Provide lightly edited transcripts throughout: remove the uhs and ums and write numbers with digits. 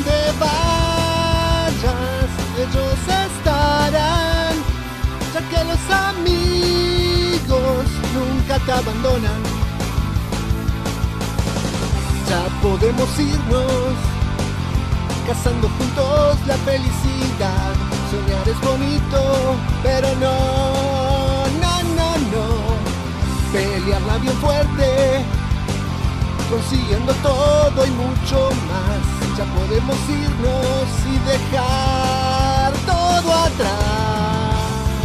donde vayas, ellos estarán, ya que los amigos nunca te abandonan. Ya podemos irnos, cazando juntos la felicidad. Soñar es bonito, pero no. Pelearla bien fuerte, consiguiendo todo y mucho más. Ya podemos irnos y dejar todo atrás.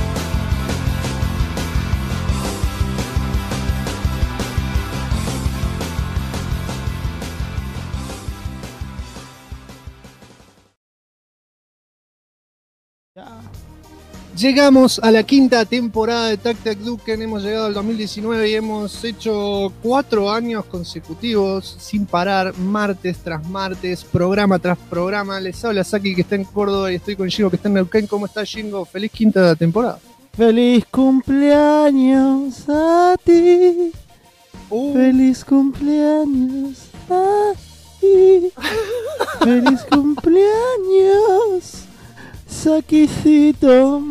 Llegamos a la quinta temporada de Tac Tac Duken, hemos llegado al 2019 y hemos hecho 4 años consecutivos sin parar, martes tras martes, programa tras programa. Les habla Saki, que está en Córdoba, y estoy con Jingo, que está en Neuquén. ¿Cómo está, Jingo? Feliz quinta temporada. Feliz cumpleaños a ti. Feliz cumpleaños a ti. Feliz cumpleaños, Sakicito.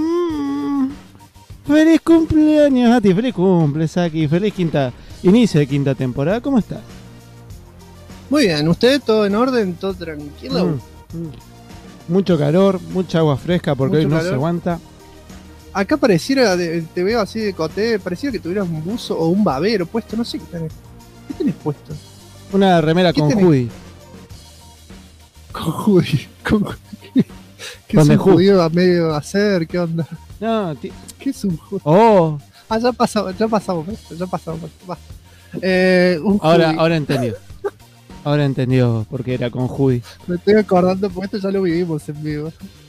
Feliz cumpleaños a ti. Feliz cumple, Saki. Feliz inicio de quinta temporada. ¿Cómo estás? Muy bien, ¿usted todo en orden? ¿Todo tranquilo? Mucho calor, mucha agua fresca porque Mucho hoy no calor. se aguanta. Acá pareciera, te veo así de coté, pareciera que tuvieras un buzo o un babero puesto, no sé qué tenés. ¿Qué tenés puesto? Una remera ¿Qué con tenés? hoodie. Con hoodie. ¿Qué es Con un el hoodie. judío a medio hacer? ¿Qué onda? No, ¿Qué es un judío? oh, Ah, ya pasamos esto. Va. Un ahora hoodie. entendió. Ahora entendió por qué era con hoodie. Me estoy acordando porque esto ya lo vivimos en vivo.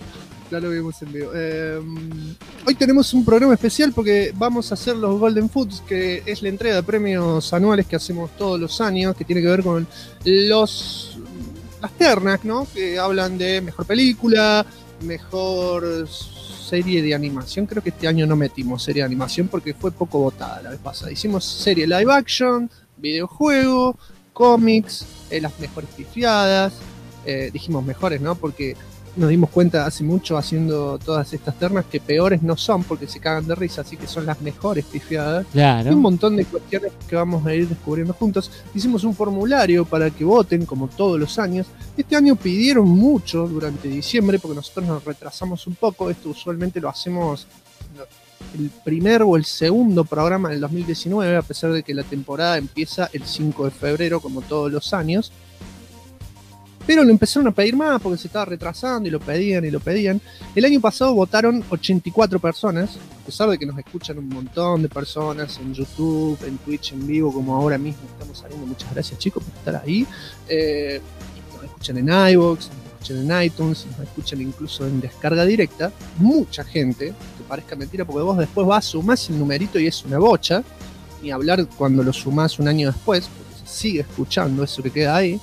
Hoy tenemos un programa especial porque vamos a hacer los Golden Foods, que es la entrega de premios anuales que hacemos todos los años, que tiene que ver con las ternas, ¿no? Que hablan de mejor película, mejor serie de animación. Creo que este año no metimos serie de animación porque fue poco votada la vez pasada. Hicimos serie live action, videojuego, cómics, las mejores pifiadas. Dijimos mejores, ¿no? Porque nos dimos cuenta hace mucho haciendo todas estas ternas que peores no son porque se cagan de risa, así que son las mejores pifiadas. Claro. Y un montón de cuestiones que vamos a ir descubriendo juntos. Hicimos un formulario para que voten, como todos los años. Este año pidieron mucho durante diciembre porque nosotros nos retrasamos un poco. Esto usualmente lo hacemos el primer o el segundo programa del 2019, a pesar de que la temporada empieza el 5 de febrero, como todos los años. Pero lo empezaron a pedir más porque se estaba retrasando y lo pedían y lo pedían. El año pasado votaron 84 personas, a pesar de que nos escuchan un montón de personas en YouTube, en Twitch en vivo, como ahora mismo estamos saliendo. Muchas gracias, chicos, por estar ahí. Nos escuchan en iVoox, nos escuchan en iTunes, nos escuchan incluso en descarga directa. Mucha gente, que parezca mentira, porque vos después vas, sumás el numerito y es una bocha. Ni hablar cuando lo sumás un año después, porque se sigue escuchando eso que queda ahí.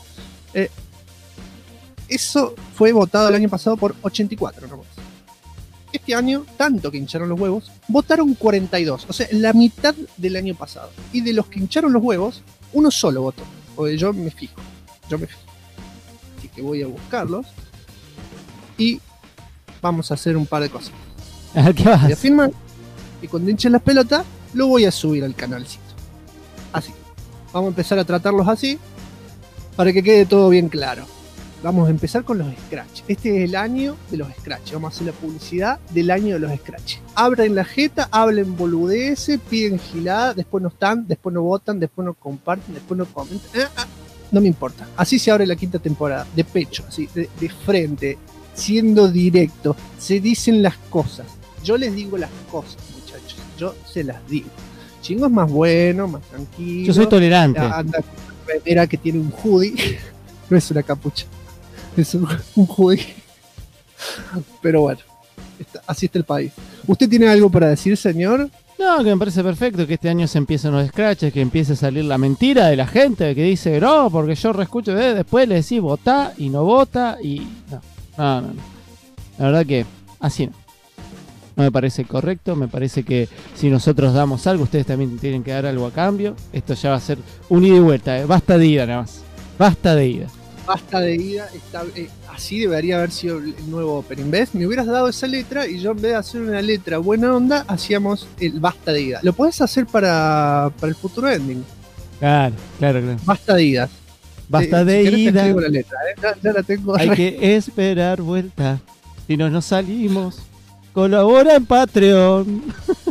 Eso fue votado el año pasado por 84 nomás. Este año, tanto que hincharon los huevos, votaron 42, o sea, la mitad del año pasado. Y de los que hincharon los huevos, uno solo votó, porque yo me fijo. Así que voy a buscarlos y vamos a hacer un par de cosas. ¿Qué vas? Voy a filmar y cuando hinchen las pelotas, lo voy a subir al canalcito. Así. Vamos a empezar a tratarlos así para que quede todo bien claro. Vamos a empezar con los Scratch. Este es el año de los Scratch. Vamos a hacer la publicidad del año de los Scratch. Abren la jeta, hablen boludeces, piden gilada, después no están, después no votan, después no comparten, después no comentan. No me importa. Así se abre la quinta temporada. De pecho, así, de frente, siendo directo. Se dicen las cosas. Yo les digo las cosas, muchachos. Yo se las digo. Chingo es más bueno, más tranquilo. Yo soy tolerante. Anda con una remera que tiene un hoodie. No es una capucha. Es un hoodie. Pero bueno, así está el país. ¿Usted tiene algo para decir, señor? No, que me parece perfecto que este año se empiecen los scratches, que empiece a salir la mentira de la gente que dice, no, porque yo reescucho, después le decís votá y no vota y... No. La verdad que así no. No me parece correcto, me parece que si nosotros damos algo, ustedes también tienen que dar algo a cambio. Esto ya va a ser un ida y vuelta, basta de ida nada más. Basta de ida. Basta de ida, así debería haber sido el nuevo opening. ¿Ves? Me hubieras dado esa letra y yo en vez de hacer una letra buena onda, hacíamos el basta de ida. Lo podés hacer para el futuro ending. Claro. Basta de idas. Basta de si querés, ida. te escribo la letra, ya la tengo. Hay que esperar vuelta. Si no nos salimos, colabora en Patreon.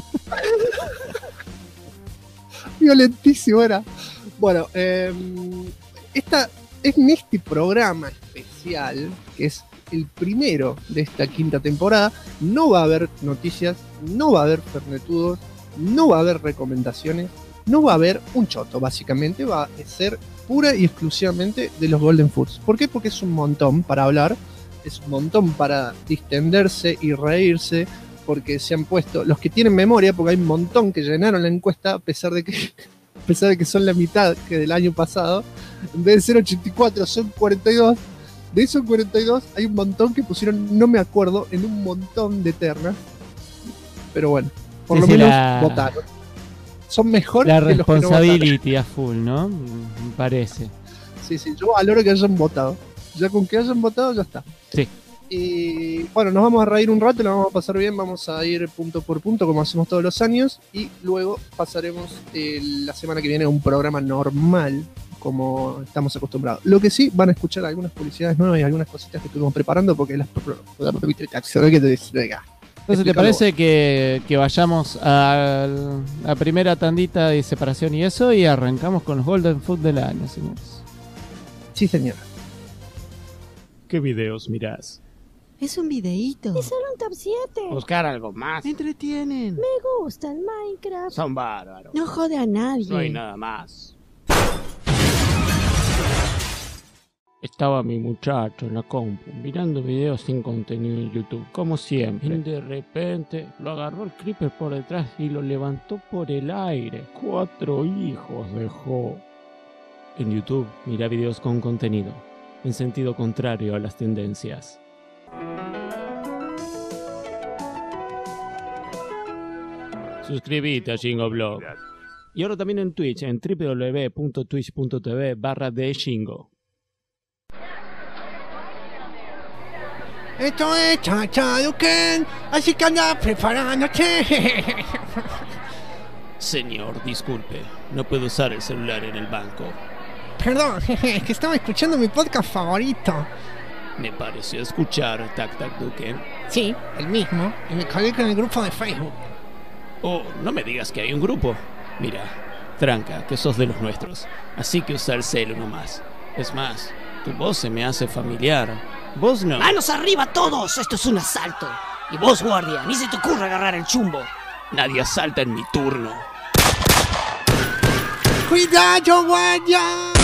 Violentísimo era. Bueno, en este programa especial, que es el primero de esta quinta temporada, no va a haber noticias, no va a haber fernetudos, no va a haber recomendaciones, no va a haber un choto, básicamente va a ser pura y exclusivamente de los Golden Foods. ¿Por qué? Porque es un montón para hablar, es un montón para distenderse y reírse, porque se han puesto, los que tienen memoria, porque hay un montón que llenaron la encuesta, a pesar de que son la mitad que del año pasado, en vez de ser 84 son 42. De esos 42 hay un montón que pusieron no me acuerdo en un montón de ternas. Pero bueno, por lo menos votaron. Son mejor la que los que no responsibility a full, ¿no? Me parece. Sí, yo valoro que hayan votado. Ya con que hayan votado ya está. Sí. Y bueno, nos vamos a reír un rato, lo vamos a pasar bien, vamos a ir punto por punto como hacemos todos los años y luego pasaremos la semana que viene a un programa normal como estamos acostumbrados. Lo que sí, van a escuchar algunas publicidades nuevas y algunas cositas que estuvimos preparando porque las... Entonces, ¿te parece que vayamos a la primera tandita de separación y eso y arrancamos con los Golden Food del año, señores? Sí, señor. ¿Qué videos mirás? Es un videíto. Es solo un top 7. Buscar algo más. Me entretienen. Me gusta el Minecraft. Son bárbaros. No jode a nadie. No hay nada más. Estaba mi muchacho en la compu mirando videos sin contenido en YouTube, como siempre. Y de repente lo agarró el creeper por detrás y lo levantó por el aire. 4 hijos dejó. En YouTube, mira videos con contenido, en sentido contrario a las tendencias. Suscríbete a Shingo y ahora también en Twitch, en www.twitch.tv/deshingo. Esto es Chachaduken, así que anda preparándote. Señor, disculpe, no puedo usar el celular en el banco. Perdón, es que estaba escuchando mi podcast favorito. Me pareció escuchar Tac Tac Duken. Sí, el mismo, y me colgué con el grupo de Facebook. Oh, no me digas que hay un grupo. Mira, tranca, que sos de los nuestros, así que usa el celu nomás. Es más, tu voz se me hace familiar. Vos no. ¡Manos arriba todos! Esto es un asalto. Y vos, guardia, ni se te ocurra agarrar el chumbo. Nadie asalta en mi turno. ¡Cuidado, guardia!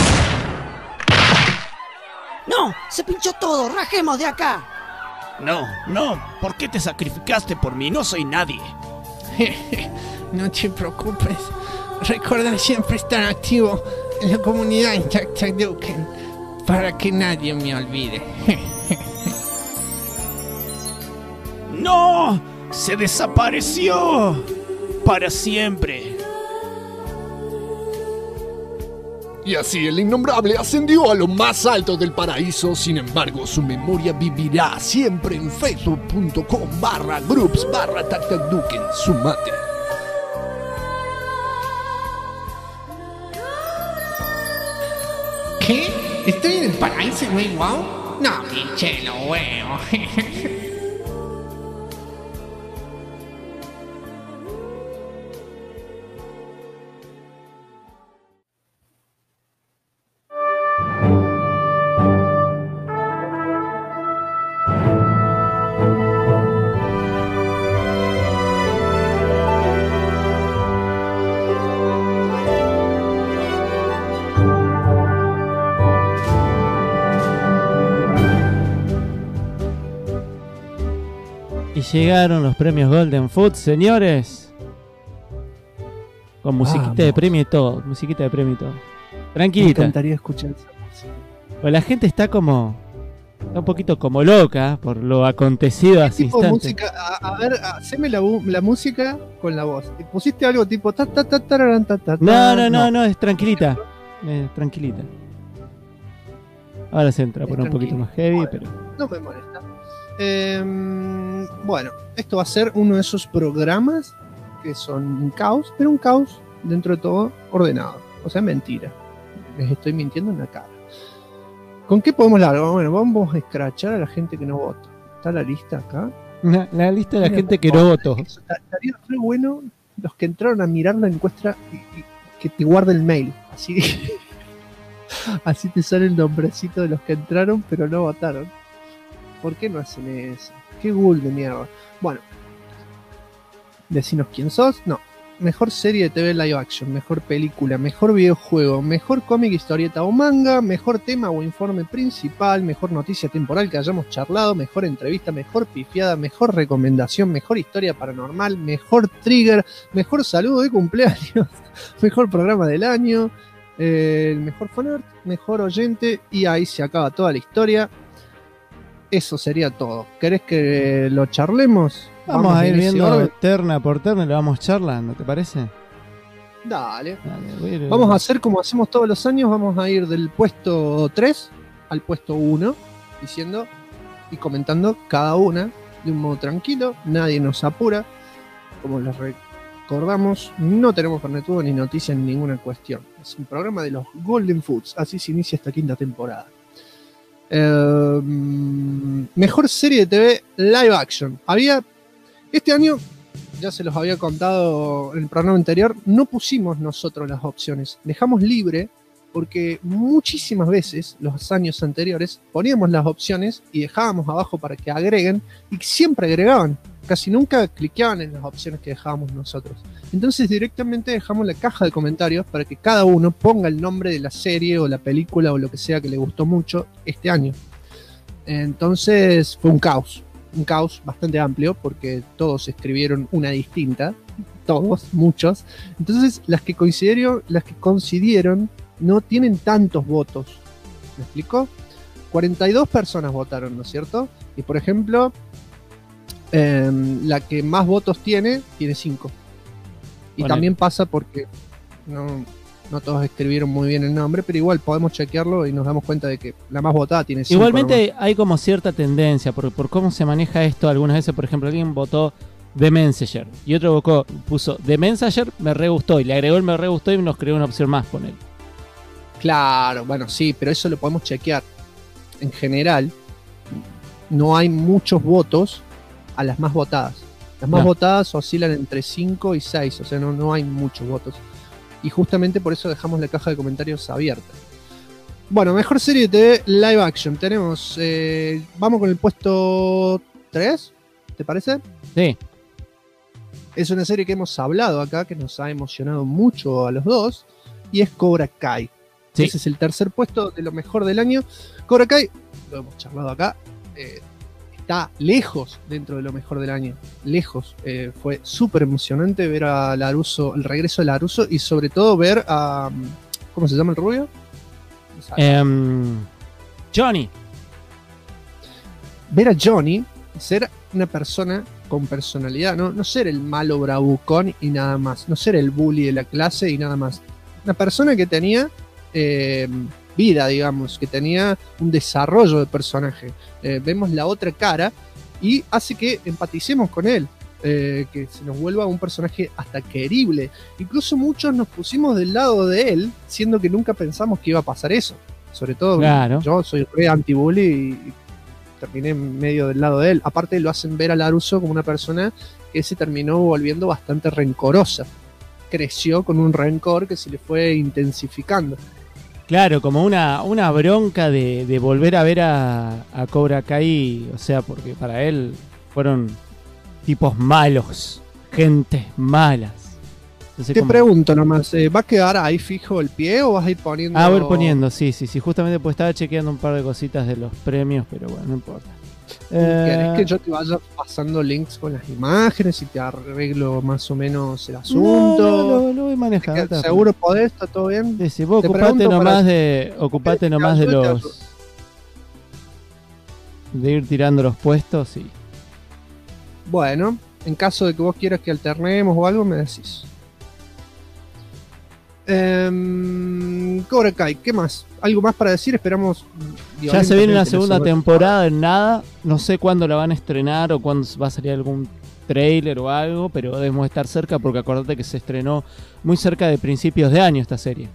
¡No! ¡Se pinchó todo! ¡Rajemos de acá! No, ¿por qué te sacrificaste por mí? No soy nadie. No te preocupes. Recuerda siempre estar activo en la comunidad en Chachaduken para que nadie me olvide. ¡No! ¡Se desapareció! Para siempre. Y así el innombrable ascendió a lo más alto del paraíso. Sin embargo, su memoria vivirá siempre en facebook.com/groups/tactacduken. Sumate. ¿Qué? ¿Estoy en el paraíso, güey? ¿Wow? No, pinche, no, huevo. Y llegaron los premios Golden Food, señores. Con musiquita de premio y todo. Musiquita de premio y todo. Me Tranquilita. encantaría escuchar esa música. Pues la gente está como... Está un poquito como loca por lo acontecido hace Tipo instantes. música, a ver, haceme la música con la voz. ¿Pusiste algo tipo ta ta ta tararán, ta ta ta? No, es tranquilita. Tranquilita. Ahora se entra por un Tranquilo. poquito más heavy, Bueno. pero... No me molesta. Bueno, esto va a ser uno de esos programas que son un caos, pero un caos dentro de todo ordenado. O sea, mentira. Les estoy mintiendo en la cara. ¿Con qué podemos largar? Bueno, vamos a escrachar a la gente que no vota. ¿Está la lista acá? La lista de la Mira, gente que por no favor, votó. eso estaría re bueno los que entraron a mirar la encuesta y que te guarde el mail. Así, así te sale el nombrecito de los que entraron pero no votaron. ¿Por qué no hacen eso? Qué Google de mierda. Bueno, decinos quién sos. No. Mejor serie de TV live action, mejor película, mejor videojuego, mejor cómic, historieta o manga, mejor tema o informe principal, mejor noticia temporal que hayamos charlado, mejor entrevista, mejor pifiada, mejor recomendación, mejor historia paranormal, mejor trigger, mejor saludo de cumpleaños, mejor programa del año, el mejor fanart, mejor oyente, y ahí se acaba toda la historia. Eso sería todo. ¿Querés que lo charlemos? Vamos a ir en ese viendo orden. terna por terna y lo vamos charlando, ¿te parece? Dale. Dale, voy a ir- Vamos a hacer como hacemos todos los años, vamos a ir del puesto 3 al puesto 1, diciendo y comentando cada una de un modo tranquilo, nadie nos apura. Como les recordamos, no tenemos Fernetudo ni noticias ni ninguna cuestión. Es un programa de los Golden Foods, así se inicia esta quinta temporada. Mejor serie de TV live action. Este año, ya se los había contado en el programa anterior, no pusimos nosotros las opciones, dejamos libre porque muchísimas veces los años anteriores poníamos las opciones y dejábamos abajo para que agreguen y siempre agregaban, casi nunca cliqueaban en las opciones que dejábamos nosotros. Entonces directamente dejamos la caja de comentarios para que cada uno ponga el nombre de la serie o la película o lo que sea que le gustó mucho este año. Entonces fue un caos bastante amplio porque todos escribieron una distinta, muchos. Entonces las que coincidieron no tienen tantos votos. ¿Me explico? 42 personas votaron, ¿no es cierto? Y por ejemplo, la que más votos tiene 5. Y Ponele. también pasa porque no todos escribieron muy bien el nombre, pero igual podemos chequearlo y nos damos cuenta de que la más votada tiene 5. Igualmente hay como cierta tendencia por cómo se maneja esto. Algunas veces, por ejemplo, alguien votó The Messenger y otro puso The Messenger, me re gustó, y le agregó el me re gustó y nos creó una opción más con él. Claro, bueno, sí, pero eso lo podemos chequear. En general, no hay muchos votos a las más votadas. Las más No. votadas oscilan entre 5 y 6, o sea, no hay muchos votos. Y justamente por eso dejamos la caja de comentarios abierta. Bueno, mejor serie de TV live action. Tenemos, vamos con el puesto 3, ¿te parece? Sí, Es una serie que hemos hablado acá, que nos ha emocionado mucho a los dos, y es Cobra Kai. Sí. Ese es el tercer puesto de lo mejor del año. Cobra Kai, lo hemos charlado acá, está lejos dentro de lo mejor del año. Lejos. Fue súper emocionante ver a Laruso, el regreso de Laruso, y sobre todo ver a... ¿Cómo se llama el rubio? No sabe. Johnny. Ver a Johnny ser una persona con personalidad, no ser el malo bravucón y nada más, no ser el bully de la clase y nada más. Una persona que tenía vida, digamos, que tenía un desarrollo de personaje. Vemos la otra cara y hace que empaticemos con él, que se nos vuelva un personaje hasta querible. Incluso muchos nos pusimos del lado de él, siendo que nunca pensamos que iba a pasar eso. Sobre todo, Claro. yo soy re anti-bully y terminé medio del lado de él. Aparte lo hacen ver a Laruso como una persona que se terminó volviendo bastante rencorosa. Creció con un rencor que se le fue intensificando. Claro, como una bronca de volver a ver a Cobra Kai, o sea, porque para él fueron tipos malos, gentes malas. Entonces, Te como- pregunto nomás, ¿va a quedar ahí fijo el pie o vas a ir poniendo? voy a ir poniendo, sí, justamente pues estaba chequeando un par de cositas de los premios, pero bueno, no importa. ¿Querés que yo te vaya pasando links con las imágenes y te arreglo más o menos el asunto? No, lo voy manejando. está ¿Seguro podés? ¿Está todo bien? bien. Sí, vos Te ocupate pregunto nomás para- de ocupate nomás de Te ayudo. los de ir tirando los puestos y Bueno, en caso de que vos quieras que alternemos o algo, me decís. Cobra Kai, ¿qué más? ¿Algo más para decir? Esperamos. Ya se viene la segunda temporada. temporada en nada. No sé cuándo la van a estrenar o cuándo va a salir algún trailer o algo, pero debemos estar cerca porque acordate que se estrenó muy cerca de principios de año esta serie.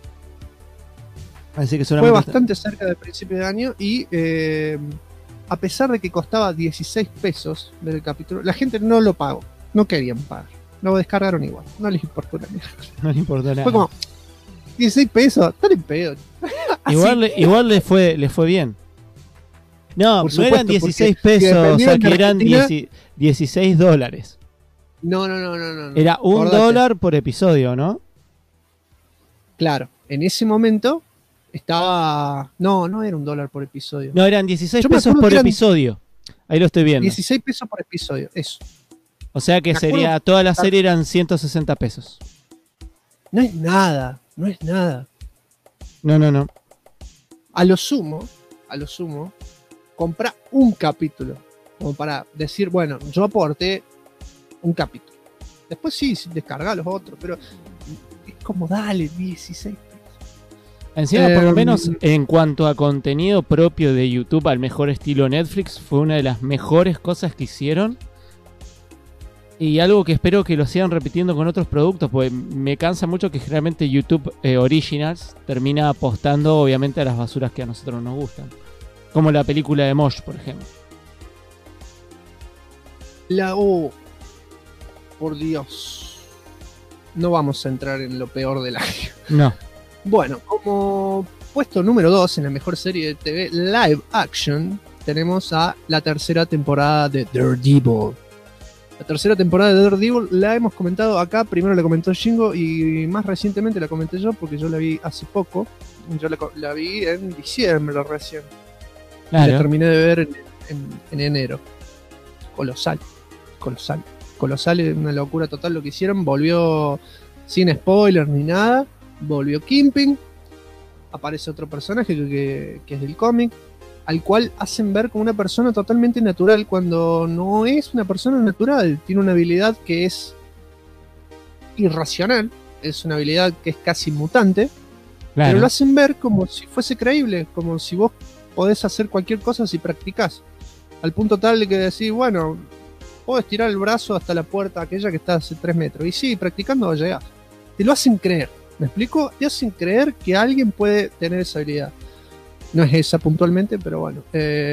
Así que Fue solamente bastante cerca del principio de año y a pesar de que costaba 16 pesos ver el capítulo, la gente no lo pagó, no querían pagar, lo descargaron igual, no les importó la mierda. no le importa nada. Fue como 16 pesos, tan en pedo. Igual le fue bien. No, Por no eran supuesto, 16 porque si pesos, o sea dependieran que de eran Argentina- 16 dólares. No. Era $1 Acordate. por episodio, ¿no? Claro, en ese momento estaba. No era $1 por episodio. No, eran 16 Yo me pesos acuerdo por que eran episodio. Ahí lo estoy viendo. 16 pesos por episodio, eso. O sea que Me acuerdo- sería, toda la serie eran 160 pesos. No es nada. No. A lo sumo, compra un capítulo. Como para decir, bueno, yo aporté un capítulo. Después sí, descarga los otros, pero es como dale, 16 pesos. Encima, por lo Em, menos en cuanto a contenido propio de YouTube al mejor estilo Netflix, fue una de las mejores cosas que hicieron. Y algo que espero que lo sigan repitiendo con otros productos, porque me cansa mucho que generalmente YouTube Originals termina apostando obviamente a las basuras que a nosotros nos gustan. Como la película de Mosh, por ejemplo. Por Dios. No vamos a entrar en lo peor del año. No. Bueno, como puesto número 2 en la mejor serie de TV live action, tenemos a la tercera temporada de Daredevil. La tercera temporada de Daredevil la hemos comentado acá, primero la comentó Shingo y más recientemente la comenté yo porque yo la vi hace poco. Yo la vi en diciembre recién. La Claro. terminé de ver en enero. Colosal, es una locura total lo que hicieron. Volvió sin spoilers ni nada. Volvió Kingpin. Aparece otro personaje que es del cómic, al cual hacen ver como una persona totalmente natural cuando no es una persona natural. Tiene una habilidad que es irracional. Es una habilidad que es casi mutante. Pero Claro. lo hacen ver como si fuese creíble, como si vos podés hacer cualquier cosa si practicás. Al punto tal de que decís, bueno, puedo estirar el brazo hasta la puerta aquella que está hace 3 metros. Y sí, practicando llegás. Te lo hacen creer, ¿me explico? Te hacen creer que alguien puede tener esa habilidad. No es esa puntualmente, pero bueno.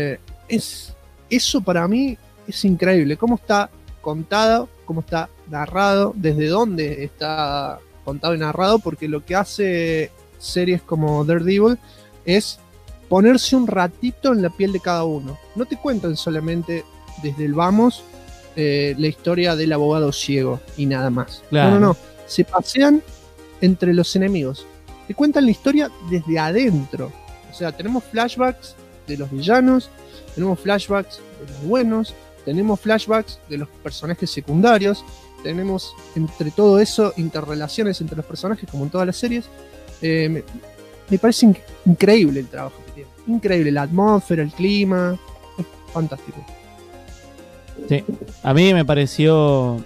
Eso para mí es increíble. Cómo está contado, cómo está narrado, desde dónde está contado y narrado, porque lo que hace series como Daredevil es ponerse un ratito en la piel de cada uno. No te cuentan solamente desde el vamos la historia del abogado ciego y nada más. Claro. No. Se pasean entre los enemigos. Te cuentan la historia desde adentro. O sea, tenemos flashbacks de los villanos, tenemos flashbacks de los buenos, tenemos flashbacks de los personajes secundarios, tenemos entre todo eso interrelaciones entre los personajes como en todas las series. Me parece increíble el trabajo que tiene. Increíble, la atmósfera, el clima. Es fantástico. Sí. A mí me pareció...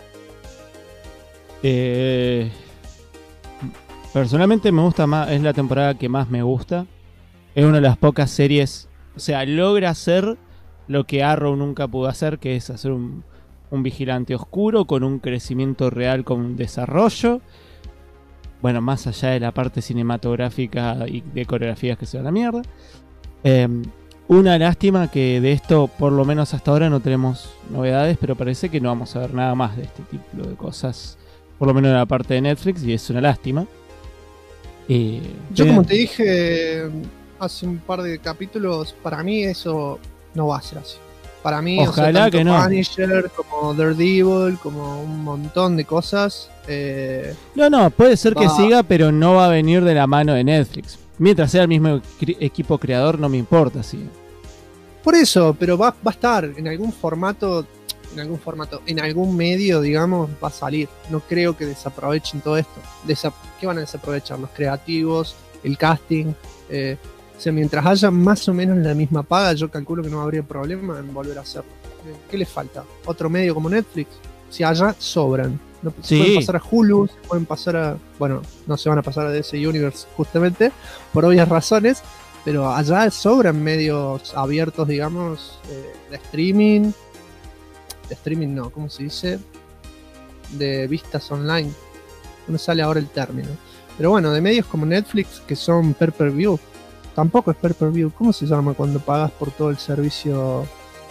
personalmente me gusta más, es la temporada que más me gusta. Es una de las pocas series, o sea, logra hacer lo que Arrow nunca pudo hacer, que es hacer un vigilante oscuro con un crecimiento real, con un desarrollo. Bueno, más allá de la parte cinematográfica y de coreografías que se van a la mierda. Una lástima que de esto, por lo menos hasta ahora, no tenemos novedades, pero parece que no vamos a ver nada más de este tipo de cosas, por lo menos en la parte de Netflix, y es una lástima. Yo, como te dije hace un par de capítulos, para mí eso no va a ser así. Para mí, Ojalá tanto que no. Punisher, como Daredevil, como un montón de cosas. No, puede ser que Va. siga, pero no va a venir de la mano de Netflix. Mientras sea el mismo equipo creador, no me importa, sí. Por eso, pero va a estar en algún formato, en algún medio, digamos, va a salir. No creo que desaprovechen todo esto. ¿Qué van a desaprovechar? Los creativos, el casting. O sea, mientras haya más o menos la misma paga, yo calculo que no habría problema en volver a hacerlo. ¿Qué les falta? ¿Otro medio como Netflix? Si allá sobran. No, Sí. se pueden pasar a Hulu, se pueden pasar a... Bueno, no se van a pasar a DC Universe justamente, por obvias razones, pero allá sobran medios abiertos, digamos, de streaming. De streaming no, ¿cómo se dice? De vistas online. No sale ahora el término. Pero bueno, de medios como Netflix, que son pay-per-view. Tampoco es pay-per-view. ¿Cómo se llama cuando pagas por todo el servicio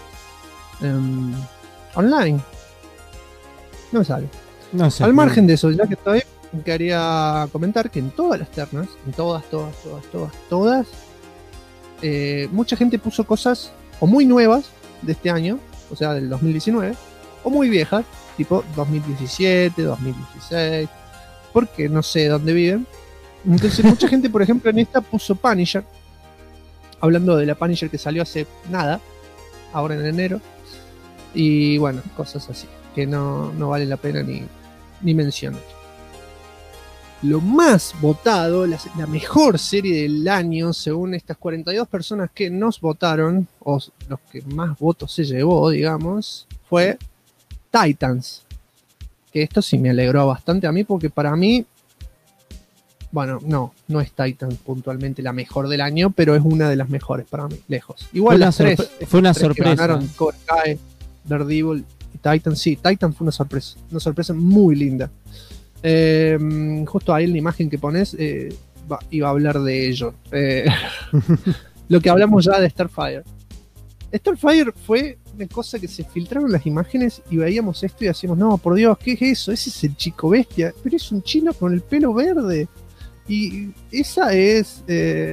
online? No me sale. No sé. Al margen de eso, ya que estoy, quería comentar que en todas las ternas, en todas, mucha gente puso cosas o muy nuevas de este año, o sea, del 2019, o muy viejas, tipo 2017, 2016, porque no sé dónde viven. Entonces mucha gente, por ejemplo, en esta puso Punisher, hablando de la Punisher que salió hace nada, ahora en enero, y bueno, cosas así, que no vale la pena ni mencionar. Lo más votado, la mejor serie del año, según estas 42 personas que nos votaron, o los que más votos se llevó, digamos, fue Titans. Que esto sí me alegró bastante a mí, porque para mí, bueno, no es Titans puntualmente la mejor del año, pero es una de las mejores para mí, lejos. Igual las tres. Fue una tres que sorpresa. ganaron, Cobra Kai, Daredevil y Titans. Sí, Titans fue una sorpresa muy linda. Justo ahí en la imagen que pones iba a hablar de ello. Lo que hablamos ya de Starfire. Starfire fue una cosa que se filtraron las imágenes y veíamos esto y decíamos, no, por Dios, ¿qué es eso? Ese es el chico bestia, pero es un chino con el pelo verde. Y esa es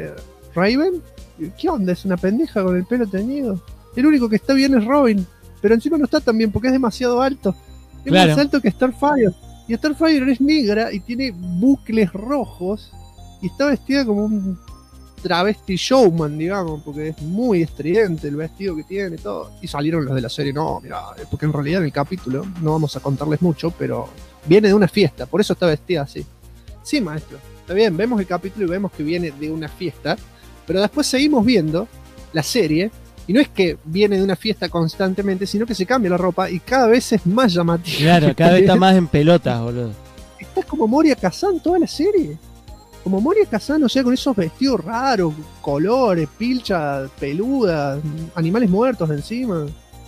Raven. ¿Qué onda? Es una pendeja con el pelo teñido. El único que está bien es Robin, pero encima no está tan bien porque es demasiado alto. Es Claro. más alto que Starfire. Y Starfire es negra y tiene bucles rojos y está vestida como un travesti showman, digamos, porque es muy estridente el vestido que tiene y todo. Y salieron los de la serie, no, mira, porque en realidad en el capítulo, no vamos a contarles mucho, pero viene de una fiesta, por eso está vestida así. Sí, maestro, está bien, vemos el capítulo y vemos que viene de una fiesta, pero después seguimos viendo la serie. Y no es que viene de una fiesta constantemente, sino que se cambia la ropa y cada vez es más llamativa. Claro, cada vez está más en pelotas, boludo. Estás como Moria Kazan toda la serie. Como Moria Kazan, o sea, con esos vestidos raros, colores, pilchas, peludas, animales muertos encima.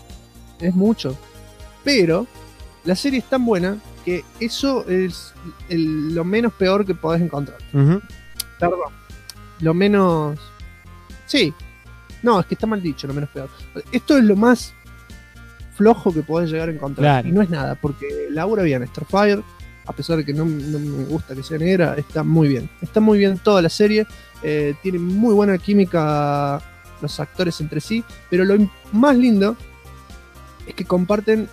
Es mucho. Pero la serie es tan buena que eso es lo menos peor que podés encontrar. Ujú. Perdón. Lo menos... Sí. No, es que está mal dicho, lo menos peor. Esto es lo más flojo que podés llegar a encontrar. Claro. Y no es nada, porque labura bien. Starfire, a pesar de que no me gusta que sea negra, está muy bien. Está muy bien toda la serie. Tiene muy buena química los actores entre sí. Pero lo más lindo es que comparten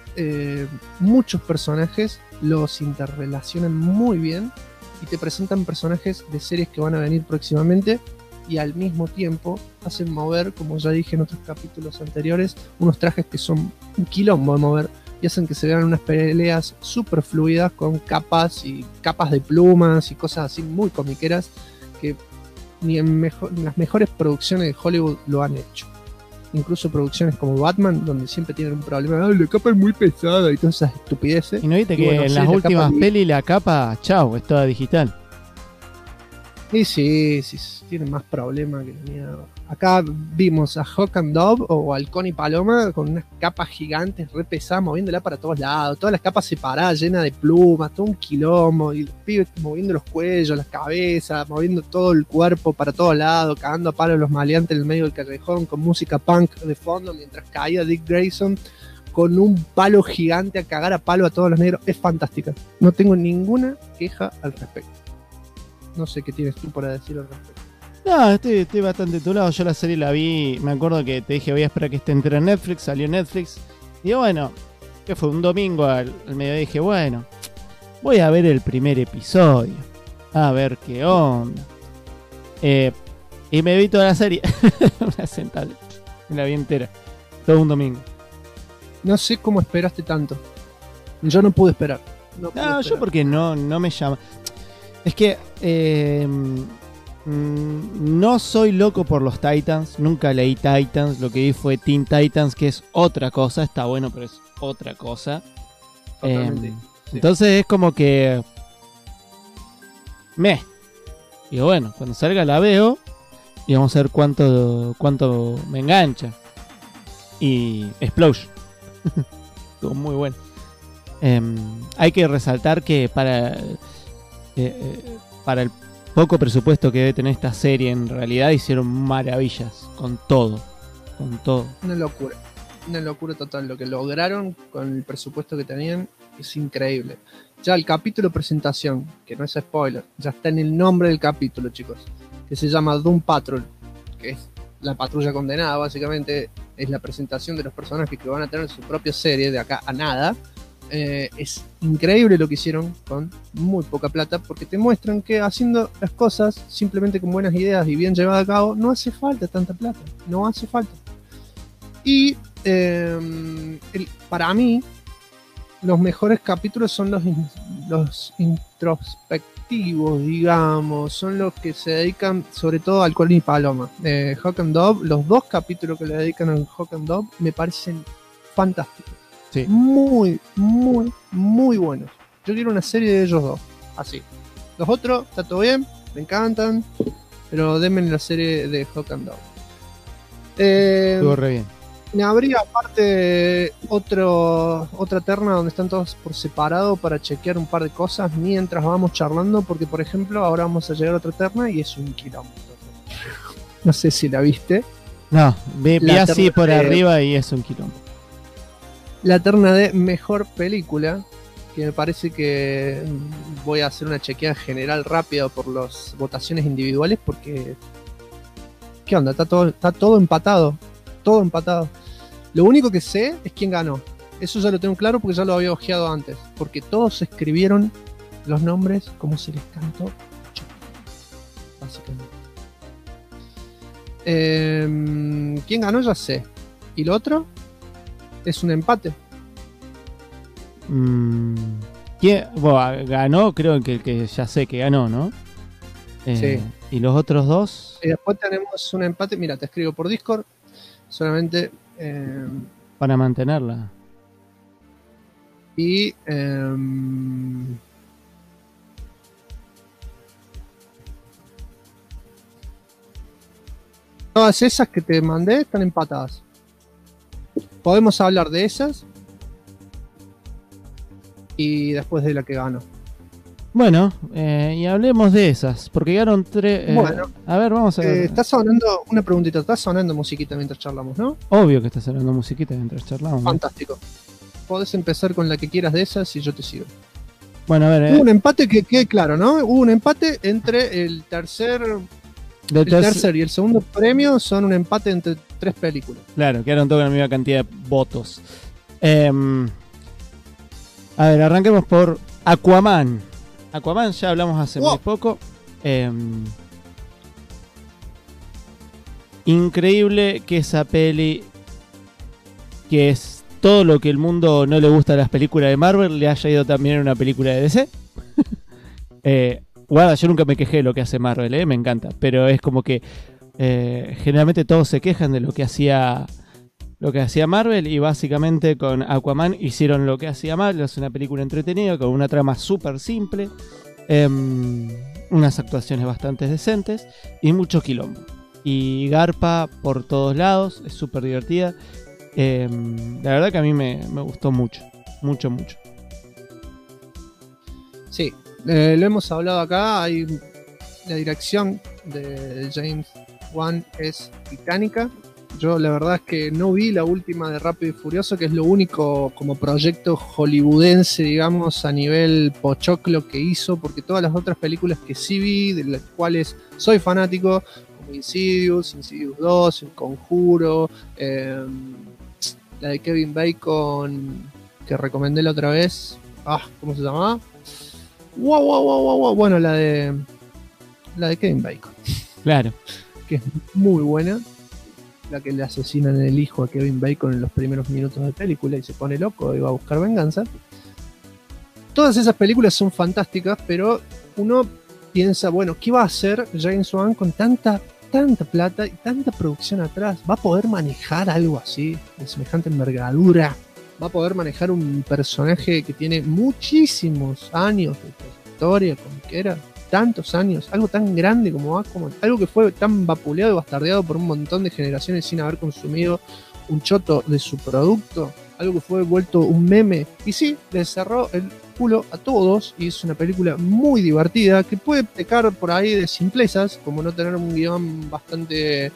muchos personajes, los interrelacionan muy bien y te presentan personajes de series que van a venir próximamente. Y al mismo tiempo hacen mover, como ya dije en otros capítulos anteriores, unos trajes que son un quilombo de mover y hacen que se vean unas peleas súper fluidas con capas y capas de plumas y cosas así muy comiqueras que ni en las mejores producciones de Hollywood lo han hecho. Incluso producciones como Batman, donde siempre tienen un problema, la capa es muy pesada y todas esas estupideces. Y no viste Y que bueno, en sí, las la últimas capa- pelis la capa, chau, es toda digital. Y sí, tiene más problema que la mierda. Acá vimos a Hawk and Dove o Halcón y Paloma con unas capas gigantes, re pesadas, moviéndola para todos lados. Todas las capas separadas, llenas de plumas, todo un quilombo. Y los pibes moviendo los cuellos, las cabezas, moviendo todo el cuerpo para todos lados, cagando a palo a los maleantes en el medio del callejón con música punk de fondo mientras caía Dick Grayson con un palo gigante a cagar a palo a todos los negros. Es fantástica. No tengo ninguna queja al respecto. No sé qué tienes tú para decir al respecto. No, estoy bastante tulado. Yo la serie la vi, me acuerdo que te dije voy a esperar que esté entera en Netflix, salió en Netflix. Y bueno, que fue un domingo al mediodía, dije, bueno, voy a ver el primer episodio, a ver qué onda. Y me vi toda la serie, una sentada, me la vi entera, todo un domingo. No sé cómo esperaste tanto. Yo no pude esperar. No, pude No, yo esperar. porque no me llama. Es que no soy loco por los Titans, nunca leí Titans, lo que vi fue Teen Titans, que es otra cosa, está bueno, pero es otra cosa. Totalmente. Entonces es como que... Digo, bueno, cuando salga la veo y vamos a ver cuánto me engancha. Y Explosion. Estuvo muy bueno. Hay que resaltar que para el poco presupuesto que debe tener esta serie, en realidad hicieron maravillas con todo. Una locura total. Lo que lograron con el presupuesto que tenían es increíble. Ya el capítulo presentación, que no es spoiler, ya está en el nombre del capítulo, chicos, que se llama Doom Patrol, que es la patrulla condenada, básicamente es la presentación de los personajes que van a tener su propia serie de acá a nada. Es increíble lo que hicieron con muy poca plata, porque te muestran que haciendo las cosas simplemente con buenas ideas y bien llevadas a cabo no hace falta tanta plata, no hace falta. Y para mí los mejores capítulos son los introspectivos, digamos, son los que se dedican sobre todo al Colin y Paloma. Hawk and Dove, los dos capítulos que le dedican al Hawk and Dove me parecen fantásticos. Sí. Muy, muy, muy buenos. Yo quiero una serie de ellos dos, así. Los otros, está todo bien, me encantan, pero denme la serie de Hawk and Dove. Estuvo re bien. Me habría aparte otra terna donde están todos por separado para chequear un par de cosas mientras vamos charlando, porque por ejemplo ahora vamos a llegar a otra terna y es un quilombo. No sé si la viste. No, vi así por de arriba y es un quilombo. La terna de mejor película, que me parece que voy a hacer una chequeada general rápida por las votaciones individuales, porque ¿qué onda? Está todo empatado. Todo empatado. Lo único que sé es quién ganó. Eso ya lo tengo claro porque ya lo había ojeado antes. Porque todos escribieron los nombres como se les cantó. Básicamente. ¿Quién ganó? Ya sé. ¿Y lo otro? Es un empate. ¿Quién? Bueno, ganó, creo que ya sé que ganó, ¿no? Sí. ¿Y los otros dos? Y después tenemos un empate. Mira, te escribo por Discord. Solamente para mantenerla. Y todas esas que te mandé están empatadas. Podemos hablar de esas y después de la que ganó. Bueno, y hablemos de esas, porque llegaron tres. Bueno, a ver, vamos a ver. Está sonando una preguntita, está sonando musiquita mientras charlamos, ¿no? Obvio que está sonando musiquita mientras charlamos. Fantástico. Podés empezar con la que quieras de esas y yo te sigo. Bueno, a ver. Hubo un empate que quede claro, ¿no? Hubo un empate entre el tercer y el segundo premio, son un empate entre 3 películas. Claro, quedaron todos con la misma cantidad de votos. A ver, arranquemos por Aquaman. Aquaman ya hablamos hace muy poco. Increíble que esa peli, que es todo lo que el mundo no le gusta a las películas de Marvel, le haya ido también en una película de DC. Guarda, yo nunca me quejé de lo que hace Marvel, me encanta. Pero es como que generalmente todos se quejan de lo que hacía Marvel, y básicamente con Aquaman hicieron lo que hacía Marvel. Es una película entretenida con una trama súper simple, unas actuaciones bastante decentes y mucho quilombo. Y garpa por todos lados, es súper divertida. La verdad que a mí me gustó mucho. Sí, lo hemos hablado acá. Hay la dirección de James Wan es titánica. Yo la verdad es que no vi la última de Rápido y Furioso, que es lo único como proyecto hollywoodense, digamos, a nivel pochoclo que hizo, porque todas las otras películas que sí vi, de las cuales soy fanático, como Insidious 2, El Conjuro, la de Kevin Bacon, que recomendé la otra vez, ¿cómo se llamaba? Bueno, la de Kevin Bacon. Claro. Que es muy buena. La que le asesinan el hijo a Kevin Bacon en los primeros minutos de película y se pone loco y va a buscar venganza. Todas esas películas son fantásticas, pero uno piensa, bueno, ¿qué va a hacer James Wan con tanta plata y tanta producción atrás? ¿Va a poder manejar algo así, de semejante envergadura? va a poder manejar un personaje que tiene muchísimos años de trayectoria comiquera, tantos años, algo tan grande como Aquaman, algo que fue tan vapuleado y bastardeado por un montón de generaciones sin haber consumido un choto de su producto, algo que fue vuelto un meme, y sí, le cerró el culo a todos, y es una película muy divertida, que puede pecar por ahí de simplezas, como no tener un guión bastante...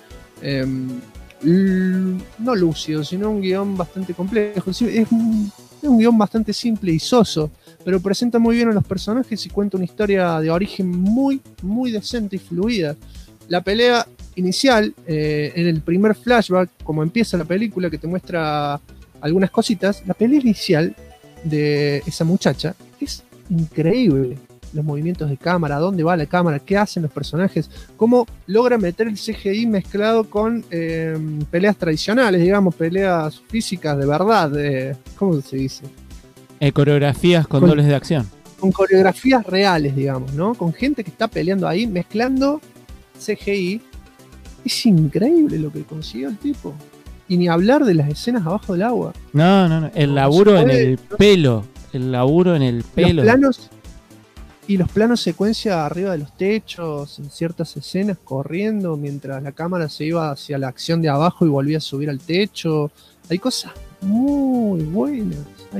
no lúcido, sino un guión bastante complejo. Es un guión bastante simple y soso, pero presenta muy bien a los personajes y cuenta una historia de origen muy, muy decente y fluida. La pelea inicial, en el primer flashback, como empieza la película, que te muestra algunas cositas, la pelea inicial de esa muchacha es increíble. Los movimientos de cámara, dónde va la cámara, qué hacen los personajes, cómo logra meter el CGI mezclado con peleas tradicionales, digamos, peleas físicas de verdad, ¿cómo se dice? Coreografías con dobles de acción. Con coreografías reales, digamos, ¿no? Con gente que está peleando ahí, mezclando CGI. Es increíble lo que consiguió el tipo. Y ni hablar de las escenas abajo del agua. No. El laburo en el pelo. El laburo en el pelo. Los planos secuencia arriba de los techos, en ciertas escenas, corriendo, mientras la cámara se iba hacia la acción de abajo y volvía a subir al techo. Hay cosas muy buenas,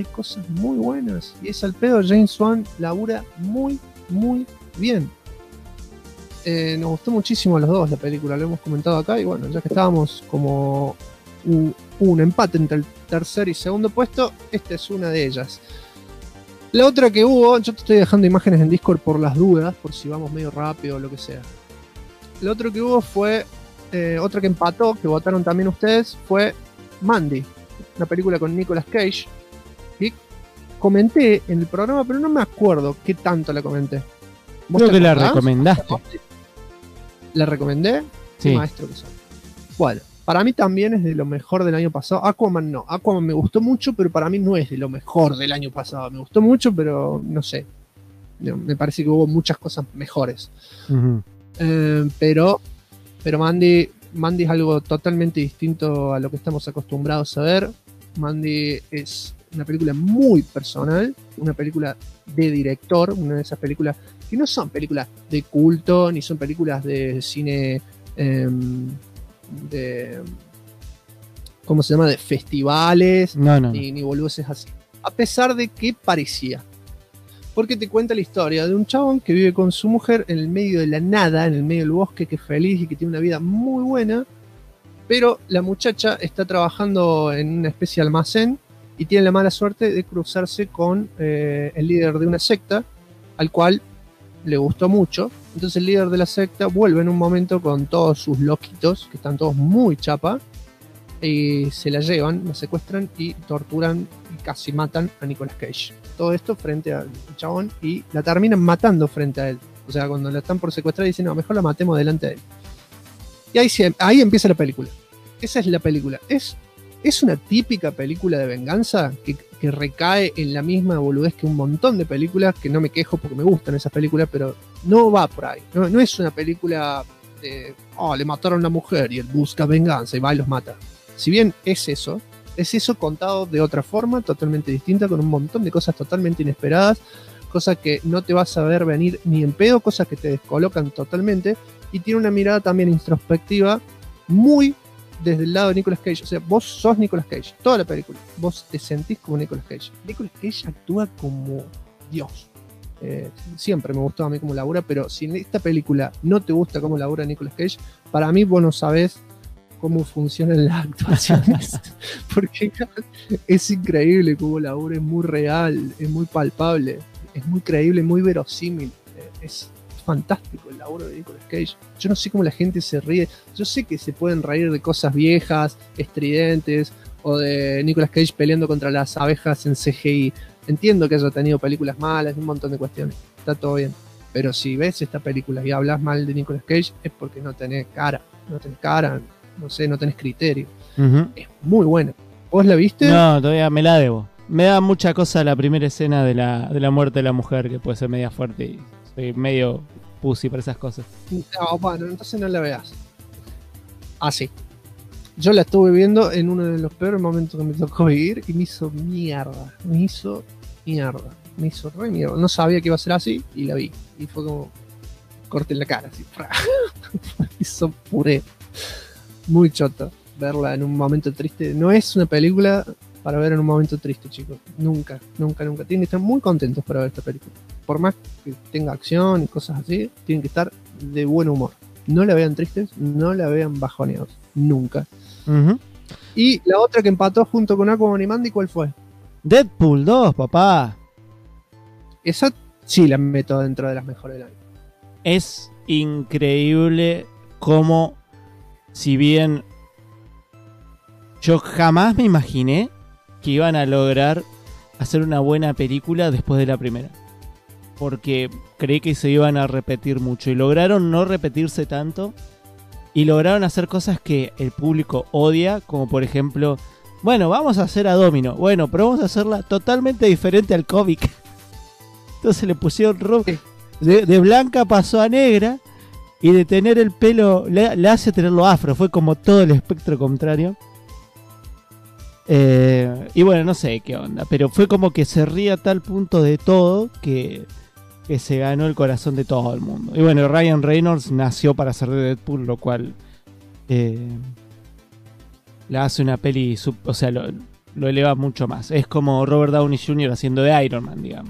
Y es al pedo, James Wan labura muy, muy bien. Nos gustó muchísimo a los dos la película, lo hemos comentado acá, y bueno, ya que estábamos como un empate entre el tercer y segundo puesto, esta es una de ellas. La otra que hubo, yo te estoy dejando imágenes en Discord por las dudas, por si vamos medio rápido o lo que sea. La otra que hubo fue, otra que empató, que votaron también ustedes, fue Mandy, una película con Nicolas Cage. Y comenté en el programa, pero no me acuerdo qué tanto la comenté. Creo que la recomendaste. ¿La recomendé? Sí. Qué maestro que soy. Bueno, para mí también es de lo mejor del año pasado. Aquaman no. Aquaman me gustó mucho, pero para mí no es de lo mejor del año pasado. Me gustó mucho, pero no sé. Me parece que hubo muchas cosas mejores. Uh-huh. Pero Mandy es algo totalmente distinto a lo que estamos acostumbrados a ver. Mandy es una película muy personal, una película de director, una de esas películas que no son películas de culto, ni son películas de cine... ¿cómo se llama? De festivales, ni boludeces así. A pesar de que parecía. Porque te cuenta la historia de un chabón que vive con su mujer en el medio de la nada, en el medio del bosque, que es feliz y que tiene una vida muy buena, pero la muchacha está trabajando en una especie de almacén y tiene la mala suerte de cruzarse con el líder de una secta, al cual le gustó mucho. Entonces el líder de la secta vuelve en un momento con todos sus loquitos, que están todos muy chapa, y se la llevan, la secuestran y torturan y casi matan a Nicolas Cage. Todo esto frente al chabón, y la terminan matando frente a él. O sea, cuando la están por secuestrar dicen, no, mejor la matemos delante de él. Y ahí empieza la película. Esa es la película. Es una típica película de venganza que recae en la misma boludez que un montón de películas, que no me quejo porque me gustan esas películas, pero no va por ahí. No es una película de, le mataron a una mujer y él busca venganza y va y los mata. Si bien es eso contado de otra forma, totalmente distinta, con un montón de cosas totalmente inesperadas, cosas que no te vas a ver venir ni en pedo, cosas que te descolocan totalmente, y tiene una mirada también introspectiva muy desde el lado de Nicolas Cage. O sea, vos sos Nicolas Cage, toda la película, vos te sentís como Nicolas Cage. Nicolas Cage actúa como Dios. Siempre me gustó a mí como labura, pero si en esta película no te gusta cómo labura Nicolas Cage, para mí vos no sabés cómo funcionan las actuaciones. Porque es increíble cómo labura, es muy real, es muy palpable, es muy creíble, muy verosímil. Es fantástico el laburo de Nicolas Cage. Yo no sé cómo la gente se ríe. Yo sé que se pueden reír de cosas viejas, estridentes, o de Nicolas Cage peleando contra las abejas en CGI. Entiendo que haya tenido películas malas y un montón de cuestiones. Está todo bien. Pero si ves esta película y hablas mal de Nicolas Cage, es porque no tenés cara. No sé, no tenés criterio. Uh-huh. Es muy buena. ¿Vos la viste? No, todavía me la debo. Me da mucha cosa la primera escena de la muerte de la mujer, que puede ser media fuerte, y soy medio pussy para esas cosas. No, bueno, entonces no la veas. Así. Yo la estuve viendo en uno de los peores momentos que me tocó vivir y me hizo mierda. Me hizo re mierda. No sabía que iba a ser así y la vi. Y fue como corte en la cara, así. Me hizo puré. Muy choto verla en un momento triste. No es una película para ver en un momento triste, chicos. Nunca. Tienen que estar muy contentos para ver esta película. Por más que tenga acción y cosas así, tienen que estar de buen humor. No la vean tristes, no la vean bajoneados. Nunca. Ujú. Y la otra que empató junto con Aquaman y Mandy, ¿cuál fue? Deadpool 2, papá. Esa sí la meto dentro de las mejores del año. Es increíble cómo, si bien yo jamás me imaginé que iban a lograr hacer una buena película después de la primera. Porque creí que se iban a repetir mucho. Y lograron no repetirse tanto. Y lograron hacer cosas que el público odia. Como por ejemplo, bueno, vamos a hacer a Domino. Bueno, pero vamos a hacerla totalmente diferente al cómic. Entonces le pusieron de blanca pasó a negra. Y de tener el pelo, le hace tenerlo afro. Fue como todo el espectro contrario. Y bueno, no sé qué onda. Pero fue como que se ría a tal punto de todo que se ganó el corazón de todo el mundo. Y bueno, Ryan Reynolds nació para ser de Deadpool, lo cual la hace una peli, o sea, lo eleva mucho más. Es como Robert Downey Jr. haciendo de Iron Man, digamos.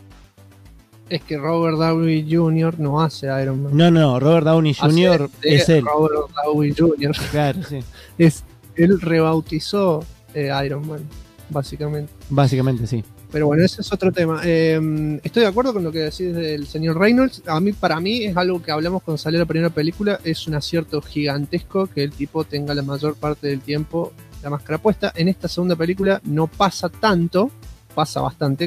Es que Robert Downey Jr. no hace Iron Man. No, Robert Downey Jr. es él. Robert Downey Jr. Claro, sí. Él rebautizó Iron Man, básicamente. Básicamente, sí. Pero bueno, ese es otro tema. Estoy de acuerdo con lo que decís del señor Reynolds. Para mí es algo que hablamos cuando salió la primera película. Es un acierto gigantesco que el tipo tenga la mayor parte del tiempo la máscara puesta. En esta segunda película no pasa tanto, pasa bastante.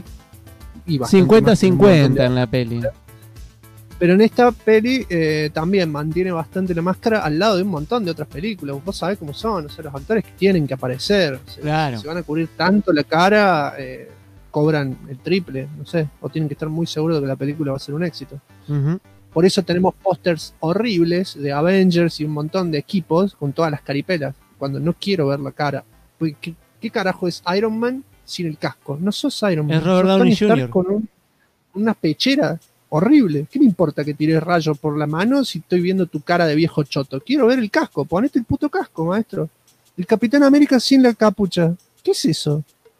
50-50 en la peli. Pero en esta peli también mantiene bastante la máscara al lado de un montón de otras películas. Vos sabés cómo son, o sea, los actores que tienen que aparecer. Claro. Se van a cubrir tanto la cara, cobran el triple, no sé, o tienen que estar muy seguros de que la película va a ser un éxito. Uh-huh. Por eso tenemos pósters horribles de Avengers y un montón de equipos con todas las caripelas, cuando no quiero ver la cara. ¿Qué carajo es Iron Man sin el casco? No sos Iron Man. Es Robert Downey Jr. Con una pechera horrible. ¿Qué me importa que tires rayos por la mano si estoy viendo tu cara de viejo choto? Quiero ver el casco, ponete el puto casco, maestro. El Capitán América sin la capucha. ¿Qué es eso?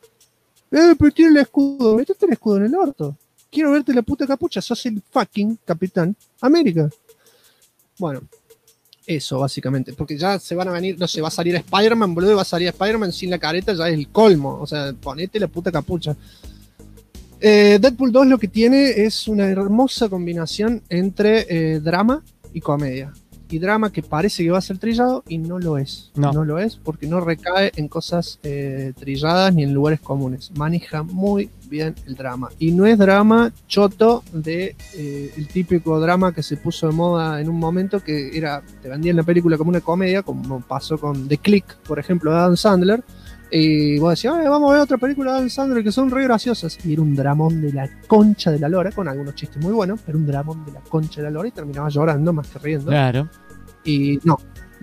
Pero tiene el escudo. Metete el escudo en el orto. Quiero verte la puta capucha. Sos el fucking Capitán América. Bueno, eso básicamente. Porque ya se van a venir, no sé, va a salir Spider-Man, boludo, va a salir Spider-Man sin la careta, ya es el colmo. O sea, ponete la puta capucha. Deadpool 2 lo que tiene es una hermosa combinación entre drama y comedia. Y drama que parece que va a ser trillado y no lo es. No lo es porque no recae en cosas trilladas ni en lugares comunes. Maneja muy bien el drama. Y no es drama choto de el típico drama que se puso de moda en un momento que era, te vendían la película como una comedia, como pasó con The Click, por ejemplo, de Adam Sandler. Y vos decías, vamos a ver otra película de Adam Sandler que son re graciosas. Y era un dramón de la concha de la lora, con algunos chistes muy buenos, pero un dramón de la concha de la lora y terminaba llorando más que riendo. Claro. Y no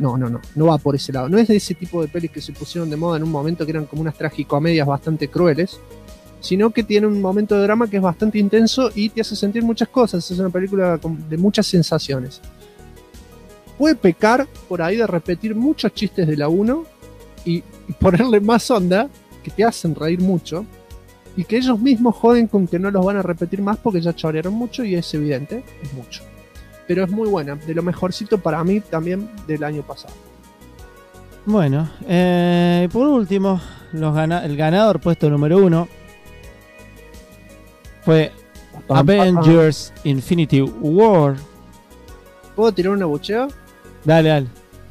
va por ese lado. No es de ese tipo de pelis que se pusieron de moda en un momento que eran como unas tragicomedias bastante crueles, sino que tiene un momento de drama que es bastante intenso y te hace sentir muchas cosas. Es una película de muchas sensaciones. Puede pecar por ahí de repetir muchos chistes de la 1 y ponerle más onda, que te hacen reír mucho, y que ellos mismos joden con que no los van a repetir más porque ya chorearon mucho y es evidente, es mucho. Pero es muy buena, de lo mejorcito para mí también del año pasado. Bueno, por último, el ganador puesto número 1 fue Avengers Infinity War. ¿Puedo tirar una buchea? Dale.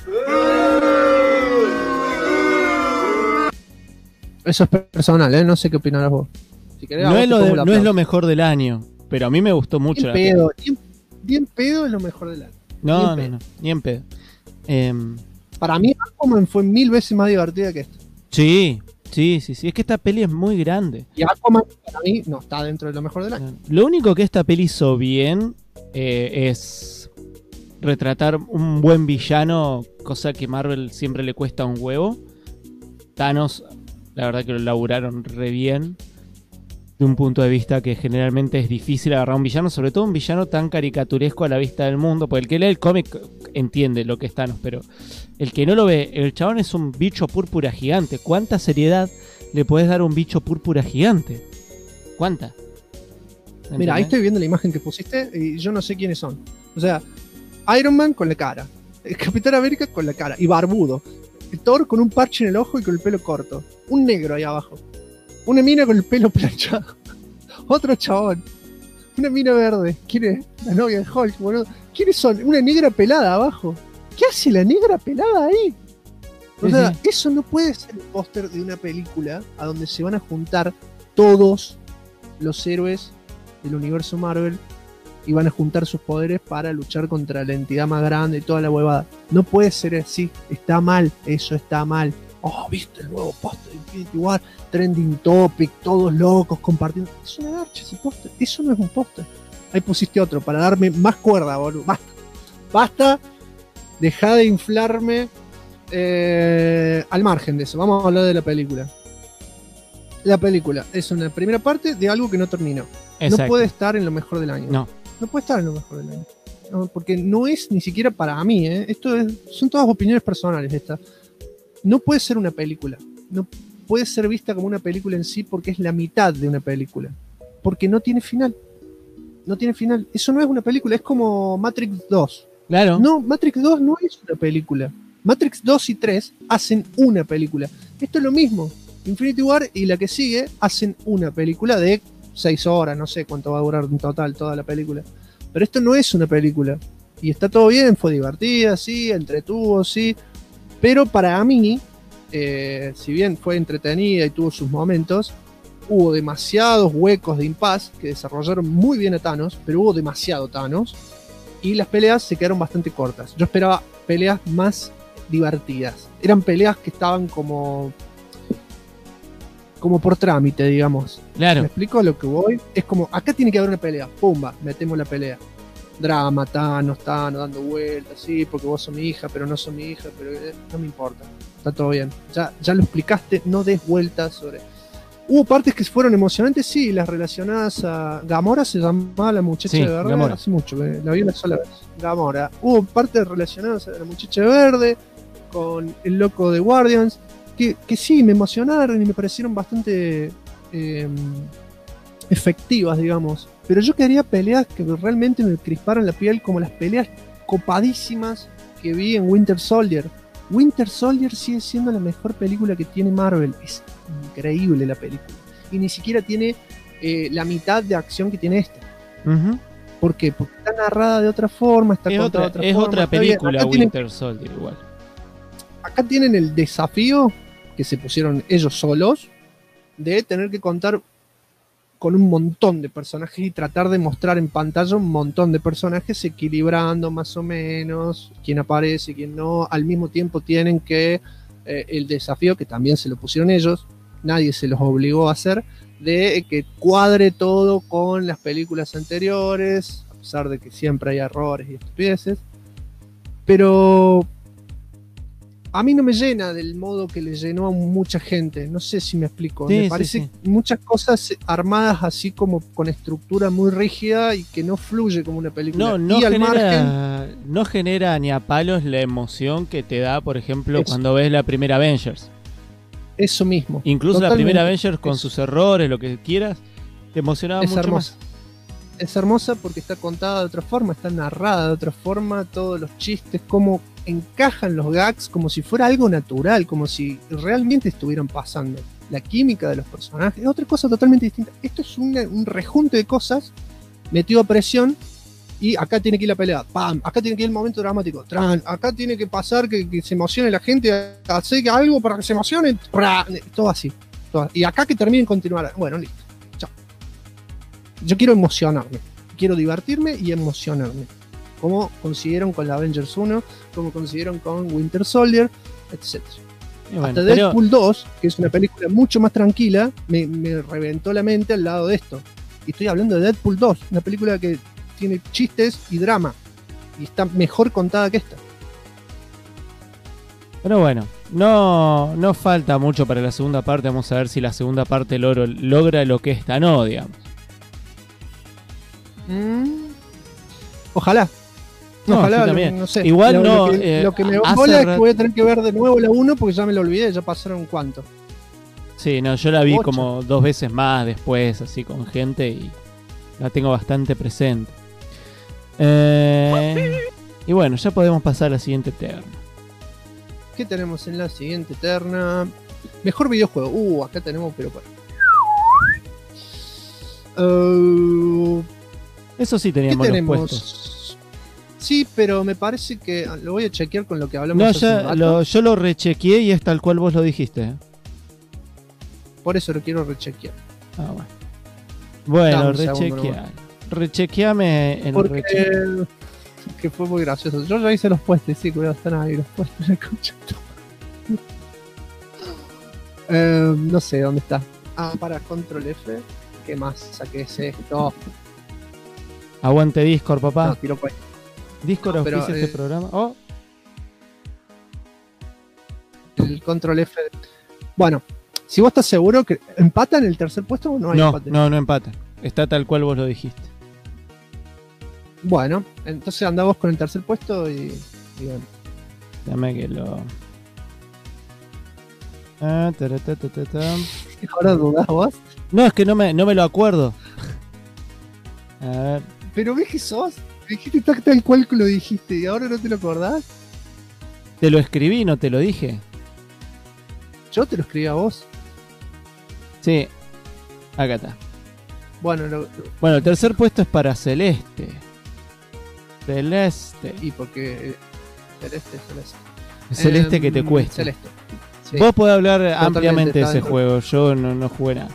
Eso es personal, no sé qué opinarás vos. Si querés, no es lo mejor del año, pero a mí me gustó mucho. Bien pedo es lo mejor del año. No, ni en pedo. Para mí Aquaman fue 1000 veces más divertida que esta. Sí. Es que esta peli es muy grande. Y Aquaman para mí no está dentro de lo mejor del año. Lo único que esta peli hizo bien es retratar un buen villano, cosa que Marvel siempre le cuesta un huevo. Thanos, la verdad que lo laburaron re bien, de un punto de vista que generalmente es difícil agarrar un villano, sobre todo un villano tan caricaturesco a la vista del mundo, porque el que lee el cómic entiende lo que es Thanos, pero el que no lo ve, el chabón es un bicho púrpura gigante. ¿Cuánta seriedad le podés dar a un bicho púrpura gigante? ¿Cuánta? Mira, ahí estoy viendo la imagen que pusiste y yo no sé quiénes son. O sea, Iron Man con la cara, el Capitán América con la cara y barbudo, el Thor con un parche en el ojo y con el pelo corto, un negro ahí abajo, una mina con el pelo planchado, otro chabón, una mina verde. ¿Quién es? La novia de Hulk, boludo. ¿Quiénes son? Una negra pelada abajo. ¿Qué hace la negra pelada ahí? O sea, eso no puede ser el póster de una película a donde se van a juntar todos los héroes del universo Marvel y van a juntar sus poderes para luchar contra la entidad más grande y toda la huevada. No puede ser así, está mal, eso está mal. Oh, ¿viste el nuevo póster de Infinity War? Trending topic, todos locos compartiendo. Es una garcha ese póster, eso no es un póster. Ahí pusiste otro para darme más cuerda, boludo. Basta, deja de inflarme. Al margen de eso, vamos a hablar de la película. La película es una primera parte de algo que no terminó. Exacto. No puede estar en lo mejor del año. No puede estar en lo mejor del año. No, porque no es ni siquiera para mí. Son todas opiniones personales estas. No puede ser una película. No puede ser vista como una película en sí porque es la mitad de una película. Porque no tiene final. No tiene final. Eso no es una película. Es como Matrix 2. Claro. No, Matrix 2 no es una película. Matrix 2 y 3 hacen una película. Esto es lo mismo. Infinity War y la que sigue hacen una película de 6 horas, no sé cuánto va a durar en total toda la película. Pero esto no es una película. Y está todo bien, fue divertida, sí, entretuvo, sí. Pero para mí, si bien fue entretenida y tuvo sus momentos, hubo demasiados huecos de impas que desarrollaron muy bien a Thanos, pero hubo demasiado Thanos. Y las peleas se quedaron bastante cortas. Yo esperaba peleas más divertidas. Eran peleas que estaban como por trámite, digamos. Claro. ¿Me explico a lo que voy? Es como, acá tiene que haber una pelea. Pumba, metemos la pelea. Drama, Thanos dando vueltas, sí, porque vos sos mi hija, pero no sos mi hija, pero no me importa. Está todo bien. Ya lo explicaste, no des vueltas sobre... Hubo partes que fueron emocionantes, sí, las relacionadas a... Gamora se llamaba la muchacha de verde. Gamora. Hace mucho, la vi una sola vez. Gamora. Hubo partes relacionadas a la muchacha de verde, con el loco de Guardians, que sí, me emocionaron y me parecieron bastante efectivas, digamos. Pero yo quería peleas que realmente me crisparan la piel, como las peleas copadísimas que vi en Winter Soldier. Winter Soldier sigue siendo la mejor película que tiene Marvel. Es increíble la película. Y ni siquiera tiene la mitad de acción que tiene esta. Uh-huh. ¿Por qué? Porque está narrada de otra forma, está contada de otra forma. Es otra película Winter Soldier igual. Acá tienen el desafío que se pusieron ellos solos de tener que contar con un montón de personajes y tratar de mostrar en pantalla un montón de personajes, equilibrando más o menos quién aparece y quién no. Al mismo tiempo tienen que el desafío, que también se lo pusieron ellos, nadie se los obligó a hacer, de que cuadre todo con las películas anteriores, a pesar de que siempre hay errores y estupideces. Pero a mí no me llena del modo que le llenó a mucha gente. No sé si me explico. Sí, me parece muchas cosas armadas así como con estructura muy rígida y que no fluye como una película. No genera ni a palos la emoción que te da, por ejemplo, cuando ves la primera Avengers. Eso mismo. Incluso totalmente. La primera Avengers con sus errores, lo que quieras, te emocionaba mucho hermosa. Más. Es hermosa porque está contada de otra forma, está narrada de otra forma, todos los chistes, cómo encajan los gags como si fuera algo natural, como si realmente estuvieran pasando. La química de los personajes es otra cosa totalmente distinta. Esto es un rejunte de cosas metido a presión y acá tiene que ir la pelea, ¡pam! Acá tiene que ir el momento dramático, ¡tran! Acá tiene que pasar que se emocione la gente, hacer algo para que se emocione, ¡pran! Todo así. Y acá que termine en continuar. Bueno, listo. Chao. Yo quiero emocionarme, quiero divertirme y emocionarme. Como consiguieron con la Avengers 1, como consiguieron con Winter Soldier, etc. Bueno, hasta Deadpool 2, que es una película mucho más tranquila, me reventó la mente al lado de esto. Y estoy hablando de Deadpool 2, una película que tiene chistes y drama. y está mejor contada que esta. Pero bueno, no falta mucho para la segunda parte. Vamos a ver si la segunda parte logra lo que esta no, digamos. Ojalá. No, Ojalá, sí, también. no sé. Igual no, Lo que me hace mola es que rato- voy a tener que ver de nuevo la 1 porque ya me lo olvidé, ya pasaron cuánto. Sí, no, yo la vi 8. como 2 veces más después, así con gente, y la tengo bastante presente. Y bueno, ya podemos pasar a la siguiente terna. ¿Qué tenemos en la siguiente terna? Mejor videojuego. Acá tenemos, pero para. Eso sí ¿Qué teníamos los puestos. tenemos? Sí, pero me parece que lo voy a chequear con lo que hablamos No, hace un rato. yo lo rechequeé y es tal cual vos lo dijiste. ¿Eh? Por eso lo quiero rechequear. Ah, bueno. Bueno, Dame un segundo rechequear. Rechequeame en el Porque recheque. que fue muy gracioso. Yo ya hice los puestos, sí, cuidado, están ahí los puestos en el concepto. No sé dónde está. Para Control F. ¿Qué más saqué esto? Aguante Discord, papá. No, tiro cual. Discord no, pero, auspicia este programa. Oh, El Control F. Bueno, si vos estás seguro que empata en el tercer puesto o no hay empate. no empata. Está tal cual vos lo dijiste. Bueno, entonces anda vos con el tercer puesto y bueno. Dame que lo. Ah, Ahora dudás vos. No, es que no me lo acuerdo. A ver. Pero ves que sos. Dijiste tal cual que lo dijiste y ahora no te lo acordás. Te lo escribí, no te lo dije. Yo te lo escribí a vos. Sí. Acá está. Bueno, Bueno, el tercer puesto es para Celeste. Celeste. y porque Celeste. Celeste que te cuesta. Celeste. Sí. Vos podés hablar Totalmente, ampliamente de está ese dentro. juego. Yo no jugué nada.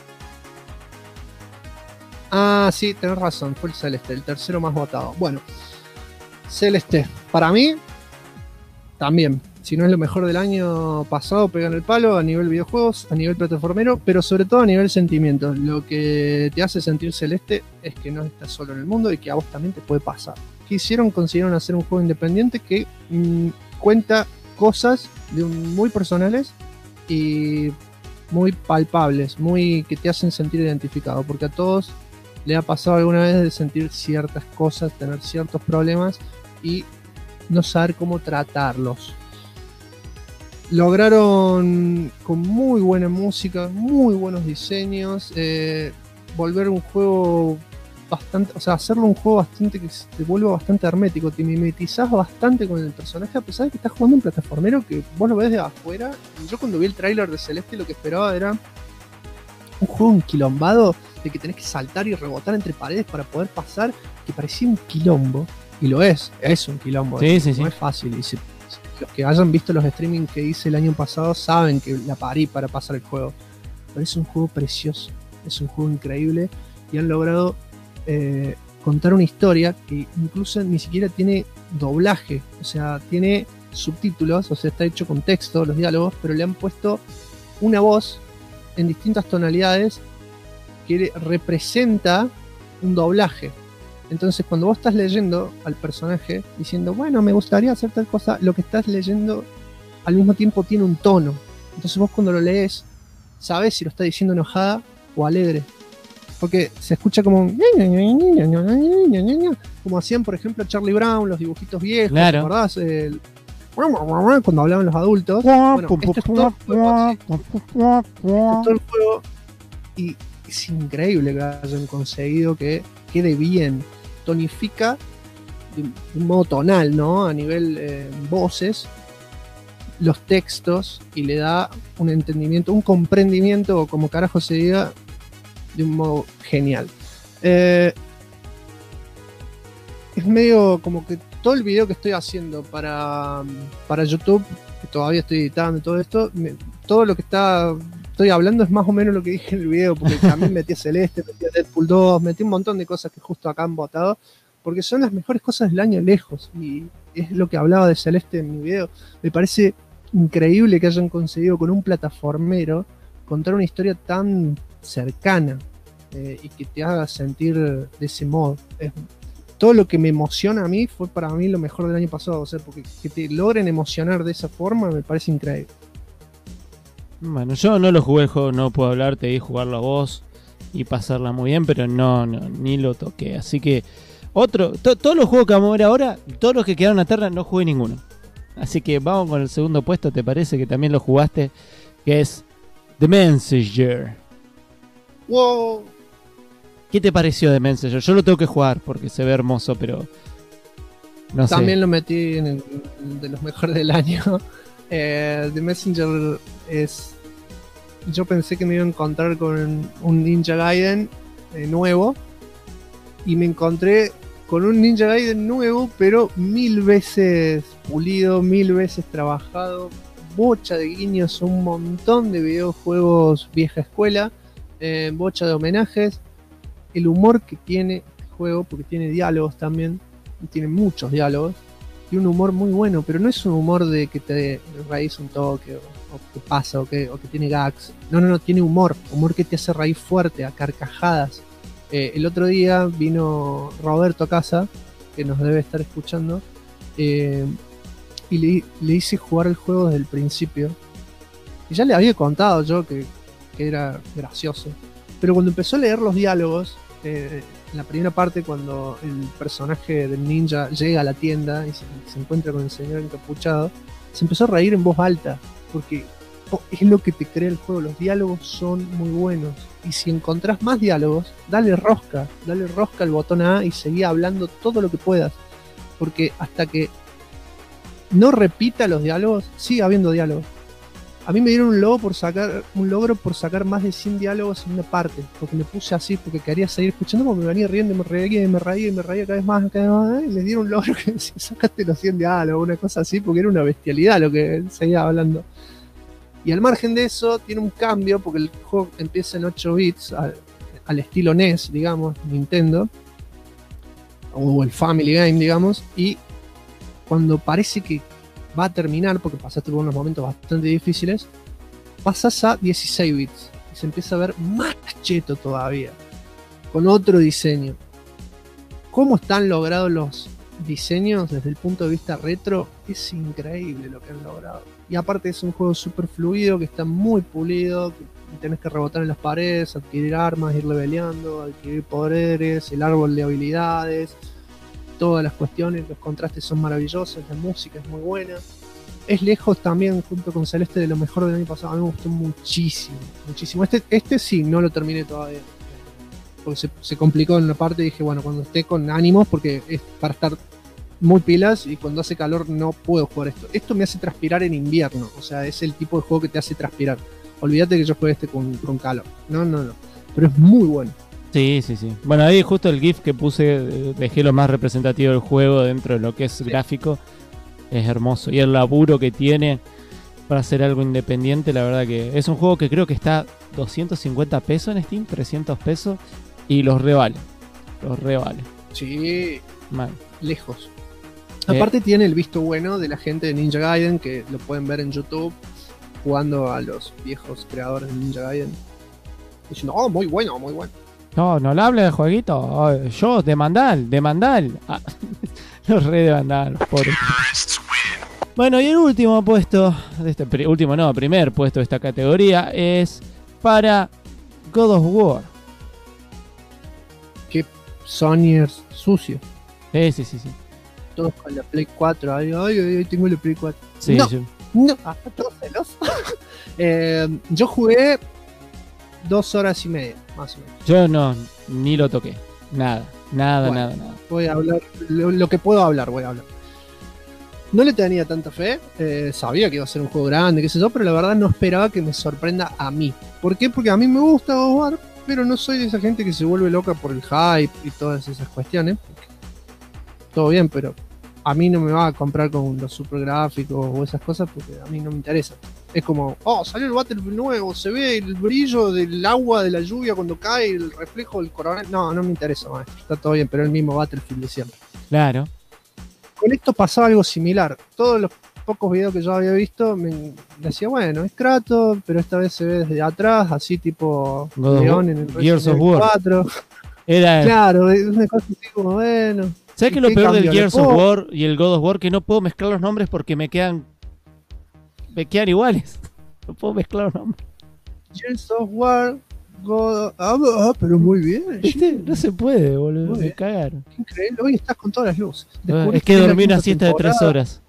Sí, tenés razón, fue el Celeste, el tercero más votado. Bueno, Celeste, para mí, también, si no es lo mejor del año pasado, pegan el palo a nivel videojuegos, a nivel plataformero, pero sobre todo a nivel sentimientos. Lo que te hace sentir Celeste es que no estás solo en el mundo y que a vos también te puede pasar. Consiguieron hacer un juego independiente que cuenta cosas muy personales y muy palpables, que te hacen sentir identificado, porque a todos le ha pasado alguna vez de sentir ciertas cosas, tener ciertos problemas y no saber cómo tratarlos. Lograron con muy buena música, muy buenos diseños, volver un juego bastante, o sea, hacerlo un juego bastante que se te vuelva bastante hermético, te mimetizás bastante con el personaje a pesar de que estás jugando un plataformero que vos lo ves de afuera. Y yo cuando vi el tráiler de Celeste lo que esperaba era un juego enquilombado de que tenés que saltar y rebotar entre paredes para poder pasar, que parecía un quilombo, y lo es un quilombo, Sí, no sí, sí. es fácil. Y los que hayan visto los streaming que hice el año pasado saben que la parí para pasar el juego, pero es un juego precioso, es un juego increíble y han logrado contar una historia que incluso ni siquiera tiene doblaje, o sea, tiene subtítulos, o sea, está hecho con texto los diálogos, pero le han puesto una voz en distintas tonalidades que representa un doblaje. Entonces cuando vos estás leyendo al personaje diciendo, bueno, me gustaría hacer tal cosa, lo que estás leyendo al mismo tiempo tiene un tono. Entonces vos cuando lo lees sabes si lo está diciendo enojada o alegre, porque se escucha como hacían por ejemplo Charlie Brown, los dibujitos viejos, Claro. ¿te acordás? Cuando hablaban los adultos. Bueno, esto es todo el juego así. Esto es todo el juego y es increíble que hayan conseguido que quede bien, tonifica de un modo tonal, ¿no? A nivel voces, los textos, y le da un entendimiento, un comprendimiento, o como carajo se diga, de un modo genial. Es medio como que todo el video que estoy haciendo para YouTube, que todavía estoy editando y todo esto, todo lo que estoy hablando es más o menos lo que dije en el video, porque también metí a Celeste, metí a Deadpool 2, metí un montón de cosas que justo acá han votado, porque son las mejores cosas del año lejos, y es lo que hablaba de Celeste en mi video. Me parece increíble que hayan conseguido con un plataformero contar una historia tan cercana y que te haga sentir de ese modo. todo lo que me emociona a mí fue para mí lo mejor del año pasado. O sea, porque que te logren emocionar de esa forma me parece increíble. Bueno, yo no lo jugué el juego, no puedo hablar, te di jugarlo a vos y pasarla muy bien, pero no, ni lo toqué. Así que, todos los juegos que vamos a ver ahora, todos los que quedaron a terra, no jugué ninguno. Así que vamos con el segundo puesto, ¿te parece? Que también lo jugaste, que es The Messenger. ¡Wow! ¿Qué te pareció The Messenger? Yo lo tengo que jugar porque se ve hermoso, pero no sé. También lo metí en el de los mejores del año. The Messenger es... Yo pensé que me iba a encontrar con un Ninja Gaiden nuevo. Y me encontré con un Ninja Gaiden nuevo, pero 1000 veces pulido, 1000 veces trabajado. Bocha de guiños, un montón de videojuegos vieja escuela. Bocha de homenajes. El humor que tiene el juego, porque tiene diálogos también. Y tiene muchos diálogos. Y un humor muy bueno, pero no es un humor de que te reís un toque, o que pasa, o que tiene gags. No, tiene humor que te hace reír fuerte, a carcajadas. El otro día vino Roberto a casa, que nos debe estar escuchando, y le hice jugar el juego desde el principio. Y ya le había contado yo que era gracioso. Pero cuando empezó a leer los diálogos, en la primera parte, cuando el personaje del ninja llega a la tienda y se encuentra con el señor encapuchado, se empezó a reír en voz alta, porque es lo que te crea el juego. Los diálogos son muy buenos, y si encontrás más diálogos, dale rosca al botón A y seguí hablando todo lo que puedas, porque hasta que no repita los diálogos, sigue habiendo diálogos. A mí me dieron un logro por sacar más de 100 diálogos en una parte, porque me puse así, porque quería seguir escuchando, porque me venía riendo, me reía cada vez más, y me dieron un logro que decía, sacaste los 100 diálogos, una cosa así, porque era una bestialidad lo que seguía hablando. Y al margen de eso, tiene un cambio, porque el juego empieza en 8 bits, al estilo NES, digamos, Nintendo, o el Family Game, digamos, y cuando parece que va a terminar, porque pasaste por unos momentos bastante difíciles, pasas a 16 bits y se empieza a ver más cheto todavía, con otro diseño. ¿Cómo están logrados los diseños desde el punto de vista retro? Es increíble lo que han logrado. Y aparte es un juego súper fluido, que está muy pulido, que tenés que rebotar en las paredes, adquirir armas, ir leveleando, adquirir poderes, el árbol de habilidades, todas las cuestiones, los contrastes son maravillosos, la música es muy buena. Es lejos también, junto con Celeste, de lo mejor del año pasado. A mí me gustó muchísimo. Este sí, no lo terminé todavía, porque se complicó en una parte y dije, bueno, cuando esté con ánimos, porque es para estar muy pilas, y cuando hace calor no puedo jugar esto. Esto me hace transpirar en invierno, o sea, es el tipo de juego que te hace transpirar. Olvídate que yo juegue este con calor. No. Pero es muy bueno. Sí. Bueno, ahí justo el GIF que puse, dejé lo más representativo del juego dentro de lo que es gráfico. Es hermoso. Y el laburo que tiene para hacer algo independiente, la verdad que es un juego que creo que está 250 pesos en Steam, 300 pesos, y los revale. Sí, mal. Lejos. Aparte tiene el visto bueno de la gente de Ninja Gaiden, que lo pueden ver en YouTube, jugando a los viejos creadores de Ninja Gaiden. Diciendo, oh, muy bueno. No le hable del jueguito. Yo, demandal. Los re demandal, pobre. Bueno, y el último puesto de primer puesto de esta categoría es para God of War. Qué Sonyers sucio. Sí. Todos con la Play 4. Ay, tengo la Play 4. Sí, No, todos celosos. Yo jugué 2 horas y media, más o menos. Yo ni lo toqué. Nada. Voy a hablar, lo que puedo hablar, voy a hablar. No le tenía tanta fe, sabía que iba a ser un juego grande, qué sé yo, pero la verdad no esperaba que me sorprenda a mí. ¿Por qué? Porque a mí me gusta God of War, pero no soy de esa gente que se vuelve loca por el hype y todas esas cuestiones. Todo bien, pero a mí no me va a comprar con los super gráficos o esas cosas, porque a mí no me interesa. Es como, salió el Battlefield nuevo, se ve el brillo del agua de la lluvia cuando cae, el reflejo del coronel. No me interesa, maestro. Está todo bien, pero es el mismo Battlefield de siempre. Claro. Con esto pasaba algo similar. Todos los pocos videos que yo había visto me decía, bueno, es Kratos, pero esta vez se ve desde atrás, así tipo León en el Gears of War 4. Era... Claro, es una cosa así como, bueno. ¿Sabes ¿Y qué es lo qué peor del cambió? Gears of War y el God of War? Que no puedo mezclar los nombres porque me quedan iguales. No puedo mezclar los nombres. Gears of War, pero muy bien. ¿Viste? No se puede, boludo. Muy Me bien. cagaron. Increíble, hoy estás con todas las luces. Es Descubriste que la dormí una quinta siesta de 3 temporada. horas.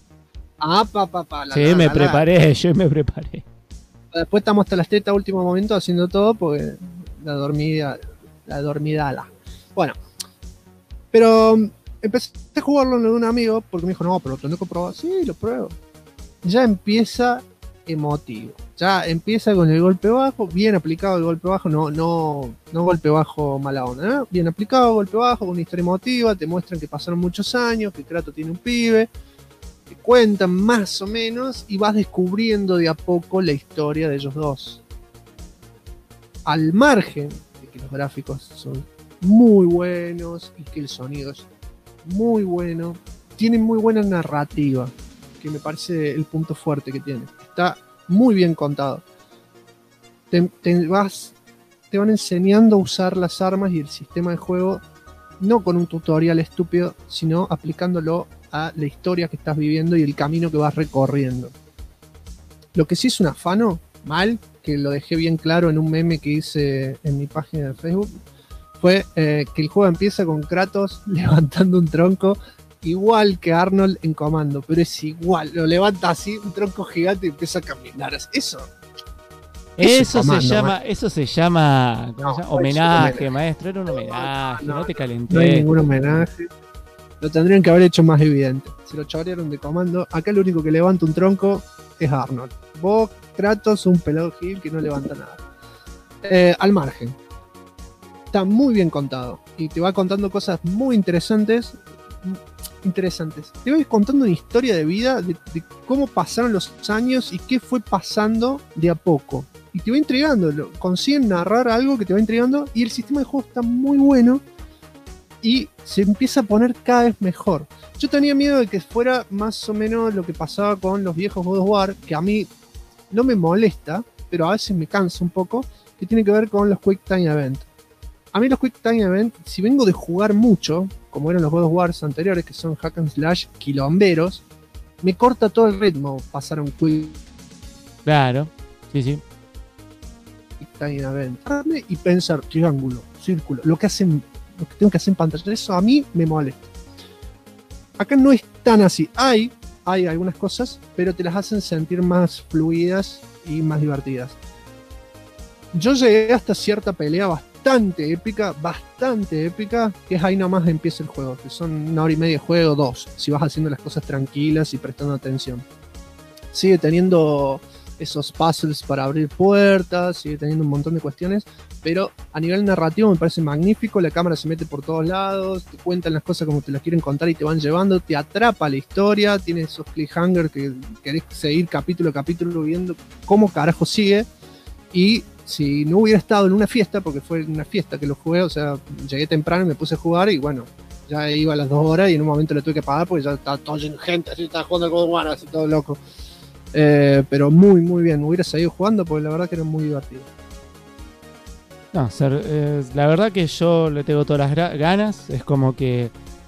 La, Sí, me preparé, yo me preparé. Después estamos hasta las tetas a último momento haciendo todo porque la dormidala. Bueno, pero empecé a jugarlo en un amigo porque me dijo, no, pero lo tengo que probar. Sí, lo pruebo. Ya empieza emotivo. Ya empieza con el golpe bajo, bien aplicado el golpe bajo, no golpe bajo mala onda, ¿no? Bien aplicado, golpe bajo, con una historia emotiva, te muestran que pasaron muchos años, que Kratos tiene un pibe, te cuentan más o menos y vas descubriendo de a poco la historia de ellos dos. Al margen de que los gráficos son muy buenos y que el sonido es muy bueno, tienen muy buena narrativa, que me parece el punto fuerte que tiene. Está muy bien contado. Te van enseñando a usar las armas y el sistema de juego, no con un tutorial estúpido, sino aplicándolo a la historia que estás viviendo y el camino que vas recorriendo. Lo que sí es un afano, mal, que lo dejé bien claro en un meme que hice en mi página de Facebook, fue que el juego empieza con Kratos levantando un tronco igual que Arnold en Comando, pero es igual, lo levanta así, un tronco gigante y empieza a caminar. Eso se llama No, homenaje, maestro, era un homenaje, no te calenté. No hay ningún homenaje. Lo tendrían que haber hecho más evidente. Se lo chorearon de Comando. Acá el único que levanta un tronco es Arnold. Vos, Kratos, un pelado gil que no levanta nada. Al margen. Está muy bien contado. Y te va contando cosas muy interesantes. Te voy contando una historia de vida de cómo pasaron los años y qué fue pasando de a poco. Y te va intrigando, consiguen narrar algo que te va intrigando y el sistema de juego está muy bueno y se empieza a poner cada vez mejor. Yo tenía miedo de que fuera más o menos lo que pasaba con los viejos God of War, que a mí no me molesta, pero a veces me cansa un poco, que tiene que ver con los Quick Time Event. A mí los Quick Time Event, si vengo de jugar mucho, como eran los God of War anteriores, que son hack and slash quilomberos, me corta todo el ritmo pasar un Quick Claro, sí. Time Event. Y pensar triángulo, círculo, lo que tengo que hacer en pantalla, eso a mí me molesta. Acá no es tan así. Hay algunas cosas, pero te las hacen sentir más fluidas y más divertidas. Yo llegué hasta cierta pelea bastante épica, que es ahí nomás empieza el juego, que son 1 hora y media de juego, 2, si vas haciendo las cosas tranquilas y prestando atención. Sigue teniendo esos puzzles para abrir puertas, sigue teniendo un montón de cuestiones, pero a nivel narrativo me parece magnífico, la cámara se mete por todos lados, te cuentan las cosas como te las quieren contar y te van llevando, te atrapa la historia, tiene esos cliffhangers que querés seguir capítulo a capítulo viendo cómo carajo sigue. Y si no hubiera estado en una fiesta, porque fue una fiesta que lo jugué, o sea, llegué temprano y me puse a jugar y bueno, ya iba a las 2 horas y en un momento le tuve que pagar porque ya estaba todo lleno de gente, así estaba jugando al God of War, así todo loco. Pero muy muy bien, me hubiera seguido jugando porque la verdad que era muy divertido. No, la verdad que yo le tengo todas las ganas, es como que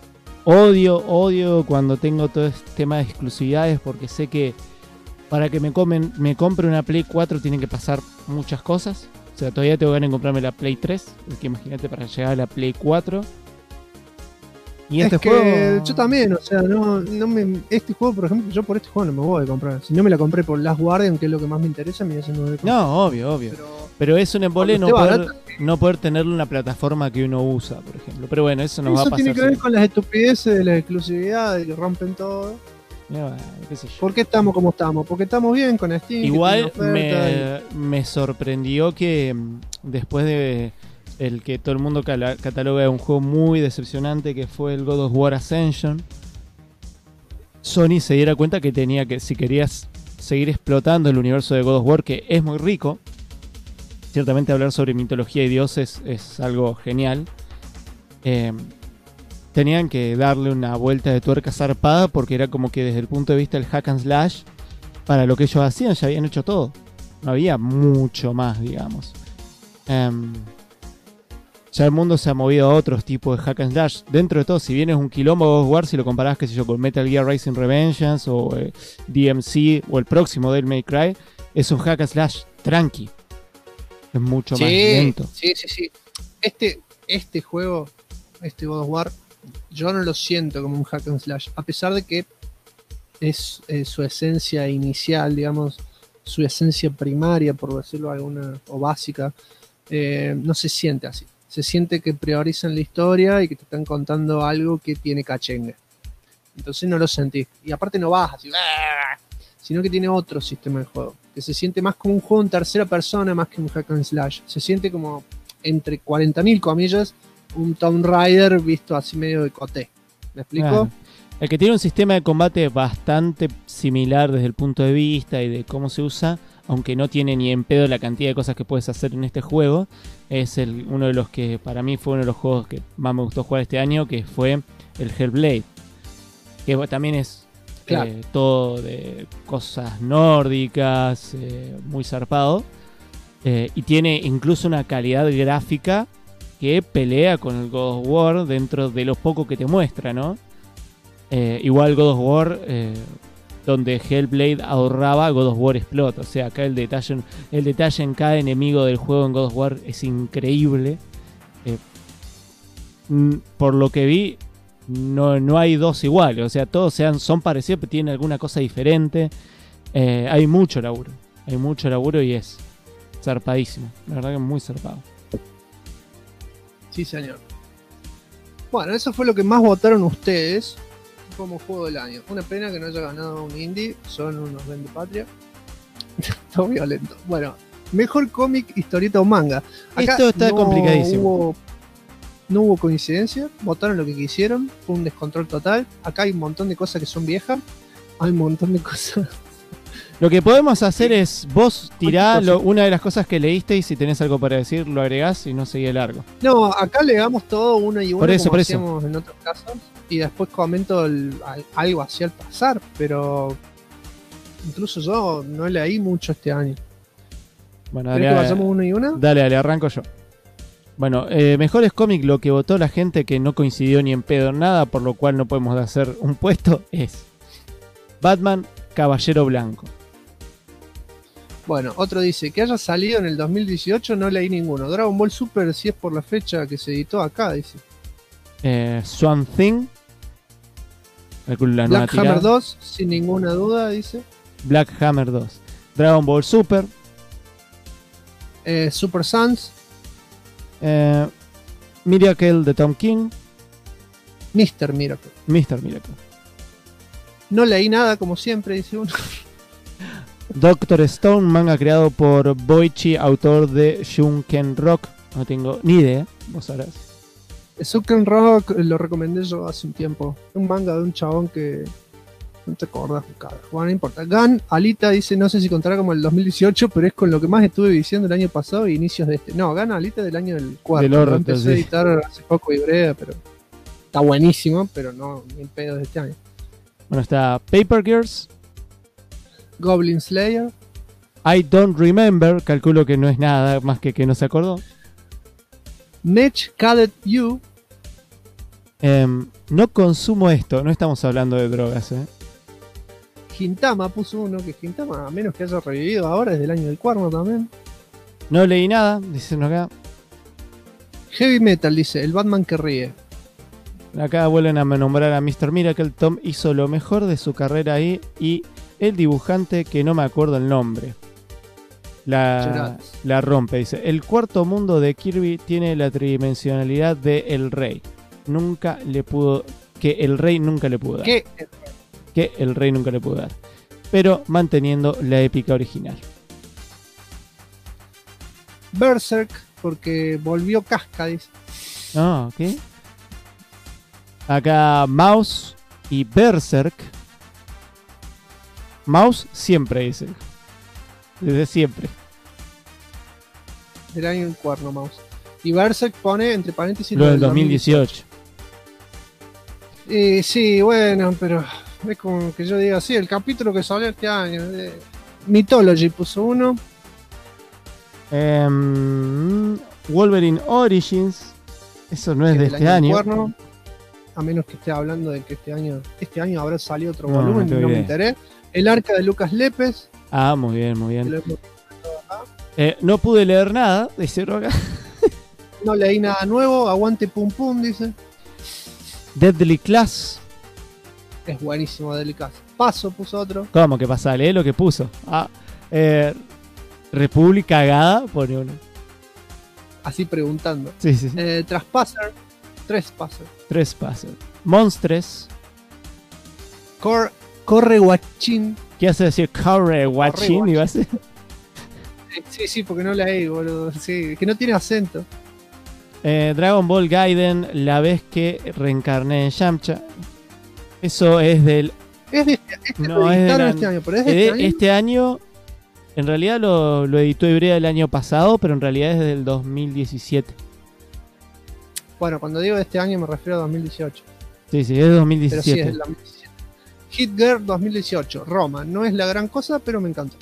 odio cuando tengo todo este tema de exclusividades porque sé que para que me compre una Play 4 tienen que pasar muchas cosas. O sea, todavía tengo ganas de comprarme la Play 3. Porque imagínate para llegar a la Play 4. Y es este que juego... yo también, o sea, este juego, por ejemplo, yo por este juego no me voy a comprar. Si no me la compré por Last Guardian, que es lo que más me interesa, me voy a comprar. No, obvio. Pero es un embole no poder tenerlo en una plataforma que uno usa, por ejemplo. Pero bueno, eso nos va a pasar. Eso tiene que ver con las estupideces de la exclusividad, de que rompen todo. Qué sé yo. ¿Por qué estamos como estamos? Porque estamos bien con Steam. Igual me sorprendió que después de el que todo el mundo cataloga un juego muy decepcionante que fue el God of War Ascension, Sony se diera cuenta que tenía que, si querías seguir explotando el universo de God of War, que es muy rico, ciertamente hablar sobre mitología y dioses es algo genial, tenían que darle una vuelta de tuerca zarpada porque era como que desde el punto de vista del hack and slash, para lo que ellos hacían ya habían hecho todo. No había mucho más, digamos. Ya el mundo se ha movido a otros tipos de hack and slash. Dentro de todo, si bien es un quilombo God of War, si lo comparás, qué sé yo, con Metal Gear Rising Revengeance o DMC o el próximo Devil May Cry, es un hack and slash tranqui. Es mucho más lento. Sí. Este juego, este God of War, yo no lo siento como un hack and slash, a pesar de que es su esencia inicial, digamos, su esencia primaria, por decirlo alguna, o básica, no se siente así. Se siente que priorizan la historia y que te están contando algo que tiene cachengue. Entonces no lo sentí. Y aparte no vas así, sino que tiene otro sistema de juego, que se siente más como un juego en tercera persona más que un hack and slash. Se siente como, entre 40.000 comillas, un Tomb Raider visto así medio de coté. ¿Me explico? Claro. El que tiene un sistema de combate bastante similar desde el punto de vista y de cómo se usa, aunque no tiene ni en pedo la cantidad de cosas que puedes hacer en este juego, es uno de los que para mí fue uno de los juegos que más me gustó jugar este año, que fue el Hellblade, que también es claro, todo de cosas nórdicas, muy zarpado, y tiene incluso una calidad gráfica que pelea con el God of War dentro de lo poco que te muestra, ¿no? Igual God of War, donde Hellblade ahorraba, God of War explota. O sea, acá el detalle en cada enemigo del juego en God of War es increíble. Por lo que vi, no hay dos iguales. O sea, todos son parecidos, pero tienen alguna cosa diferente. Hay mucho laburo y es zarpadísimo. La verdad que es muy zarpado. Sí, señor. Bueno, eso fue lo que más votaron ustedes como juego del año. Una pena que no haya ganado un indie, son unos vendepatria. Todo violento. Bueno, mejor cómic, historieta o manga. Acá esto está complicadísimo. No hubo coincidencia, votaron lo que quisieron, fue un descontrol total. Acá hay un montón de cosas que son viejas, hay un montón de cosas. Lo que podemos hacer es vos tirá una de las cosas que leíste y si tenés algo para decir lo agregás y no seguí el largo. No, acá le damos todo uno y uno por eso. hacíamos en otros casos y después comento algo así al pasar, pero incluso yo no leí mucho este año. Bueno, ¿Querés que vayamos uno y uno? Dale, arranco yo. Bueno, mejores cómics, lo que votó la gente que no coincidió ni en pedo en nada, por lo cual no podemos hacer un puesto, es Batman Caballero Blanco. Bueno, otro dice que haya salido en el 2018, no leí ninguno. Dragon Ball Super, si es por la fecha que se editó acá, dice. Swamp Thing. Black Hammer 2, sin ninguna duda, dice. Black Hammer 2. Dragon Ball Super. Super Sons. Miracle de Tom King. Mr. Miracle. No leí nada, como siempre, dice uno. Doctor Stone, manga creado por Boichi, autor de Shunken Rock. No tengo ni idea, vos sabrás. Shunken Rock lo recomendé yo hace un tiempo. Un manga de un chabón que no te acordás, cara. Bueno, no importa. Gun, Alita dice, no sé si contará como el 2018, pero es con lo que más estuve diciendo el año pasado e inicios de este. No, Gun, Alita del año del 4. Lo empecé a editar hace poco y breve, pero está buenísimo, pero no, ni en pedo de este año. Bueno, está Paper Girls. Goblin Slayer. I Don't Remember, calculo que no es nada más que no se acordó. Mech Cadet U. No consumo esto, no estamos hablando de drogas. Gintama puso uno, que Gintama, a menos que haya revivido ahora, es del año del cuerno también. No leí nada, dicen acá. Heavy Metal dice, el Batman que ríe. Acá vuelven a nombrar a Mr. Miracle. Tom hizo lo mejor de su carrera ahí y el dibujante que no me acuerdo el nombre la rompe, dice. El cuarto mundo de Kirby tiene la tridimensionalidad de El Rey. Que el Rey nunca le pudo dar. Que el Rey nunca le pudo dar. Pero manteniendo la épica original. Berserk, porque volvió Casca, dice. Ah, ¿qué? Acá Mouse y Berserk. Mouse siempre dice. Desde siempre. Del año del cuerno, Mouse. Y Berserk pone entre paréntesis lo del 2018. Sí, bueno, pero es como que yo diga, sí, el capítulo que salió este año. Mythology puso uno. Wolverine Origins. Eso no es que de del este del año. Cuerno, a menos que esté hablando de que este año habrá salido otro No, volumen, no no me idea. enteré. El arca de Lucas Lepes, Ah, muy bien, muy que bien. lo hemos- No pude leer nada, dice acá. no leí nada nuevo, aguante pum pum, dice. Deadly Class. Es buenísimo, delicado. Paso puso otro. ¿Cómo que pasa? Lee lo que puso. República Cagada, pone uno. Así preguntando. Sí, sí, sí. Trespasser, Trespasser. Trespasser. Monstres. Corre guachín. ¿Qué hace decir Corre Watching? Iba a ser. Sí, sí, porque no leí, boludo. Sí, que no tiene acento. Dragon Ball Gaiden, la vez que reencarné en Yamcha. Eso es del. Es de No, lo es de editaron la- este año, pero es de Este año. En realidad lo editó Ibrea el año pasado, pero en realidad es del 2017. Bueno, cuando digo de este año me refiero a 2018. Sí, sí, es de Pero sí 2017. es del 2017. Hit Girl 2018, Roma. No es la gran cosa, pero me encantó.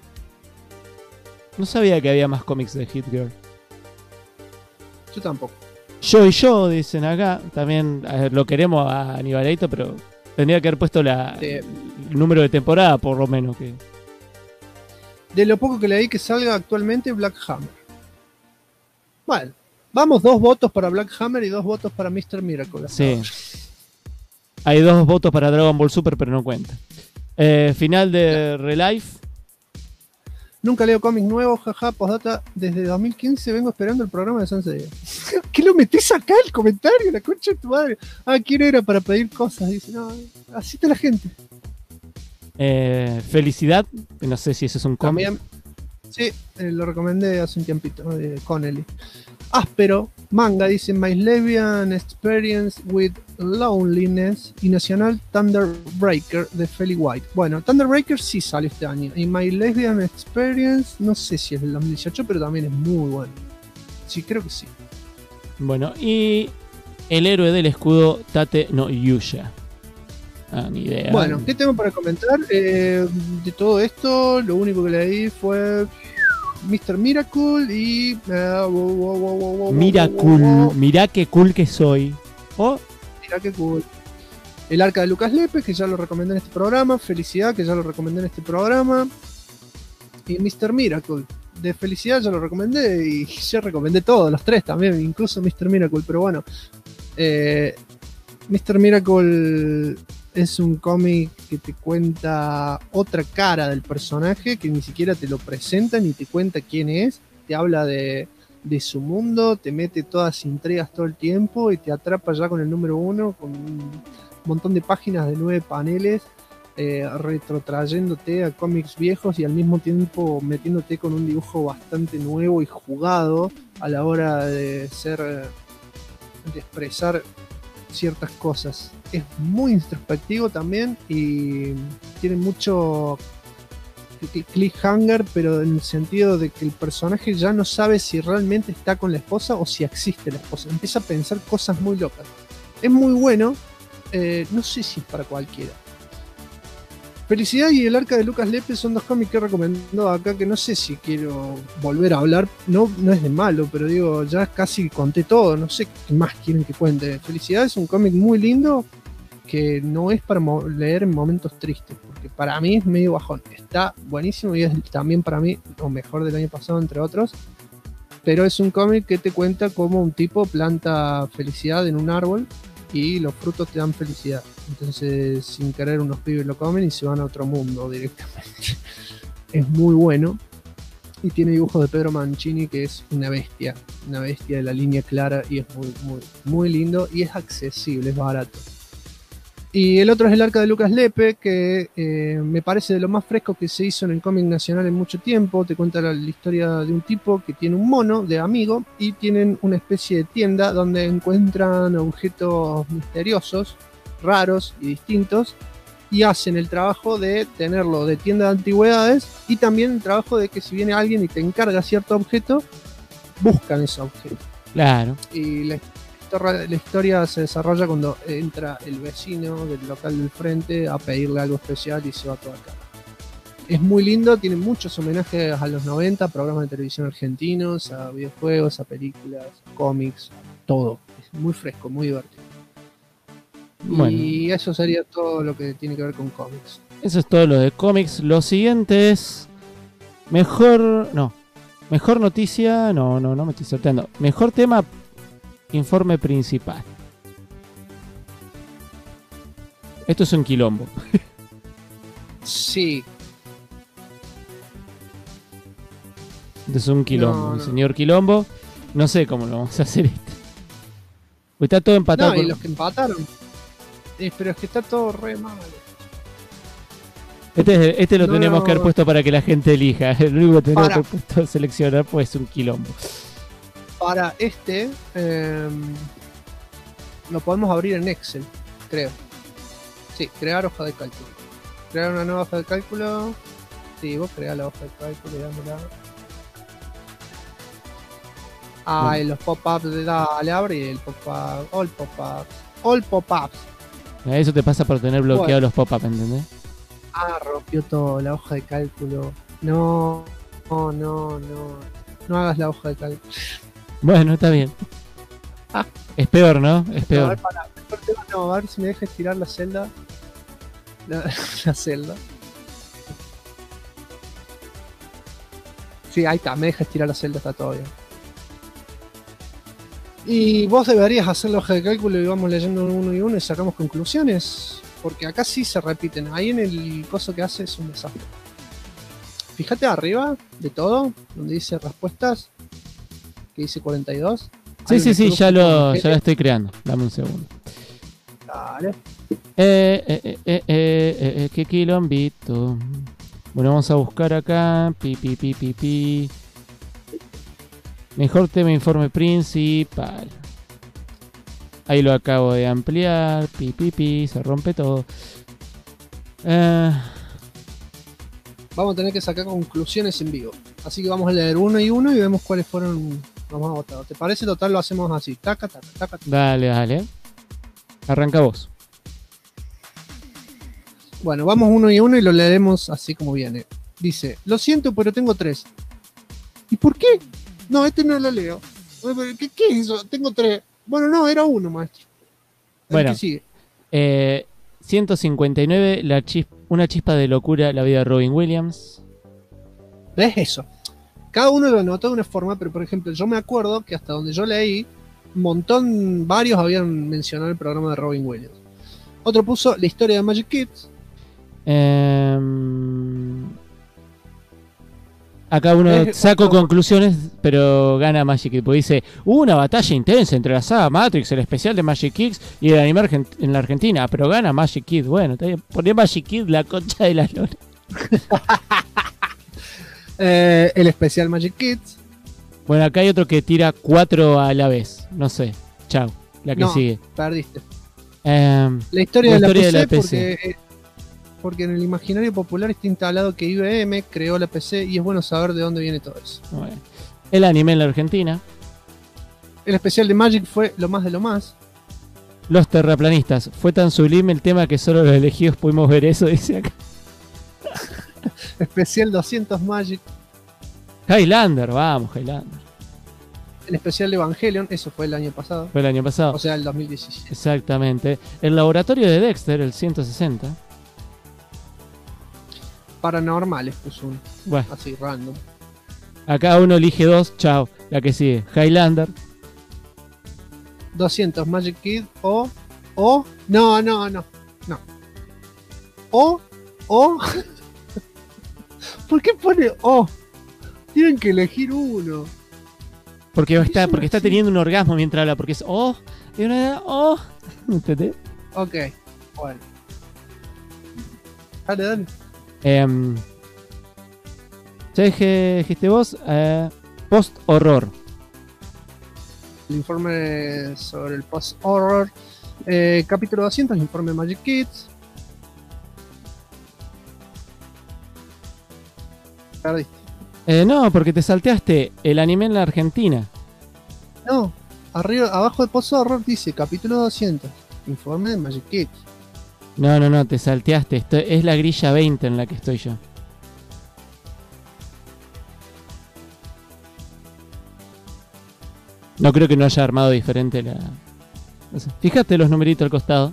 No sabía que había más cómics de Hit Girl. Yo tampoco. Yo y yo, dicen acá. También lo queremos a Aníbalito, pero tendría que haber puesto Sí. el número de temporada, por lo menos. Que De lo poco que leí que salga actualmente, Black Hammer. Bueno, vamos, 2 votos para Black Hammer y 2 votos para Mr. Miracle. hasta Sí. ahora. Hay 2 votos para Dragon Ball Super, pero no cuenta. Final de Relife. Nunca leo cómics nuevos, jaja, postdata. Desde 2015 vengo esperando el programa de Sansei. ¿Qué lo metés acá el comentario? La concha de tu madre. Ah, ¿quién era para pedir cosas? Dice, no, así está la gente. Felicidad. No sé si eso es un cómic. También, sí, lo recomendé hace un tiempito, ¿no? De Connelly. Áspero, manga, dice My Lesbian Experience with Loneliness y Nacional Thunderbreaker de Feli White. Bueno, Thunderbreaker sí salió este año. Y My Lesbian Experience, no sé si es del 2018, pero también es muy bueno. Sí, creo que sí. Bueno, y el héroe del escudo, Tate no Yuya. Ah, ni idea. Bueno, ¿qué tengo para comentar? De todo esto, lo único que leí fue Mr. Miracle y... Mira cool, mirá qué cool que soy. Oh, Mira qué cool. El arca de Lucas Lepes, que ya lo recomendé en este programa. Felicidad, que ya lo recomendé en este programa. Y Mr. Miracle. De Felicidad ya lo recomendé y ya recomendé todos, los 3 también, incluso Mr. Miracle. Pero bueno, Mr. Miracle es un cómic que te cuenta otra cara del personaje, que ni siquiera te lo presenta ni te cuenta quién es. Te habla de su mundo, te mete todas intrigas todo el tiempo y te atrapa ya con el número 1, con un montón de páginas de 9 paneles, retrotrayéndote a cómics viejos y al mismo tiempo metiéndote con un dibujo bastante nuevo y jugado a la hora de expresar ciertas cosas. Es muy introspectivo también y tiene mucho cliffhanger, pero en el sentido de que el personaje ya no sabe si realmente está con la esposa o si existe la esposa. Empieza a pensar cosas muy locas. Es muy bueno, no sé si es para cualquiera. Felicidad y el arca de Lucas Lepes son 2 cómics que he recomendado acá, que no sé si quiero volver a hablar. No es de malo, pero digo, ya casi conté todo, no sé qué más quieren que cuente. Felicidad es un cómic muy lindo que no es para leer en momentos tristes, porque para mí es medio bajón. Está buenísimo y es también para mí lo mejor del año pasado, entre otros. Pero es un cómic que te cuenta cómo un tipo planta felicidad en un árbol y los frutos te dan felicidad. Entonces, sin querer, unos pibes lo comen y se van a otro mundo directamente. Es muy bueno. Y tiene dibujos de Pedro Mancini, que es una bestia de la línea clara, y es muy, muy, muy lindo y es accesible, es barato. Y el otro es el arca de Lucas Lepe, que me parece de lo más fresco que se hizo en el cómic nacional en mucho tiempo. Te cuenta la historia de un tipo que tiene un mono de amigo y tienen una especie de tienda donde encuentran objetos misteriosos, raros y distintos, y hacen el trabajo de tenerlo de tienda de antigüedades y también el trabajo de que si viene alguien y te encarga cierto objeto, buscan ese objeto. claro. Y la historia se desarrolla cuando entra el vecino del local del frente a pedirle algo especial y se va toda cara. Es muy lindo, tiene muchos homenajes a los 90, programas de televisión argentinos, a videojuegos, a películas, a cómics, todo. Es muy fresco, muy divertido. Bueno. Y eso sería todo lo que tiene que ver con cómics. Eso es todo lo de cómics. Lo siguiente es mejor noticia. No me estoy saltando. Mejor tema, informe principal. Esto es un quilombo. Sí. Esto es un quilombo, No. un señor quilombo. No sé cómo lo vamos a hacer esto. Pues está todo empatado. No, y los que empataron. Pero es que está todo re mal. Este lo No, tenemos que haber puesto para que la gente elija. El único que tenemos Para. que haber puesto a seleccionar pues es un quilombo. Para lo podemos abrir en Excel, creo. Sí, crear hoja de cálculo. Crear una nueva hoja de cálculo. Sí, vos creás la hoja de cálculo y dámela. Ah, y los pop-ups, dale, abre el pop-up. All pop-ups. All pop-ups. Eso te pasa por tener bloqueados los pop-up, ¿entendés? Ah, rompió todo, la hoja de cálculo. No hagas la hoja de cálculo. Bueno, está bien. Es peor, ¿no? Es A peor. ver, a ver si me deja estirar la celda. La celda. Sí, ahí está, me deja estirar la celda, está todo bien. Y vos deberías hacer la hoja de cálculo y vamos leyendo uno y uno y sacamos conclusiones. Porque acá sí se repiten. Ahí en el coso que hace es un desastre. Fíjate arriba de todo, donde dice respuestas, que dice 42. Sí, ya la estoy creando. Dame un segundo. Dale. Qué quilombito. Bueno, vamos a buscar acá. Pi. Mejor tema, informe principal. Ahí lo acabo de ampliar. Pi. Se rompe todo. Vamos a tener que sacar conclusiones en vivo. Así que vamos a leer uno y uno y vemos cuáles fueron los más votados. ¿Te parece? Total, lo hacemos así. Taca. Dale. Arranca vos. Bueno, vamos uno y uno y lo leeremos así como viene. Dice, lo siento, pero tengo 3. ¿Y por qué? No, este no lo leo. ¿Qué hizo? Tengo 3. Bueno, no, era 1, maestro. Bueno. ¿Qué sigue? 159, una chispa de locura, la vida de Robin Williams. ¿Ves eso? Cada uno lo anotó de una forma, pero por ejemplo, yo me acuerdo que hasta donde yo leí, varios habían mencionado el programa de Robin Williams. Otro puso la historia de Magic Kids. Acá uno saco conclusiones, pero gana Magic Kids. Porque dice, hubo una batalla intensa entre la saga Matrix, el especial de Magic Kids y el anime en la Argentina, pero gana Magic Kids. Bueno, está bien. Poné Magic Kids, la concha de la lora. El especial Magic Kids. Bueno, acá hay otro que tira 4 a la vez. No sé. Chao. La que sigue. Perdiste. La historia de la PC. Porque en el imaginario popular está instalado que IBM creó la PC y es bueno saber de dónde viene todo eso. Bueno. El anime en la Argentina. El especial de Magic fue lo más de lo más. Los terraplanistas. Fue tan sublime el tema que solo los elegidos pudimos ver eso, dice acá. Especial 200 Magic. Highlander, vamos, Highlander. El especial de Evangelion, eso fue el año pasado. Fue el año pasado. O sea, el 2017. Exactamente. El laboratorio de Dexter, el 160. Paranormales puso uno. Bueno. Así, random. Acá uno elige 2, chao. La que sigue, Highlander. 200 Magic Kid o... No. O... ¿Por qué pone O? Tienen que elegir uno. Porque está teniendo un orgasmo mientras habla, porque es y una ¿entendés? Ok, bueno. Dale. ¿Sabes qué dijiste vos? Post-horror. El informe sobre el post-horror. Capítulo 200, informe Magic Kids. Perdiste. No, porque te salteaste el anime en la Argentina. No, abajo de post-horror dice capítulo 200, informe de Magic Kids. No, te salteaste. Es la grilla 20 en la que estoy yo. No creo que no haya armado diferente la... No sé. Fíjate los numeritos al costado.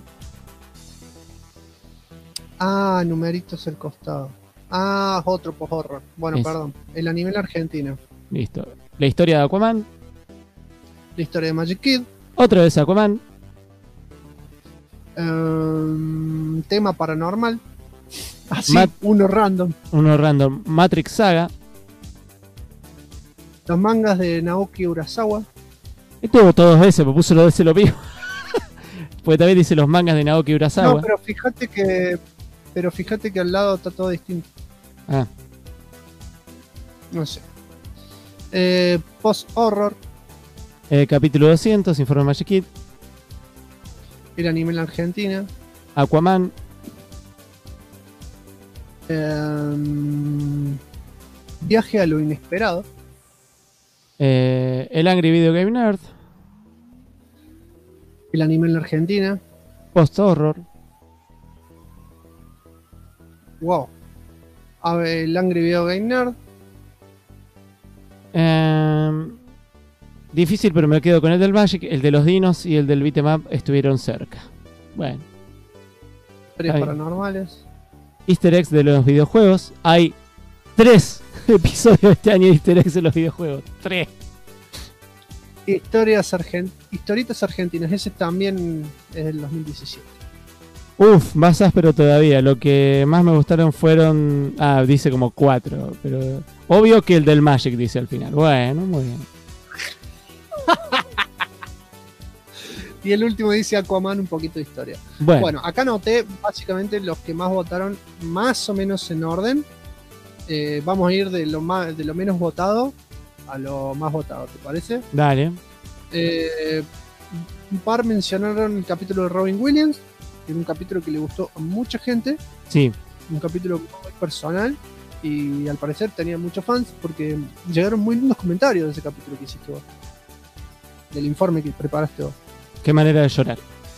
Ah, numeritos al costado. Ah, otro post-horror. Bueno, Es. perdón. El anime en Argentina. Listo. La historia de Aquaman. La historia de Magic Kid. Otra vez Aquaman. Tema paranormal. Así, Mat- uno random. Uno random. Matrix Saga. Los mangas de Naoki Urasawa. Estuvo todos veces, me puso lo de lo mismo. Porque también dice los mangas de Naoki Urasawa. No, pero fíjate que al lado está todo distinto. Ah, No sé. Post-horror. capítulo 200, Informe Magic Kid. El anime en la Argentina. Aquaman. Viaje a lo inesperado. El Angry Video Game Nerd. El anime en la Argentina. Post Horror. Wow. A ver, el Angry Video Game Nerd. Difícil, pero me quedo con el del Magic. El de los dinos y el del beat'em up estuvieron cerca. Bueno. Historias Ahí. paranormales. Easter eggs de los videojuegos. Hay 3 episodios este año de Easter eggs de los videojuegos. 3. Historietas argentinas. Ese también es del 2017. Uf, más áspero todavía. Lo que más me gustaron fueron... Ah, dice como 4. Pero obvio que el del Magic dice al final. Bueno, muy bien. Y el último dice Aquaman, un poquito de historia. Bueno, acá anoté básicamente los que más votaron, más o menos en orden. Vamos a ir de lo menos votado a lo más votado, ¿te parece? Dale. Un par mencionaron el capítulo de Robin Williams, que es un capítulo que le gustó a mucha gente, Sí. un capítulo muy personal y al parecer tenía muchos fans porque llegaron muy lindos comentarios de ese capítulo que hiciste vos, del informe que preparaste vos. Qué manera de llorar.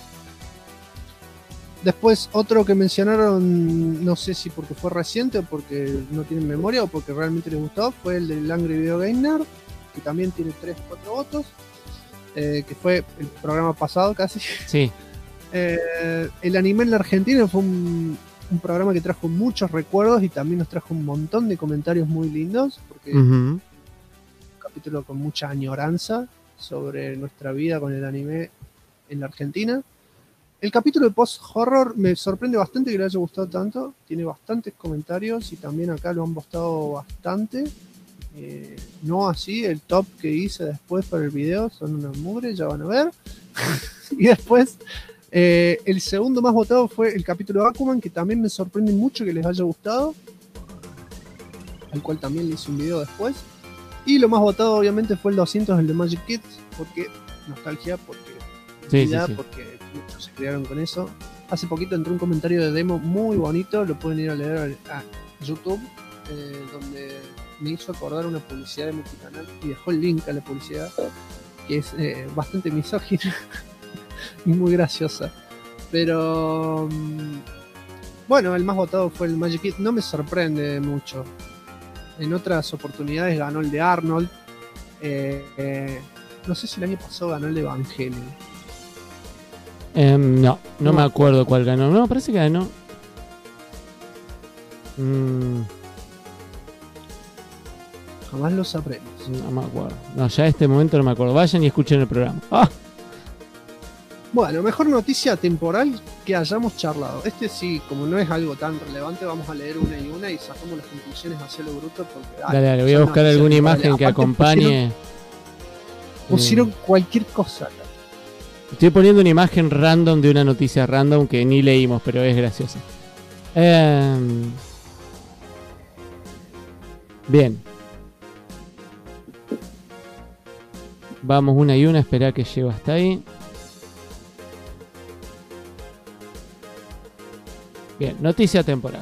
Después otro que mencionaron, no sé si porque fue reciente o porque no tienen memoria o porque realmente les gustó, fue el del Angry Video Game Nerd, que también tiene 3 o 4 votos, que fue el programa pasado casi. Sí. El anime en la Argentina fue un programa que trajo muchos recuerdos y también nos trajo un montón de comentarios muy lindos, porque Ujú. un capítulo con mucha añoranza sobre nuestra vida con el anime en la Argentina. El capítulo de post-horror me sorprende bastante que le haya gustado tanto. Tiene bastantes comentarios y también acá lo han gustado bastante. No así, el top que hice después para el video son una mugre, ya van a ver. Y después, el segundo más votado fue el capítulo de Aquaman, que también me sorprende mucho que les haya gustado. Al cual también le hice un video después. Y lo más votado obviamente fue el 200, el de Magic Kids, porque nostalgia, porque Sí, vida, sí, sí. porque muchos se criaron con eso. Hace poquito entró un comentario de demo muy bonito, lo pueden ir a leer a YouTube, donde me hizo acordar una publicidad de multicanal y dejó el link a la publicidad, que es bastante misógina y muy graciosa. Pero bueno, el más votado fue el Magic Kid, no me sorprende mucho. En otras oportunidades ganó el de Arnold. No sé si el año pasado ganó el de Evangelion. No No me me acuerdo cuál ganó. No, parece que ganó. Jamás lo sabremos. No me acuerdo. No, ya a este momento no me acuerdo. Vayan y escuchen el programa. ¡Ah! Bueno, mejor noticia temporal que hayamos charlado. Este sí, como no es algo tan relevante, vamos a leer una y una y sacamos las conclusiones hacia lo bruto. Porque, Dale, voy a son buscar noticias alguna temporales. imagen que Aparte acompañe. Pusieron cualquier cosa acá. Estoy poniendo una imagen random de una noticia random que ni leímos, pero es graciosa. Bien. Vamos una y una, espera que llego hasta ahí. Bien, noticia temporal.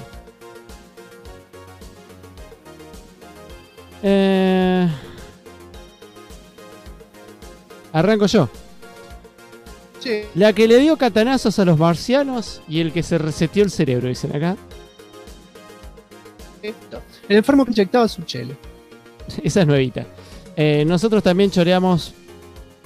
Arranco yo. Sí, La que le dio catanazos a los marcianos y el que se reseteó el cerebro, dicen acá. esto. El enfermo que inyectaba su chele. Esa es nuevita. Nosotros también choreamos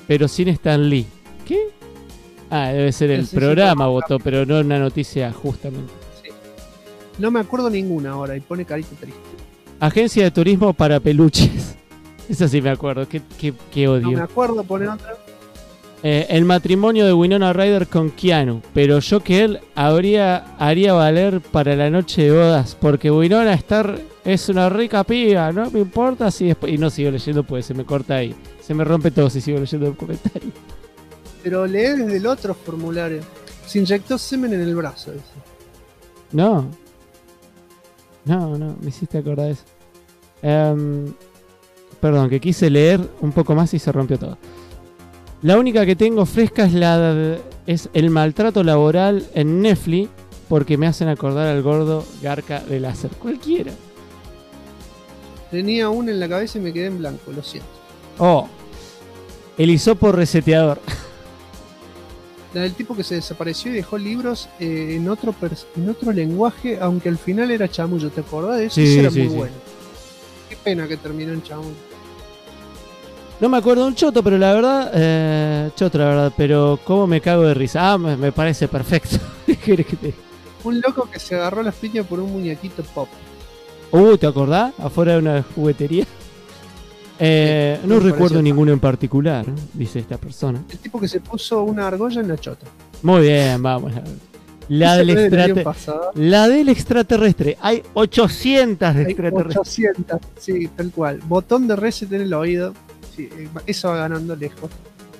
pero sin Stan Lee. ¿Qué? Ah, debe ser el Sí, sí, programa sí. votó, pero no una noticia justamente. No me acuerdo ninguna ahora y pone carita triste. Agencia de turismo para peluches. Eso sí me acuerdo, qué No odio. me acuerdo, pone otra. El matrimonio de Winona Ryder con Keanu, pero yo que él haría valer para la noche de bodas, porque Winona es una rica piba, no me importa si después... Y no sigo leyendo, pues se me corta ahí. Se me rompe todo si sigo leyendo el comentario. Pero lee desde el otro formulario. Se inyectó semen en el brazo, dice. No, me hiciste acordar de eso. Perdón, que quise leer un poco más y se rompió todo. La única que tengo fresca es el maltrato laboral en Netflix, porque me hacen acordar al gordo Garca de Láser. Cualquiera. Tenía una en la cabeza y me quedé en blanco, lo siento. Oh, el hisopo reseteador. La del tipo que se desapareció y dejó libros en otro lenguaje, aunque al final era chamullo. ¿Te acordás de eso? Sí, Eso era sí, muy sí. bueno. Qué pena que terminó en chamullo. No me acuerdo un choto, pero la verdad, pero cómo me cago de risa. Ah, me parece perfecto. ¿Qué querés que te diga? Un loco que se agarró las piñas por un muñequito pop. ¿Te acordás? Afuera de una juguetería. No me recuerdo pareció ninguno en particular, dice esta persona. El tipo que se puso una argolla en la chota. Muy bien, vamos. La Ese del, fue del año extrate- pasado. la del extraterrestre. Hay 800 de Hay extraterrestres. 800, sí, tal cual. Botón de reset en el oído. Sí, eso va ganando lejos.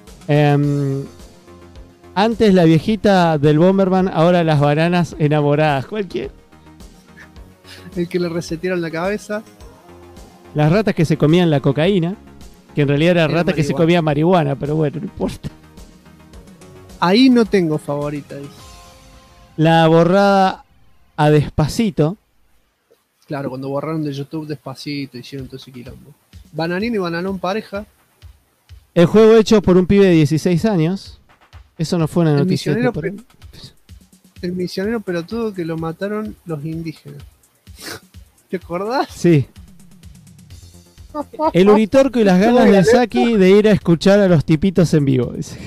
Antes la viejita del Bomberman, ahora las bananas enamoradas. Cualquier. El que le resetearon la cabeza. Las ratas que se comían la cocaína. Que en realidad era Era rata que se marihuana. comía marihuana, pero bueno, no importa. Ahí no tengo favorita, dice. La borrada a Despacito. Claro, cuando borraron de YouTube Despacito, hicieron todo ese quilombo. Bananín y Bananón pareja. El juego hecho por un pibe de 16 años. Eso no fue una El noticia. misionero, que El misionero pelotudo que lo mataron los indígenas. ¿Te acordás? Sí. El Uritorco y las ganas Estuvo del Saki de ir a escuchar a los tipitos en vivo. Dice.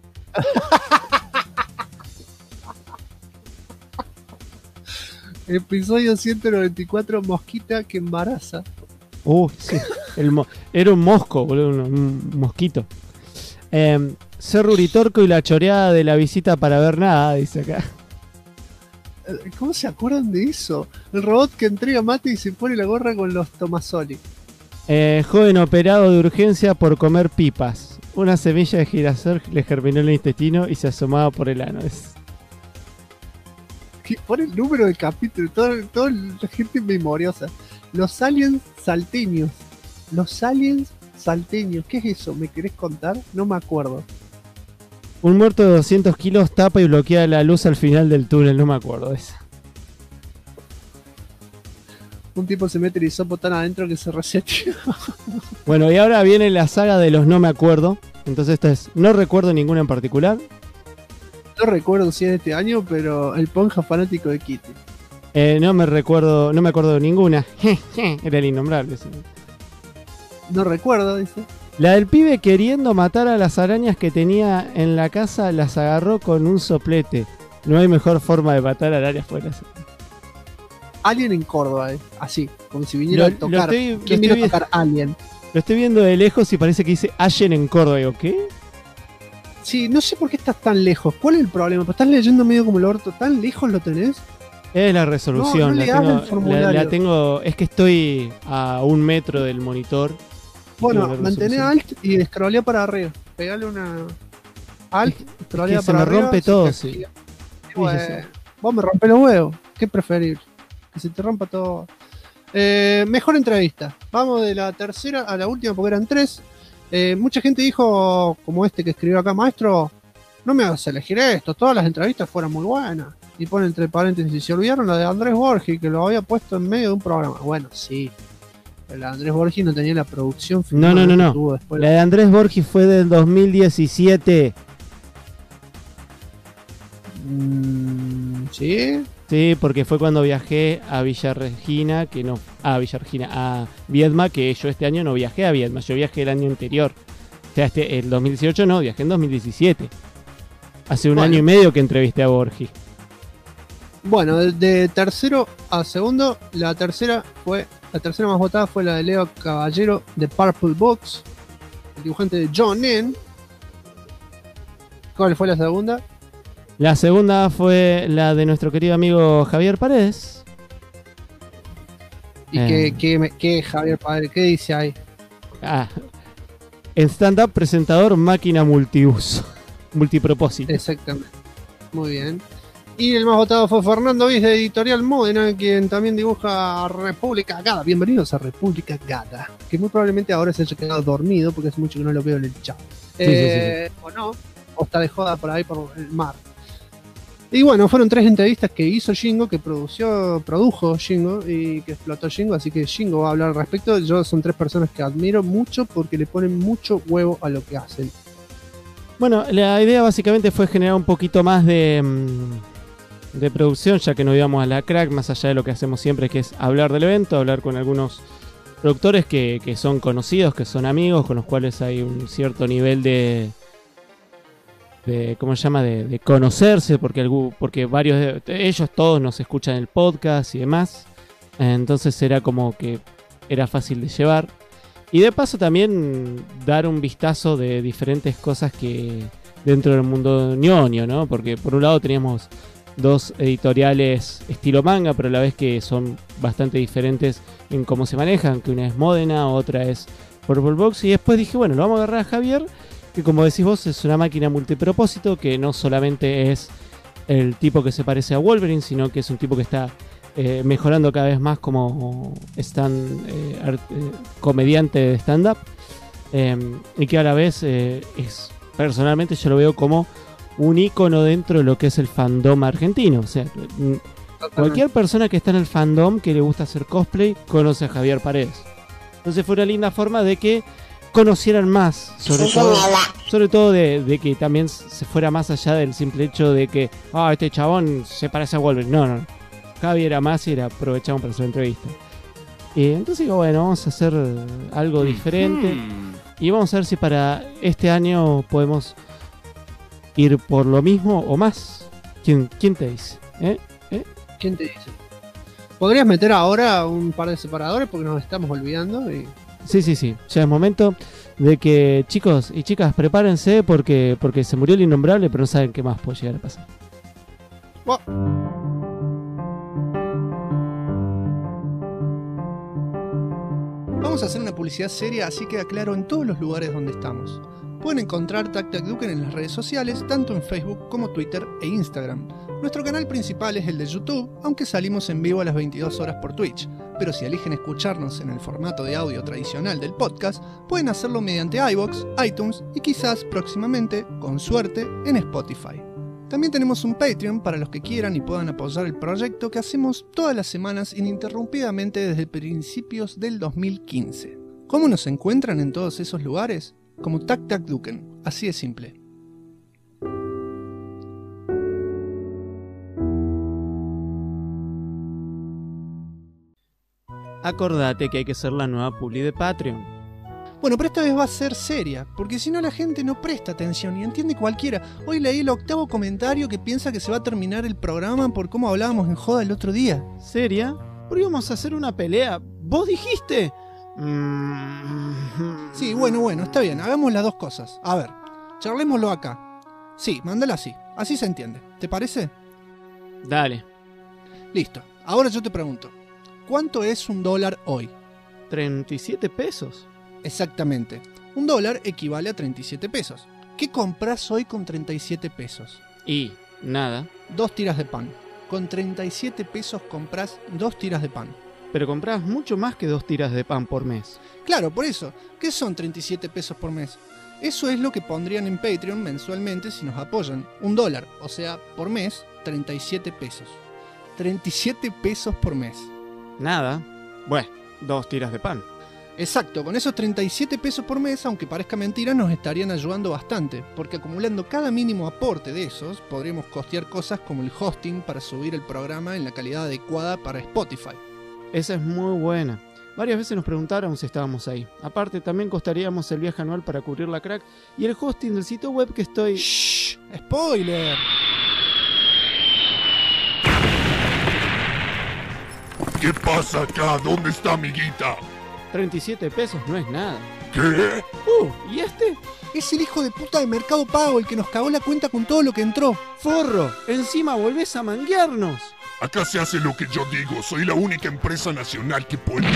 Episodio 194, Mosquita que embaraza. Sí. Era un mosco, boludo, un mosquito. Cerro Uritorco y la choreada de la visita para ver nada, dice acá. ¿Cómo se acuerdan de eso? El robot que entrega mate y se pone la gorra con los Tomasoli. Joven operado de urgencia por comer pipas. Una semilla de girasol le germinó en el intestino y se asomaba por el ano. Que pone el número de capítulo, toda la gente memoriosa. Los aliens salteños. Los aliens salteños. ¿Qué es eso? ¿Me querés contar? No me acuerdo. Un muerto de 200 kilos tapa y bloquea la luz al final del túnel. No me acuerdo de eso. Un tipo se mete el hisopo tan adentro que se resetea. Bueno, y ahora viene la saga de los no me acuerdo. Entonces esta es, no recuerdo ninguna en particular. No recuerdo si es de este año, pero el Ponja fanático de Kitty. No me acuerdo de ninguna. Era el innombrable. Sí. No recuerdo, dice. La del pibe queriendo matar a las arañas que tenía en la casa, las agarró con un soplete. No hay mejor forma de matar arañas fuera. Alien en Córdoba, así, como si viniera a tocar. ¿Quién estoy vino a tocar Alien? Lo estoy viendo de lejos y parece que dice Allen en Córdoba. Digo, ¿qué? Sí, no sé por qué estás tan lejos. ¿Cuál es el problema? ¿Pero estás leyendo medio como el orto? ¿Tan lejos lo tenés? Es la resolución. No leas el formulario. la tengo. Es que estoy a 1 metro del monitor. Bueno, Tengo la mantené resolución. Alt y scrollea para arriba. Pegale una Alt, scrollea se para me arriba. rompe se todo, te sí. activa. Bueno, vos me rompés los huevos. ¿Qué preferir? Que se te rompa todo. Mejor entrevista. Vamos de la tercera a la última porque eran 3. Mucha gente dijo, como este que escribió acá, maestro, no me hagas elegir esto, todas las entrevistas fueron muy buenas. Y pone entre paréntesis, y se olvidaron la de Andrés Borgi, que lo había puesto en medio de un programa. Bueno, sí. Pero la de Andrés Borgi no tenía la producción No. que tuvo después. La de Andrés Borgi fue del 2017. ¿Sí? Sí, porque fue cuando viajé a a Viedma, que yo este año no viajé a Viedma, yo viajé el año anterior. sea, el 2018 no, viajé en 2017. Hace un Bueno. año y medio que entrevisté a Borgi. Bueno, de tercero a segundo, la tercera más votada fue la de Leo Caballero de Purple Box, el dibujante de John N. ¿Cuál fue la segunda? La segunda fue la de nuestro querido amigo Javier Paredes. ¿Y qué Javier Padre? ¿Qué dice ahí? En stand-up, presentador, máquina multiuso. Multipropósito. Exactamente. Muy bien. Y el más votado fue Fernando Viz de Editorial Módena, quien también dibuja República Gada. Bienvenidos a República Gada, que muy probablemente ahora se haya quedado dormido porque hace mucho que no lo veo en el chat. Sí. O no, o está de joda por ahí por el mar. Y bueno, fueron 3 entrevistas que hizo Shingo, que produjo Shingo y que explotó Shingo, así que Shingo va a hablar al respecto. Son 3 personas que admiro mucho porque le ponen mucho huevo a lo que hacen. Bueno, la idea básicamente fue generar un poquito más de producción, ya que nos íbamos a la crack, más allá de lo que hacemos siempre, que es hablar del evento, hablar con algunos productores que son conocidos, que son amigos, con los cuales hay un cierto nivel de ¿cómo se llama? De conocerse, porque varios de ellos todos nos escuchan el podcast y demás. Entonces era como que era fácil de llevar. Y de paso también dar un vistazo de diferentes cosas que dentro del mundo ñoño, ¿no? Porque por un lado teníamos 2 editoriales estilo manga, pero a la vez que son bastante diferentes en cómo se manejan, que una es Módena, otra es Purple Box. Y después dije, bueno, lo vamos a agarrar a Javier, que como decís vos es una máquina multipropósito, que no solamente es el tipo que se parece a Wolverine, sino que es un tipo que está mejorando cada vez más como comediante de stand-up, y que a la vez es, personalmente yo lo veo como un ícono dentro de lo que es el fandom argentino. O sea, cualquier persona que está en el fandom que le gusta hacer cosplay conoce a Javier Paredes. Entonces fue una linda forma de que conocieran más, sobre todo de que también se fuera más allá del simple hecho de que este chabón se parece a Wolverine. No. Javier era más y aprovechamos para hacer la entrevista. Entonces digo, bueno, vamos a hacer algo diferente y vamos a ver si para este año podemos ir por lo mismo o más. ¿Quién te dice? ¿Quién te dice? ¿Podrías meter ahora un par de separadores porque nos estamos olvidando? Sí. Ya es momento de que chicos y chicas prepárense porque se murió el innombrable, pero no saben qué más puede llegar a pasar. Vamos a hacer una publicidad seria, así queda claro en todos los lugares donde estamos. Pueden encontrar Tac Tac Duken en las redes sociales, tanto en Facebook como Twitter e Instagram. Nuestro canal principal es el de YouTube, aunque salimos en vivo a las 22 horas por Twitch. Pero si eligen escucharnos en el formato de audio tradicional del podcast, pueden hacerlo mediante iVoox, iTunes y quizás próximamente, con suerte, en Spotify. También tenemos un Patreon para los que quieran y puedan apoyar el proyecto que hacemos todas las semanas ininterrumpidamente desde principios del 2015. ¿Cómo nos encuentran en todos esos lugares? Como Tac Tac Duken, así de simple. Acordate que hay que ser la nueva publi de Patreon. Bueno, pero esta vez va a ser seria, porque si no la gente no presta atención y entiende cualquiera. Hoy leí el 8º comentario que piensa que se va a terminar el programa por cómo hablábamos en joda el otro día. ¿Seria? ¿Por qué íbamos a hacer una pelea? ¿Vos dijiste? Sí, bueno, está bien, hagamos las dos cosas. A ver, charlémoslo acá. Sí, mándala así se entiende. ¿Te parece? Dale. Listo, ahora yo te pregunto, ¿cuánto es $1 hoy? 37 pesos. Exactamente, $1 equivale a 37 pesos. ¿Qué compras hoy con 37 pesos? Y nada. 2 tiras de pan. Con 37 pesos compras 2 tiras de pan. Pero compras mucho más que 2 tiras de pan por mes. Claro, por eso. ¿Qué son 37 pesos por mes? Eso es lo que pondrían en Patreon mensualmente si nos apoyan. $1, o sea, por mes, 37 pesos. 37 pesos por mes. Nada. Bueno, 2 tiras de pan. Exacto, con esos 37 pesos por mes, aunque parezca mentira, nos estarían ayudando bastante, porque acumulando cada mínimo aporte de esos, podríamos costear cosas como el hosting para subir el programa en la calidad adecuada para Spotify. Esa es muy buena. Varias veces nos preguntaron si estábamos ahí. Aparte, también costaríamos el viaje anual para cubrir la crack y el hosting del sitio web que estoy... ¡Shh! ¡Spoiler! ¿Qué pasa acá? ¿Dónde está amiguita? 37 pesos no es nada. ¿Qué? ¿Y este? Es el hijo de puta de Mercado Pago el que nos cagó la cuenta con todo lo que entró. ¡Forro! ¡Encima volvés a manguearnos! Acá se hace lo que yo digo. Soy la única empresa nacional que puede...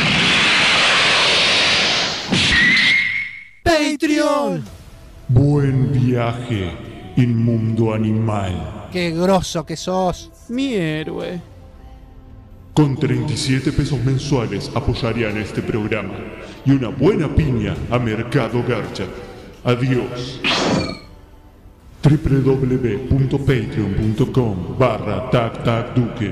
¡Patreon! Buen viaje, inmundo animal. ¡Qué grosso que sos! Mi héroe. Con 37 pesos mensuales apoyarían este programa y una buena piña a Mercado Garcha. Adiós. www.patreon.com/tactacduque.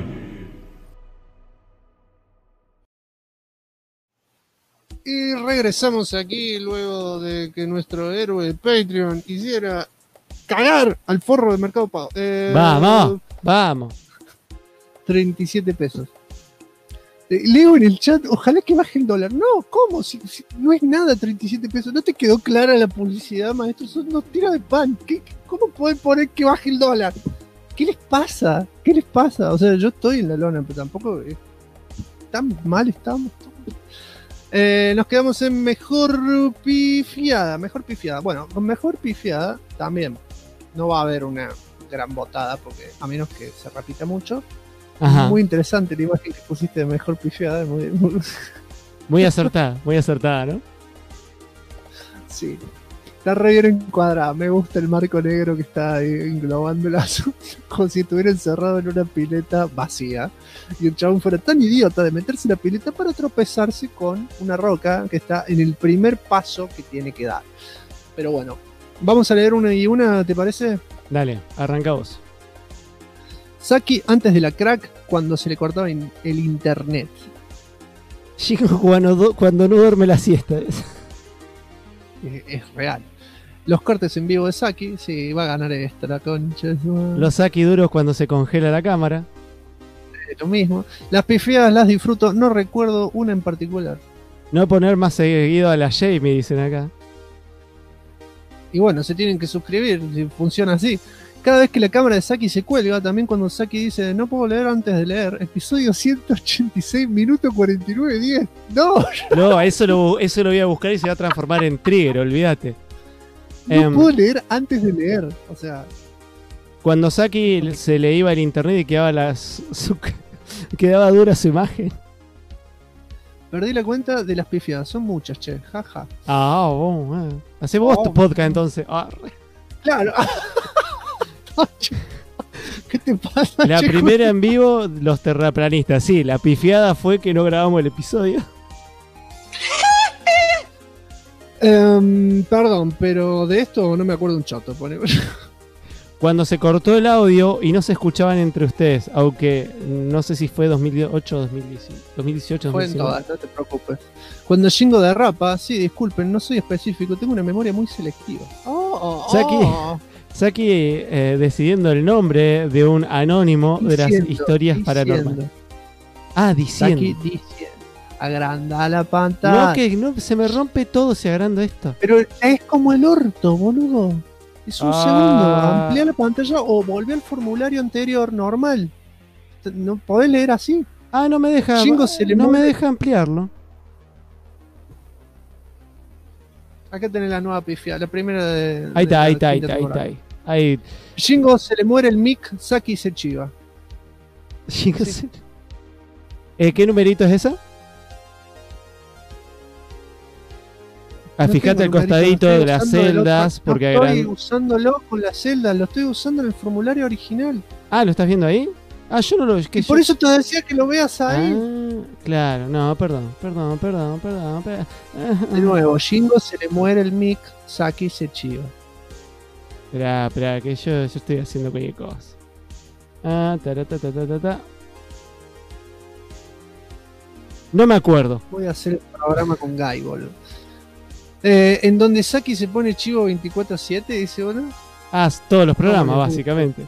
Y regresamos aquí luego de que nuestro héroe de Patreon hiciera cagar al forro de Mercado Pago. Vamos. 37 pesos. Leo en el chat, ojalá que baje el dólar. No, ¿cómo? Si no es nada 37 pesos. ¿No te quedó clara la publicidad, maestro? Son unos tiros de pan. ¿Cómo pueden poner que baje el dólar? ¿Qué les pasa? ¿Qué les pasa? O sea, yo estoy en la lona, pero tampoco tan mal estamos. Nos quedamos en mejor pifiada. Bueno, con mejor pifiada también no va a haber una gran botada, porque a menos que se repita mucho. Ajá. Muy interesante la imagen que pusiste de mejor pifiada. Muy acertada, ¿no? Sí. Está re bien encuadrada. Me gusta el marco negro que está ahí englobando el asunto, como si estuviera encerrado en una pileta vacía. Y el chabón fuera tan idiota de meterse en la pileta para tropezarse con una roca que está en el primer paso que tiene que dar. Pero bueno, vamos a leer una y una, ¿te parece? Dale, arranca vos. Saki antes de la crack, cuando se le cortaba el internet. Chico, cuando no duerme la siesta. Es real. Los cortes en vivo de Saki, sí, va a ganar esta, la concha de su madre. Los Saki duros cuando se congela la cámara. Lo mismo. Las pifiadas las disfruto, no recuerdo una en particular. No poner más seguido a la Jamie, dicen acá. Y bueno, se tienen que suscribir, si funciona así. Cada vez que la cámara de Saki se cuelga, también cuando Saki dice no puedo leer antes de leer, episodio 186 minutos 49 10. No, eso lo voy a buscar y se va a transformar en trigger, olvídate. No puedo leer antes de leer, o sea. Cuando Saki se le iba el internet y quedaba dura su imagen. Perdí la cuenta de las pifiadas, son muchas, che, jaja. Bueno. Hacé vos tu podcast entonces. Claro. ¿Qué te pasa? La primera en vivo, los terraplanistas. Sí, la pifiada fue que no grabamos el episodio. Perdón, pero de esto no me acuerdo un choto. Cuando se cortó el audio y no se escuchaban entre ustedes, aunque no sé si fue 2008 o 2018. Fue en todas, no te preocupes. Cuando Shingo derrapa, sí, disculpen, no soy específico, tengo una memoria muy selectiva. Saki decidiendo el nombre de un anónimo de las historias paranormales. Diciendo. Saki diciendo. Agranda la pantalla. No, que no, se me rompe todo si agrando esto. Pero es como el orto, boludo. Es un segundo. Amplía la pantalla o volvé al formulario anterior normal. No podés leer así. No me deja. Me deja ampliarlo. Acá tenés la nueva pifia, la primera de. Ahí está. Ahí. Shingo se le muere el mic, Saki se chiva. Shingo sí. ¿Qué numerito es esa? Fíjate al costadito de las celdas. Porque estoy usándolo con las celdas, lo estoy usando en el formulario original. ¿Lo estás viendo ahí? Yo no lo... Por eso te decía que lo veas ahí. Claro, no, perdón. De nuevo, Shingo se le muere el mic, Saki se chiva. Espera, que yo estoy haciendo cualquier cosa. No me acuerdo. Voy a hacer el programa con Guy, boludo. En donde Saki se pone chivo 24/7, dice uno. Todos los programas, básicamente.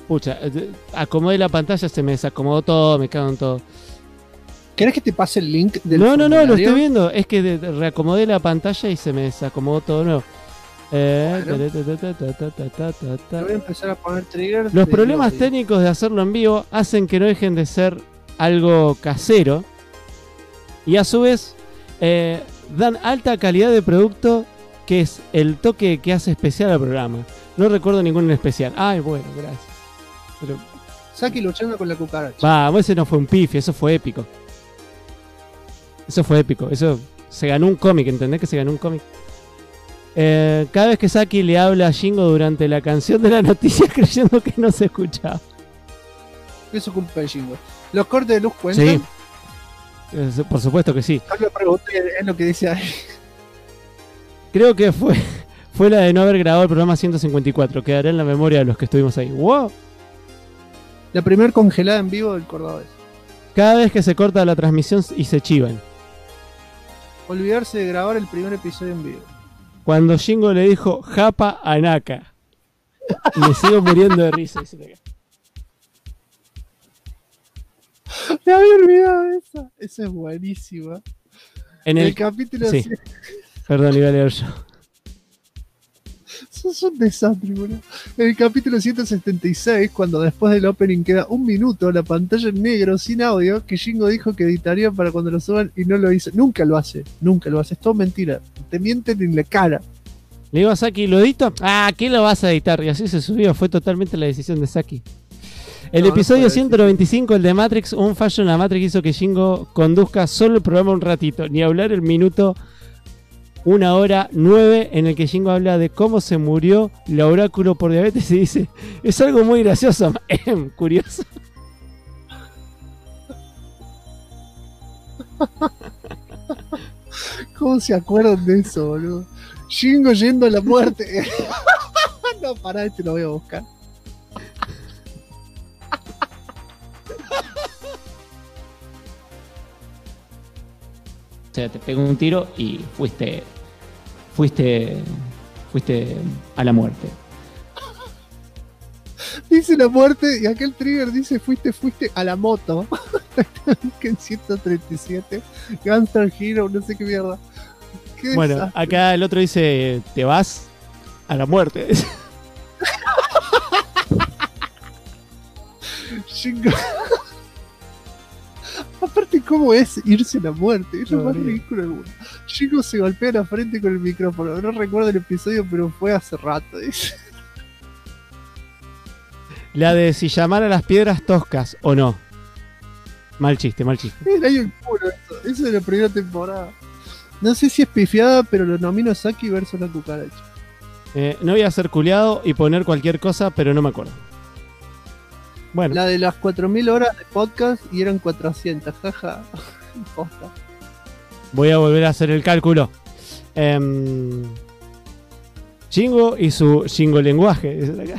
Pucha, acomodé la pantalla, se me desacomodó todo, me cago en todo. ¿Querés que te pase el link del No, lo formulario? estoy viendo. Es que reacomodé la pantalla y se me desacomodó todo de nuevo. Te voy a empezar a poner triggers. Los de problemas Lodi. técnicos de hacerlo en vivo hacen que no dejen de ser algo casero y a su vez dan alta calidad de producto, que es el toque que hace especial al programa. No recuerdo ninguno en especial. Ay, bueno, gracias. Pero Saki luchando con la cucaracha. vamos, ese no fue un pifi, eso fue épico. Eso fue épico, eso se ganó un cómic, ¿entendés que se ganó un cómic? Cada vez que Saki le habla a Shingo durante la canción de la noticia creyendo que no se escuchaba. Eso es culpa de Shingo. ¿Los cortes de luz cuentan? Sí, por supuesto que sí. Yo me pregunté, es lo que dice ahí. Creo que fue la de no haber grabado el programa 154. Quedará en la memoria de los que estuvimos ahí. ¡Wow! La primer congelada en vivo del cordobés. Cada vez que se corta la transmisión y se chivan. Olvidarse de grabar el primer episodio en vivo. Cuando Shingo le dijo Japa a Naka. Me sigo muriendo de risa. Me había olvidado de esa. Esa es buenísima. En el el capítulo sí. Perdón, iba a leer yo. Sos un desastre, boludo. En el capítulo 176, cuando después del opening queda un minuto, la pantalla en negro, sin audio, que Shingo dijo que editaría para cuando lo suban y no lo hizo. Nunca lo hace. Es todo mentira. Te mienten en la cara. Le digo a Saki, ¿lo edito? Ah, ¿qué lo vas a editar? Y así se subió. Fue totalmente la decisión de Saki. El episodio 195, el de Matrix, un fallo en la Matrix hizo que Shingo conduzca solo el programa un ratito, ni hablar el minuto 1:09 en el que Shingo habla de cómo se murió la Oráculo por diabetes y dice, es algo muy gracioso, curioso. ¿Cómo se acuerdan de eso, boludo? Shingo yendo a la muerte. No, pará, lo voy a buscar. O sea, te pegó un tiro y fuiste a la muerte. Dice la muerte y aquel trigger dice fuiste a la moto. Que en 137 Gunstar Hero, no sé qué mierda. ¿Qué Bueno, desastre? acá el otro dice, te vas a la muerte. Shingo. Aparte, ¿cómo es irse a la muerte? Es lo más Horrible. ridículo del mundo. Shingo se golpea la frente con el micrófono. No recuerdo el episodio, pero fue hace rato. Dice. La de si llamar a las piedras toscas o no. Mal chiste, mal chiste. Era ahí el culo eso. Eso de la primera temporada. No sé si es pifiada, pero lo nomino a Saki versus la cucaracha. No voy a ser culiado y poner cualquier cosa, pero no me acuerdo. Bueno, La de las 4000 horas de podcast y eran 400. Jaja. Posta. voy a volver a hacer el cálculo. Shingo y su Shingo lenguaje. Dice acá.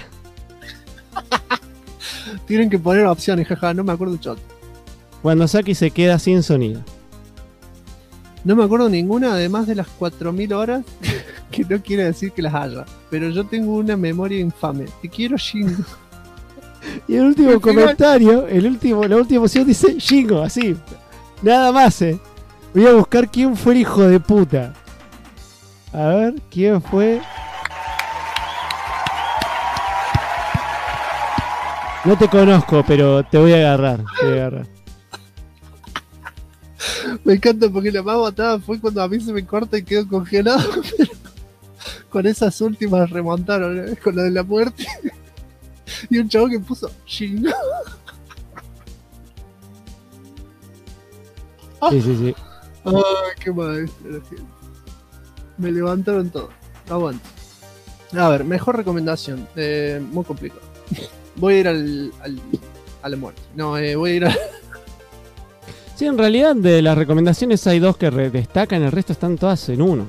Tienen que poner opciones, jaja. No me acuerdo shot. Cuando Saki se queda sin sonido. No me acuerdo ninguna, además de las 4000 horas, que no quiere decir que las haya. Pero yo tengo una memoria infame. Te quiero, Shingo. Y el último Al final- comentario, la última opción dice Shingo, así. Nada más, Voy a buscar quién fue el hijo de puta. A ver, ¿quién fue? No te conozco, pero te voy a agarrar. Me encanta porque la más botada fue cuando a mí se me corta y quedo congelado. Pero con esas últimas remontaron, con la de la muerte. Y un chavo que puso Shingo. Sí, sí, sí. Ay, qué maestro la gente. Me levantaron todo. Aguante. A ver, mejor recomendación. Muy complicado. Voy a ir a la muerte. No, voy a ir a... Sí, en realidad de las recomendaciones hay dos que destacan, el resto están todas en uno.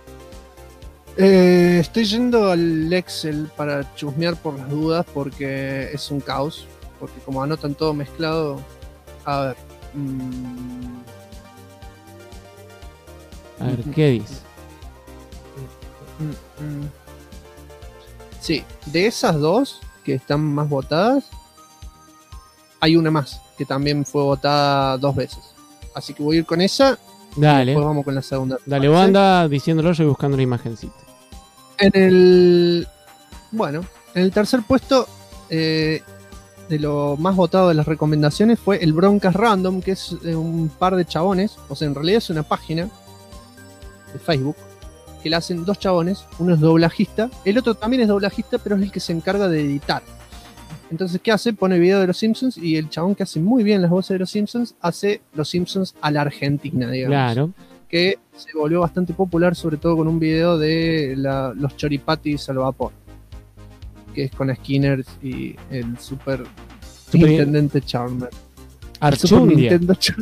Estoy yendo al Excel para chusmear por las dudas porque es un caos. Porque como anotan todo mezclado. A ver. A ver, ¿qué dice? Sí, de esas dos, que están más votadas, hay una más que también fue votada 2 veces. Así que voy a ir con esa. Dale. Y después vamos con la segunda. Dale, vos anda diciéndolo, yo voy buscando la imagencita. En el tercer puesto de lo más votado de las recomendaciones fue el Broncas Random, que es un par de chabones, o sea, en realidad es una página de Facebook que la hacen 2 chabones, uno es doblajista, el otro también es doblajista, pero es el que se encarga de editar. Entonces, ¿qué hace? Pone video de los Simpsons y el chabón que hace muy bien las voces de los Simpsons hace los Simpsons a la Argentina, digamos. Claro. Que se volvió bastante popular, sobre todo con un video de los choripatis al vapor, que es con Skinner y el super Intendente Charmer. Archundia.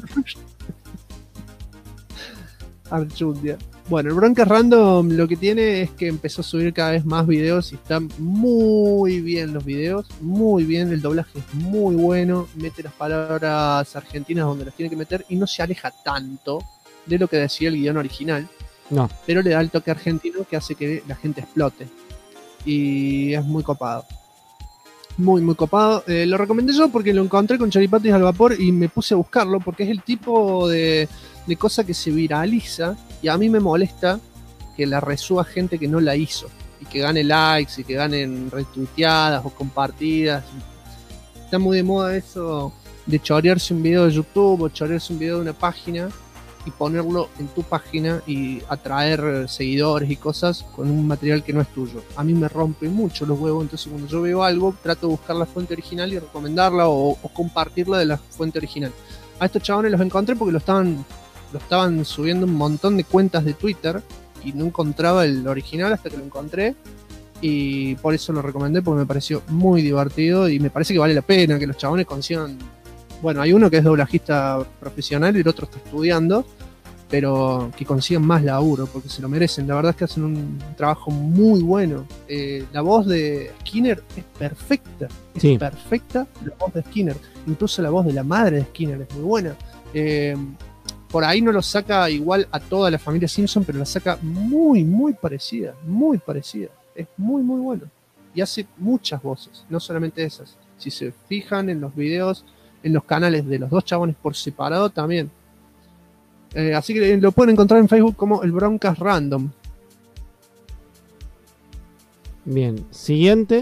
Archundia. Bueno, el Broncas Random lo que tiene es que empezó a subir cada vez más videos y están muy bien los videos, muy bien, el doblaje es muy bueno, mete las palabras argentinas donde las tiene que meter y no se aleja tanto de lo que decía el guión original. No. Pero le da el toque argentino que hace que la gente explote. Y es muy copado. Muy, muy copado. Lo recomendé yo porque lo encontré con choripatis al vapor y me puse a buscarlo porque es el tipo de cosa que se viraliza y a mí me molesta que la resuba gente que no la hizo y que gane likes y que ganen retuiteadas o compartidas. Está muy de moda eso de chorearse un video de YouTube o chorearse un video de una página y ponerlo en tu página y atraer seguidores y cosas con un material que no es tuyo. A mí me rompe mucho los huevos, entonces cuando yo veo algo trato de buscar la fuente original y recomendarla o compartirla de la fuente original. A estos chabones los encontré porque lo estaban subiendo un montón de cuentas de Twitter y no encontraba el original hasta que lo encontré y por eso lo recomendé porque me pareció muy divertido y me parece que vale la pena que los chabones consigan. Bueno, hay uno que es doblajista profesional y el otro está estudiando, pero que consigan más laburo porque se lo merecen. La verdad es que hacen un trabajo muy bueno. La voz de Skinner es perfecta, perfecta la voz de Skinner. Incluso la voz de la madre de Skinner es muy buena. Por ahí no lo saca igual a toda la familia Simpson, pero la saca muy, muy parecida, muy parecida. Es muy, muy bueno. Y hace muchas voces, no solamente esas. Si se fijan en los videos, en los canales de los 2 chabones por separado también. Así que lo pueden encontrar en Facebook como el Broncas Random. Bien, siguiente.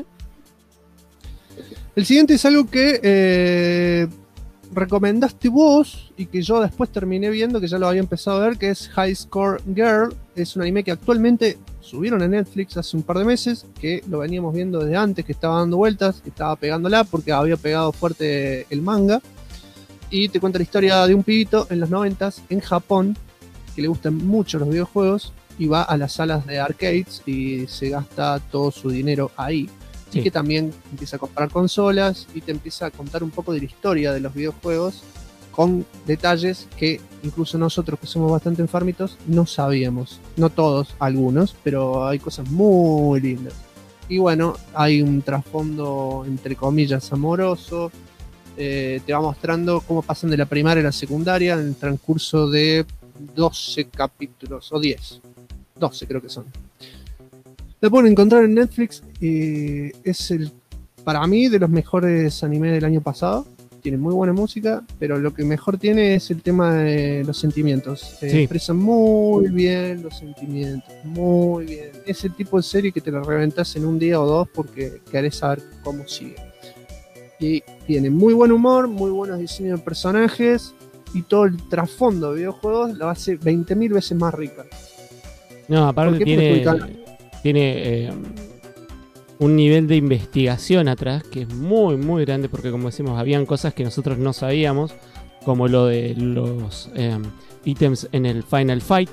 El siguiente es algo que recomendaste vos y que yo después terminé viendo, que ya lo había empezado a ver, que es High Score Girl. Es un anime que actualmente subieron a Netflix hace un par de meses, que lo veníamos viendo desde antes, que estaba dando vueltas, que estaba pegándola porque había pegado fuerte el manga. Y te cuenta la historia de un pibito en los 90s en Japón, que le gustan mucho los videojuegos y va a las salas de arcades y se gasta todo su dinero ahí. Sí. Y que también empieza a comprar consolas y te empieza a contar un poco de la historia de los videojuegos con detalles que incluso nosotros que somos bastante enfermitos no sabíamos. No todos, algunos, pero hay cosas muy lindas. Y bueno, hay un trasfondo entre comillas amoroso. Te va mostrando cómo pasan de la primaria a la secundaria en el transcurso de 12 capítulos, o 10. 12 creo que son. La pueden encontrar en Netflix. Es para mí de los mejores animes del año pasado. Tiene muy buena música, pero lo que mejor tiene es el tema de los sentimientos. Sí. Expresan muy bien los sentimientos, muy bien. Es el tipo de serie que te la reventas en un día o dos porque querés saber cómo sigue. Y tiene muy buen humor, muy buenos diseños de personajes y todo el trasfondo de videojuegos lo hace 20.000 veces más rica. No, aparte tiene un nivel de investigación atrás que es muy, muy grande porque, como decimos, habían cosas que nosotros no sabíamos, como lo de los ítems en el Final Fight.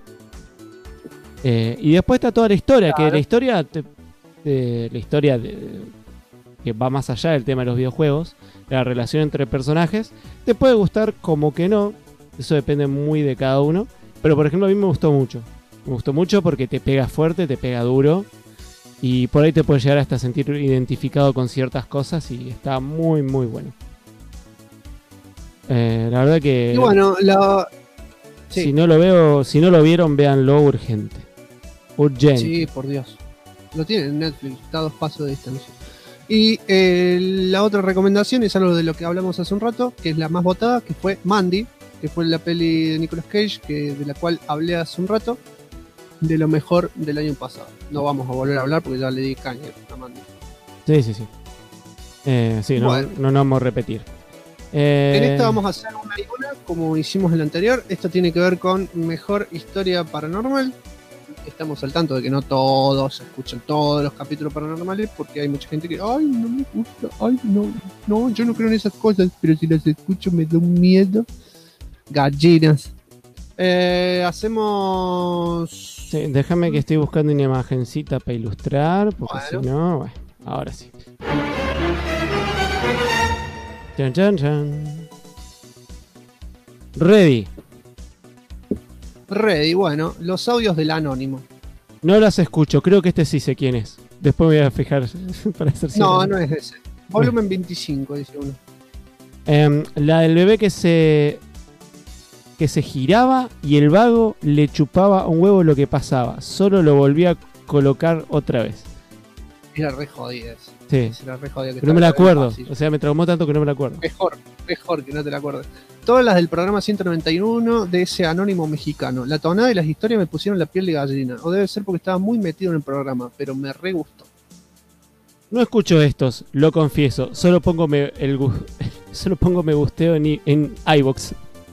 Y después está toda la historia, claro. Que la historia que va más allá del tema de los videojuegos, la relación entre personajes, te puede gustar como que no, eso depende muy de cada uno, pero por ejemplo a mí me gustó mucho porque te pega fuerte, te pega duro y por ahí te puedes llegar hasta sentir identificado con ciertas cosas y está muy muy bueno. La verdad que y bueno, sí. Si no lo vieron, véanlo urgente. Sí, por Dios. Lo tienen en Netflix, está a 2 pasos de distancia. Y la otra recomendación es algo de lo que hablamos hace un rato, que es la más votada, que fue Mandy, que fue la peli de Nicolas Cage, de la cual hablé hace un rato, de lo mejor del año pasado. No vamos a volver a hablar porque ya le di caña a Mandy. Sí. Sí, Bueno. no vamos a repetir. En esta vamos a hacer una y una, como hicimos en la anterior. Esto tiene que ver con mejor historia paranormal. Estamos al tanto de que no todos escuchan todos los capítulos paranormales, porque hay mucha gente que, ay, no me gusta, ay, no, yo no creo en esas cosas, pero si las escucho me da un miedo. Gallinas. Hacemos... Sí, déjame que estoy buscando una imagencita para ilustrar, porque Bueno. si no, bueno, ahora sí. Chan. Ready. Ready, bueno, los audios del Anónimo. No las escucho, creo que este sí sé quién es. Después me voy a fijar para hacer No es ese. Volumen 25, dice uno. La del bebé que se giraba y el vago le chupaba un huevo lo que pasaba. Solo lo volvía a colocar otra vez. Era re jodida esa. Sí. Era re jodida, que Pero no me la estaba acuerdo. fácil. O sea, me traumó tanto que no me la acuerdo. Mejor que no te la acuerdes. Todas las del programa 191 de ese Anónimo mexicano. La tonada y las historias me pusieron la piel de gallina. O debe ser porque estaba muy metido en el programa, pero me re gustó. No escucho estos, lo confieso. Solo pongo me gusteo en iVoox.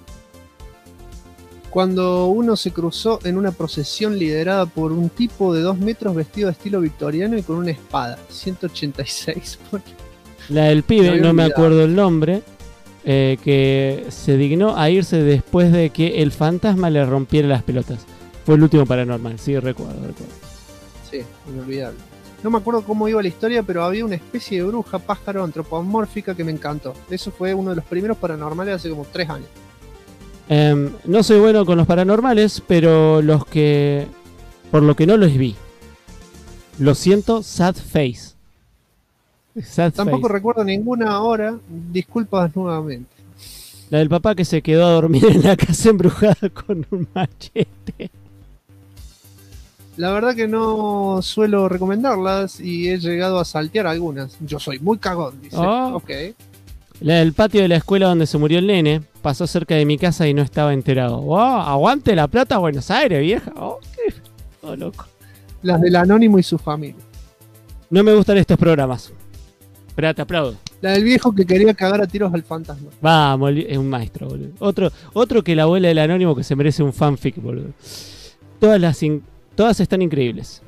Cuando uno se cruzó en una procesión liderada por un tipo de 2 metros vestido de estilo victoriano y con una espada. 186. La del pibe, Me había no me olvidado. acuerdo el nombre, que se dignó a irse después de que el fantasma le rompiera las pelotas. Fue el último paranormal, sí, recuerdo. Sí, inolvidable. No me acuerdo cómo iba la historia, pero había una especie de bruja pájaro antropomórfica que me encantó. Eso fue uno de los primeros paranormales hace como 3 años. No soy bueno con los paranormales, pero por lo que no los vi. Lo siento, sad face. Tampoco recuerdo ninguna hora. Disculpas nuevamente. La del papá que se quedó a dormir en la casa embrujada con un machete. La verdad que no suelo recomendarlas y he llegado a saltear algunas. Yo soy muy cagón, dice. Oh. Ok. La del patio de la escuela donde se murió el nene pasó cerca de mi casa y no estaba enterado. ¡Wow! ¡Aguante la plata Buenos Aires, vieja! ¡Oh, qué! ¡Oh, loco! Las del Anónimo y su familia. No me gustan estos programas. Pero te aplaudo. La del viejo que quería cagar a tiros al fantasma. Vamos, es un maestro, boludo. Otro que la abuela del Anónimo que se merece un fanfic, boludo. Todas están increíbles.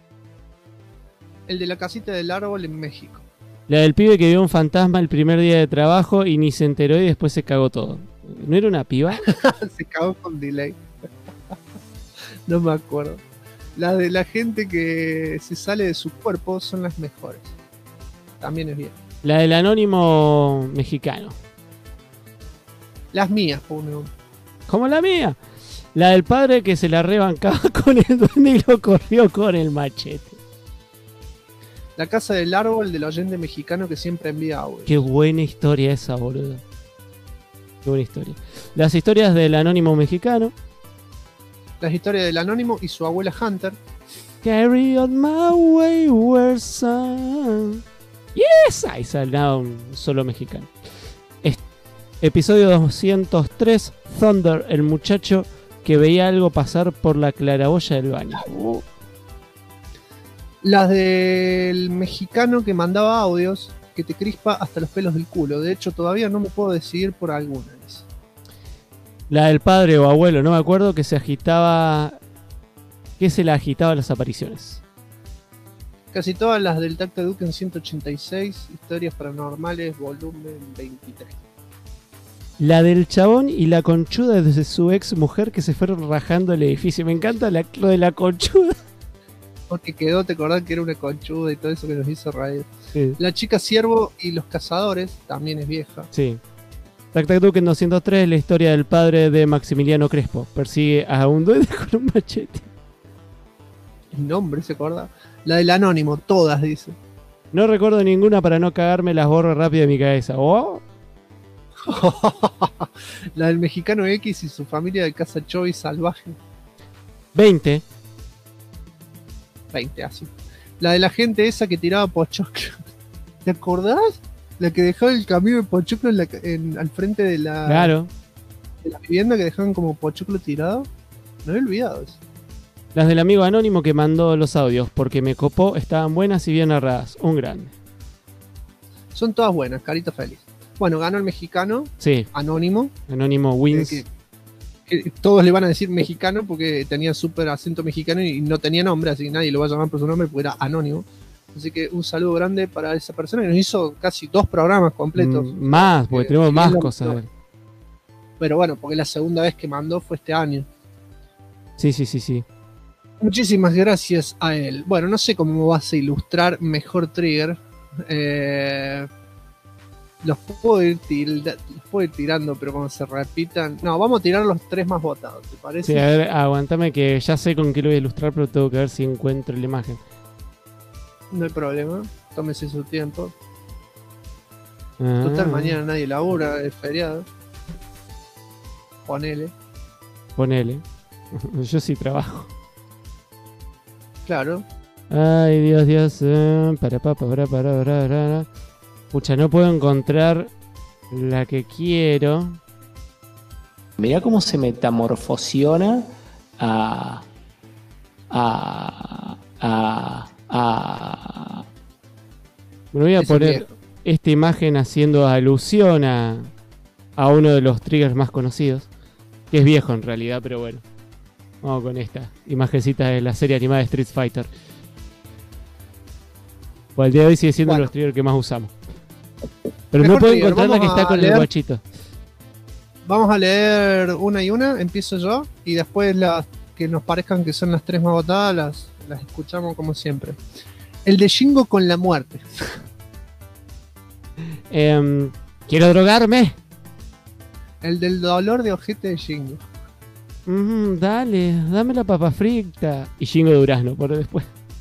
El de la casita del árbol en México. La del pibe que vio un fantasma el primer día de trabajo y ni se enteró y después se cagó todo. ¿No era una piba? Se cagó con delay. No me acuerdo. Las de la gente que se sale de su cuerpo son las mejores. También es bien. La del Anónimo mexicano. Las mías, pone. Como la mía. La del padre que se la rebancaba con el duende y lo corrió con el machete. La casa del árbol del oyente mexicano que siempre envía audio. Qué buena historia esa, boludo. Qué buena historia. Las historias del Anónimo mexicano. Las historias del Anónimo y su abuela Hunter. Carry on my wayward son. Yes, ahí saldrá un solo mexicano. Episodio 203, Thunder, el muchacho que veía algo pasar por la claraboya del baño. Las del mexicano que mandaba audios que te crispa hasta los pelos del culo. De hecho, todavía no me puedo decidir por alguna. La del padre o abuelo, no me acuerdo, que se agitaba. Que se la agitaba las apariciones. Casi todas las del Tacto Duque en 186, historias paranormales, volumen 23. La del chabón y la conchuda de su ex mujer que se fueron rajando el edificio. Me encanta lo de la conchuda. Porque quedó, te acordás que era una conchuda y todo eso que nos hizo reír. Sí. La chica Ciervo y los cazadores también es vieja. Sí. Tac Tac Duke en 203, la historia del padre de Maximiliano Crespo. Persigue a un duende con un machete. El nombre, ¿se acuerda? La del Anónimo, todas, dice. No recuerdo ninguna para no cagarme las borro rápido de mi cabeza. Oh. La del mexicano X y su familia de Casa Choy salvaje. 20. 20, así. La de la gente esa que tiraba pochoclo. ¿Te acordás? La que dejaba el camión de pochoclo al frente de Claro. de la vivienda, que dejaban como pochoclo tirado. No he olvidado eso. Las del amigo anónimo que mandó los audios, porque me copó, estaban buenas y bien narradas. Un grande. Son todas buenas, carita feliz. Bueno, ganó el mexicano, Sí, anónimo. anónimo wins. Que todos le van a decir mexicano porque tenía súper acento mexicano y no tenía nombre, así que nadie lo va a llamar por su nombre porque era anónimo. Así que un saludo grande para esa persona que nos hizo casi 2 programas completos. Más, porque tenemos más cosas. Pero bueno, porque la segunda vez que mandó fue este año. Sí. Muchísimas gracias a él. Bueno, no sé cómo vas a ilustrar mejor Trigger. Los puedo ir tirando, pero cuando se repitan... No, vamos a tirar los 3 más votados, ¿te parece? Sí, a ver, aguantame que ya sé con qué lo voy a ilustrar, pero tengo que ver si encuentro la imagen. No hay problema, tómese su tiempo. Total, mañana nadie labura, es feriado. Ponele. Yo sí trabajo. Claro. Ay, Dios. Para. Pucha, no puedo encontrar la que quiero. Mirá cómo se metamorfosiona Me voy a Es poner viejo. esta imagen haciendo alusión a uno de los triggers más conocidos. Que es viejo en realidad, pero bueno. Vamos con esta imagencita de la serie animada de Street Fighter. Pues el día de hoy sigue siendo Bueno. los triggers que más usamos. Pero Mejor no puedo trigger, encontrar la que vamos está a con leer. el guachito. Vamos a leer una y una, empiezo yo, y después las que nos parezcan que son las 3 más votadas, las escuchamos como siempre. El de Shingo con la muerte. Quiero drogarme. El del dolor de ojete de Shingo. Dale, dame la papa frita. Y Shingo Durazno, por después.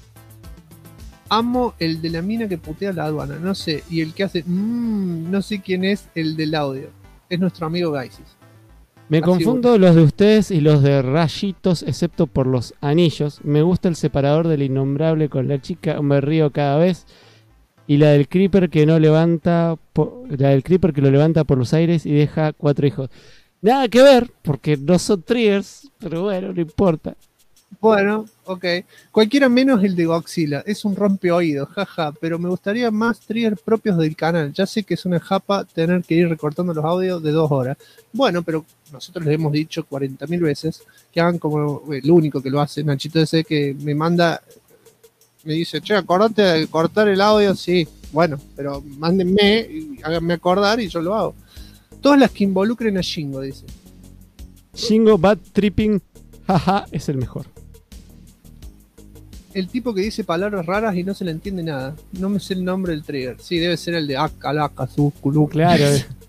Amo el de la mina que putea la aduana, no sé, y el que hace no sé quién es el del audio. Es nuestro amigo Gaisis. Me Así confundo los de ustedes y los de rayitos, excepto por los anillos. Me gusta el separador del innombrable con la chica, me río cada vez. Y la del creeper que no levanta, la del creeper que lo levanta por los aires y deja 4 hijos. Nada que ver, porque no son triggers, pero bueno, no importa. Bueno, ok. Cualquiera menos el de Godzilla. Es un rompeoídos, jaja. Pero me gustaría más triggers propios del canal. Ya sé que es una japa tener que ir recortando los audios de 2 horas. Bueno, pero nosotros les hemos dicho 40.000 veces que hagan como el único que lo hace, Nachito ese, que me manda, me dice, che, acordate de cortar el audio. Sí, bueno, pero mándenme y háganme acordar y yo lo hago. Todas las que involucren a Shingo, dice. Shingo Bad Tripping, jaja, es el mejor. El tipo que dice palabras raras y no se le entiende nada. No me sé el nombre del trigger. Sí, debe ser el de Akalaka, Zukulu. Claro.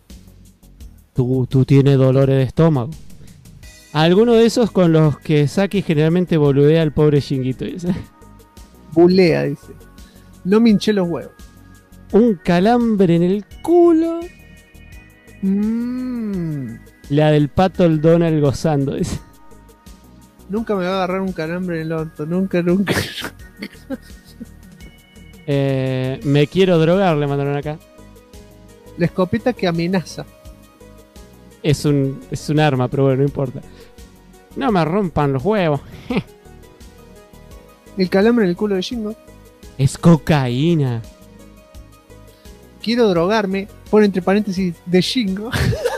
Tú tienes dolores de estómago. Alguno de esos con los que Saki generalmente boludea al pobre Shinguito, dice. Bulea, dice. No me hinché los huevos. Un calambre en el culo. La del pato el Donald gozando, dice. Nunca me va a agarrar un calambre en el orto. Nunca. Me quiero drogar, le mandaron acá. La escopeta que amenaza. Es un arma, pero bueno, no importa. No me rompan los huevos. El calambre en el culo de Shingo. Es cocaína. Quiero drogarme. Pone entre paréntesis de Shingo.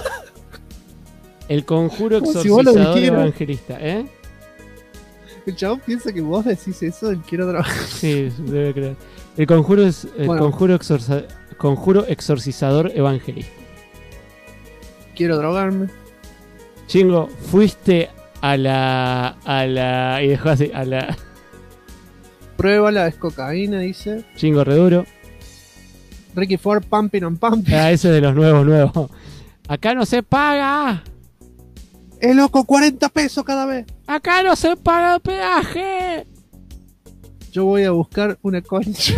El conjuro Como si vos lo exorcizador dijeras. evangelista, ¿eh? El chabón piensa que vos decís eso del quiero drogar. Sí, debe creer. El conjuro es Bueno. conjuro exorcizador evangelista. Quiero drogarme. Chingo, fuiste a la y dejó así, a la Pruébala, es cocaína, dice. Chingo reduro. Ricky Ford, pumping on pumping. Ah, ese es de los nuevos. Acá no se paga. Loco, 40 pesos cada vez. Acá no se paga peaje. Yo voy a buscar una concha.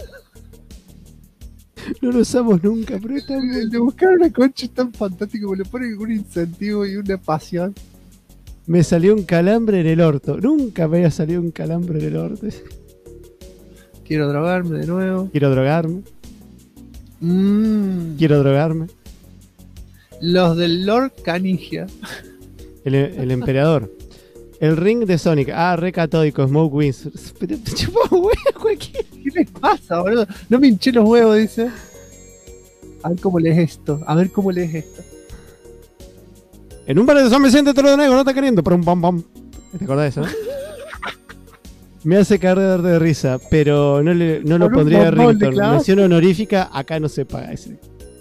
No lo usamos nunca, pero está El bien. de buscar una concha es tan fantástico, me le ponen un incentivo y una pasión. Me salió un calambre en el orto. Nunca me había salido un calambre en el orto. Quiero drogarme de nuevo. Quiero drogarme. Quiero drogarme. Los del Lord Canigia. El emperador. El ring de Sonic. Ah, re catódico. Smoke Wins. Pero chupó huevo cualquiera. ¿Qué les pasa, boludo? No me hinché los huevos, dice. A ver cómo lees esto. En un bar de San Vicente te lo nego, no está queriendo. Pum, pum, pum. ¿Te acordás de eso? Me hace caer de risa, pero no lo pondría de ringtone. Mención honorífica, acá no se paga ese.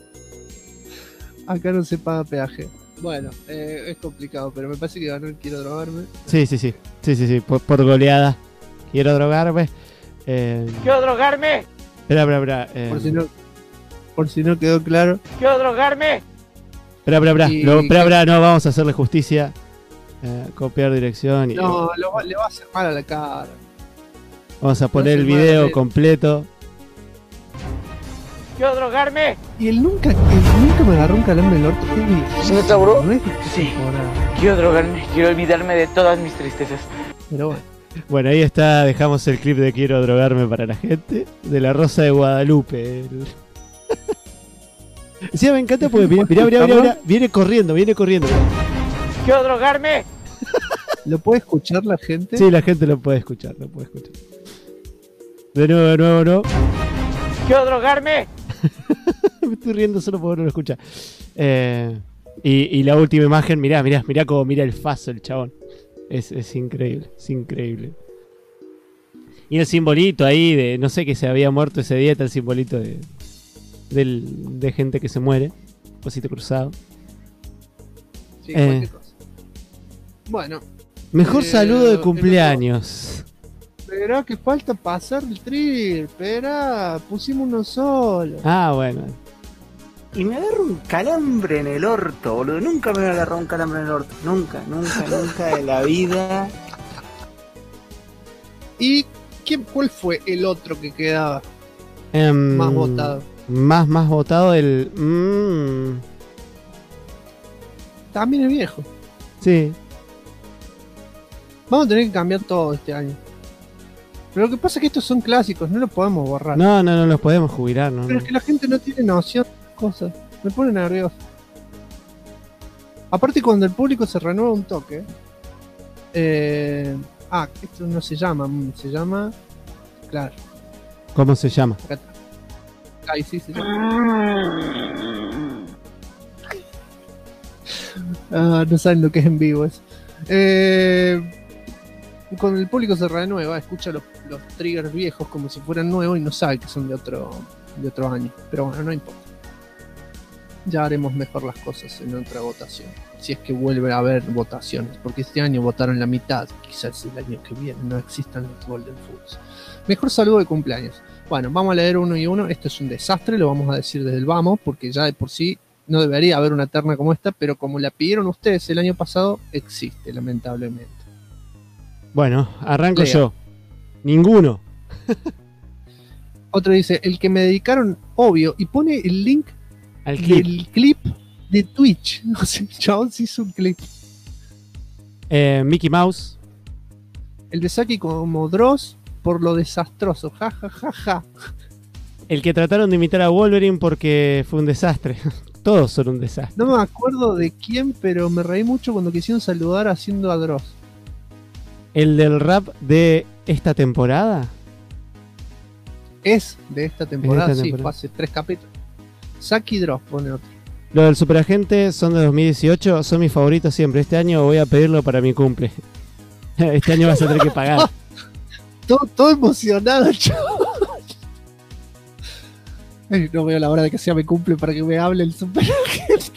Acá no se paga peaje. Bueno, es complicado, pero me parece que ganó el Quiero Drogarme. Sí. Por goleada. Quiero drogarme. ¡Quiero drogarme! Espera. Por si no quedó claro. ¡Quiero drogarme! Espera, no, vamos a hacerle justicia. Copiar dirección. Y, no, le va a hacer mal a la cara. Vamos a poner el video completo. ¡Quiero drogarme! Y él nunca me agarró un calambre en el orto. ¿Sí me está, bro? No es sí. Quiero drogarme, quiero olvidarme de todas mis tristezas. Pero bueno. Bueno, ahí está, dejamos el clip de Quiero Drogarme para la gente. De la Rosa de Guadalupe. Sí, me encanta porque mirá, viene corriendo. ¡Quiero drogarme! ¿Lo puede escuchar la gente? Sí, la gente lo puede escuchar. De nuevo, ¿no? ¡Quiero drogarme! Me estoy riendo solo porque no lo escucha. Y la última imagen, mirá cómo mira el faso el chabón. Es increíble, Y el simbolito ahí de, no sé, que se había muerto ese día, está el simbolito de gente que se muere. Cosito cruzado. Sí, cualquier cosa. Bueno. Mejor saludo de cumpleaños. Pero que falta pasar el trip. Espera, pusimos uno solo. Ah, bueno. Y me agarro un calambre en el orto, boludo. Nunca me agarró un calambre en el orto. Nunca de la vida. ¿Y cuál fue el otro que quedaba más votado? Más votado el... También es viejo. Sí. Vamos a tener que cambiar todo este año. Pero lo que pasa es que estos son clásicos, no los podemos borrar. No los podemos jubilar, ¿no? Pero es que la gente no tiene noción de cosas. Me pone nervioso. Aparte, cuando el público se renueva un toque. Esto no se llama. Se llama. Claro. ¿Cómo se llama? Acá está. Ahí sí se llama. No saben lo que es en vivo eso. Cuando el público se renueva, escucha los triggers viejos como si fueran nuevos y no sabe que son de otro año. Pero bueno, no importa. Ya haremos mejor las cosas en otra votación. Si es que vuelve a haber votaciones. Porque este año votaron la mitad. Quizás el año que viene no existan los Golden Foods. Mejor saludo de cumpleaños. Bueno, vamos a leer uno y uno. Esto es un desastre, lo vamos a decir desde el vamos. Porque ya de por sí no debería haber una terna como esta. Pero como la pidieron ustedes el año pasado, existe, lamentablemente. Bueno, arranco yo. Ninguno. Otro dice, el que me dedicaron, obvio, y pone el link al clip. Del clip de Twitch. No sé, chabón se hizo un clip. Mickey Mouse. El de Saki como Dross por lo desastroso. Ja, ja, ja, ja. El que trataron de imitar a Wolverine porque fue un desastre. Todos son un desastre. No me acuerdo de quién, pero me reí mucho cuando quisieron saludar haciendo a Dross. ¿El del rap de esta temporada? Es de esta temporada, sí, fue hace 3 capítulos. Saki Dross pone otro. Los del Superagente son de 2018, son mis favoritos siempre. Este año voy a pedirlo para mi cumple. Este año vas a tener que pagar. todo emocionado, chaval. No veo la hora de que sea mi cumple para que me hable el Superagente.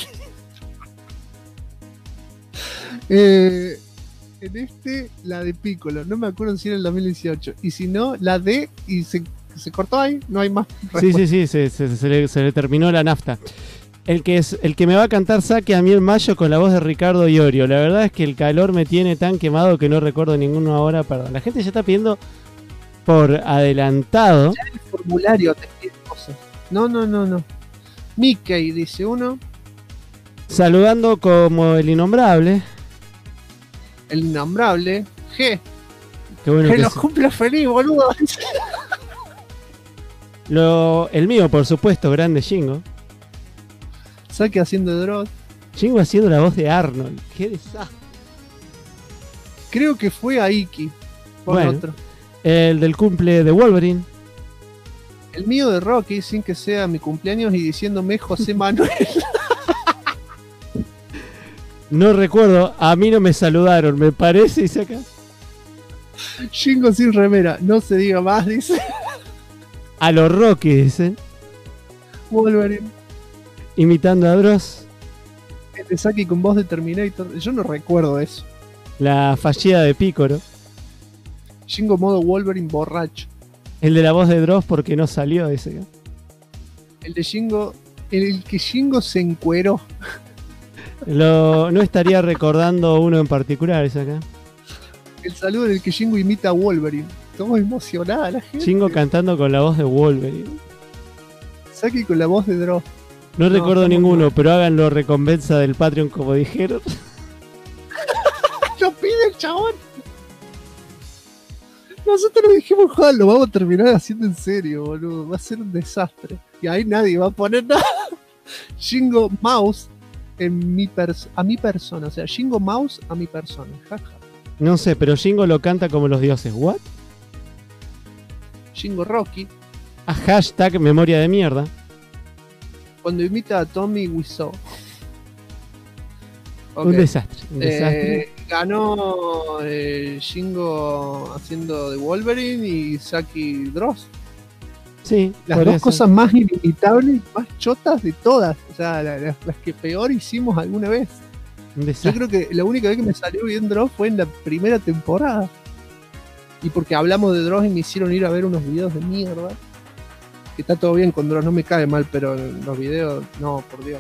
En la de Piccolo, no me acuerdo si era el 2018, y si no, la de, y se cortó ahí, no hay más respuesta. Sí, se le terminó la nafta. El que me va a cantar Saki a mí en mayo con la voz de Ricardo Iorio. La verdad es que el calor me tiene tan quemado que no recuerdo ninguno ahora, perdón. La gente ya está pidiendo por adelantado. Ya el formulario te pide cosas. No. Mickey, dice uno. Saludando como el innombrable. El innombrable. G. Qué bueno que los cumpla feliz, boludo. El mío, por supuesto, grande Shingo. Saki haciendo de Dross. Shingo haciendo la voz de Arnold. Qué desastre. Creo que fue a Iki. Por Bueno. otro. El del cumple de Wolverine. El mío de Rocky, sin que sea mi cumpleaños y diciéndome José Manuel. No recuerdo, a mí no me saludaron, me parece, dice acá. Shingo sin remera, no se diga más, dice. A los Rocky, dicen. Wolverine. Imitando a Dross. El de Saki con voz de Terminator. Yo no recuerdo eso. La fallida de Picoro. Shingo modo Wolverine borracho. El de la voz de Dross porque no salió, dice acá. El de Shingo. El que Shingo se encueró. No estaría recordando uno en particular, dice acá. El saludo del que Shingo imita a Wolverine. Estamos emocionada la gente. Shingo cantando con la voz de Wolverine. Saki con la voz de Dross. No recuerdo estamos ninguno, mal. pero háganlo recompensa del Patreon como dijeron. Lo pide el chabón. Nosotros lo dijimos, joder, lo vamos a terminar haciendo en serio, boludo. Va a ser un desastre. Y ahí nadie va a poner nada. Shingo Mouse a mi persona. O sea, Shingo Mouse a mi persona. Jaja. No sé, pero Shingo lo canta como los dioses. ¿What? Shingo Rocky. A hashtag memoria de mierda. Cuando imita a Tommy Wiseau. Un desastre. Un desastre. Ganó Shingo haciendo de Wolverine y Saki Dross. Sí, Las por dos eso. cosas más inimitables, más chotas de todas. O sea, las que peor hicimos alguna vez. Un Yo desastre. creo que la única vez que me salió bien Dross fue en la primera temporada. Y porque hablamos de Dross y me hicieron ir a ver unos videos de mierda. Que está todo bien con Dross, no me cae mal, pero los videos, no, por Dios.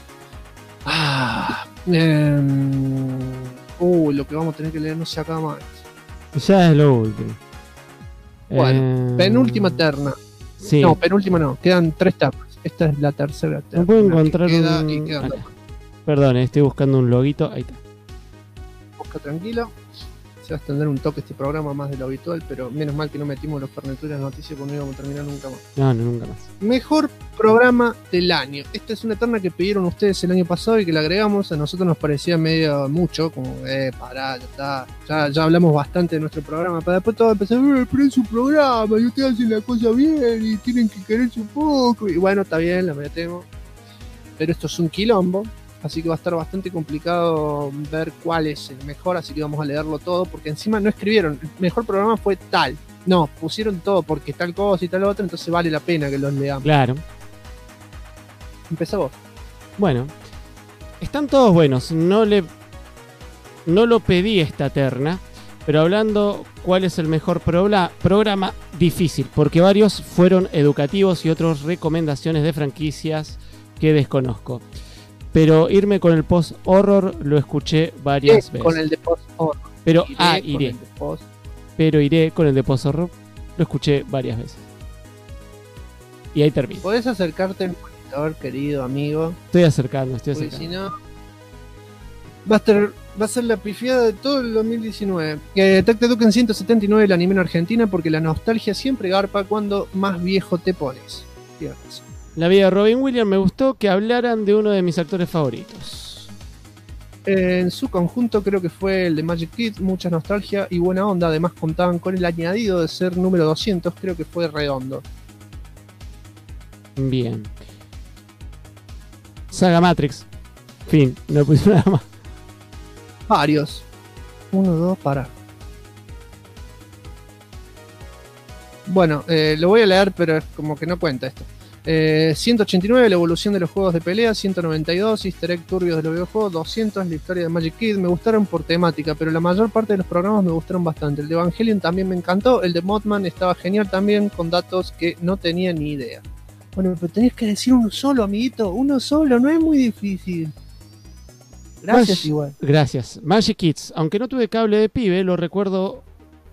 Lo que vamos a tener que leer no se acaba más. Ya es lo último. Bueno, penúltima terna. Sí. No, penúltima no, quedan 3 ternas. Esta es la tercera terna. No puedo que encontrar queda un. y quedan Acá. dos. Perdón, estoy buscando un loguito. Ahí está. Busca tranquilo. Se va a extender un toque este programa más de lo habitual, pero menos mal que no metimos los ferneturas de noticias porque no íbamos a terminar nunca más. No, nunca más. Mejor programa del año. Esta es una terna que pidieron ustedes el año pasado y que la agregamos. A nosotros nos parecía medio mucho, como, pará, ya está. Ya hablamos bastante de nuestro programa, pero después todo empezó, pero es su programa y ustedes hacen la cosa bien y tienen que quererse un poco. Y bueno, está bien, la metemos. Pero esto es un quilombo. Así que va a estar bastante complicado ver cuál es el mejor, así que vamos a leerlo todo, porque encima no escribieron, el mejor programa fue tal. No, pusieron todo porque tal cosa y tal otra, entonces vale la pena que los leamos. Claro. Empezá vos. Bueno. Están todos buenos. No lo pedí esta terna. Pero hablando cuál es el mejor programa, difícil. Porque varios fueron educativos y otros recomendaciones de franquicias que desconozco. Pero irme con el post-horror lo escuché varias veces. Con el de post-horror. Pero, Iré. Pero iré con el de post-horror. Lo escuché varias veces. Y ahí termino. Podés acercarte al monitor, querido amigo. Estoy acercando. Porque si no, va a ser la pifiada de todo el 2019. Tag Te Duken 179, el anime en Argentina, porque la nostalgia siempre garpa cuando más viejo te pones. Tienes razón. La vida de Robin Williams me gustó que hablaran de uno de mis actores favoritos. En su conjunto creo que fue el de Magic Kids, mucha nostalgia y buena onda. Además contaban con el añadido de ser número 200, creo que fue redondo. Bien. Saga Matrix. Fin, no puse nada más. Varios. 1, 2, para. Bueno, lo voy a leer, pero es como que no cuenta esto. 189, la evolución de los juegos de pelea. 192, easter egg turbios de los videojuegos. 200, la historia de Magic Kid. Me gustaron por temática, pero la mayor parte de los programas me gustaron bastante. El de Evangelion también me encantó. El de Mothman estaba genial también, con datos que no tenía ni idea. Bueno, pero tenías que decir uno solo, amiguito. Uno solo, no es muy difícil. Gracias igual. Gracias. Magic Kids, aunque no tuve cable de pibe, lo recuerdo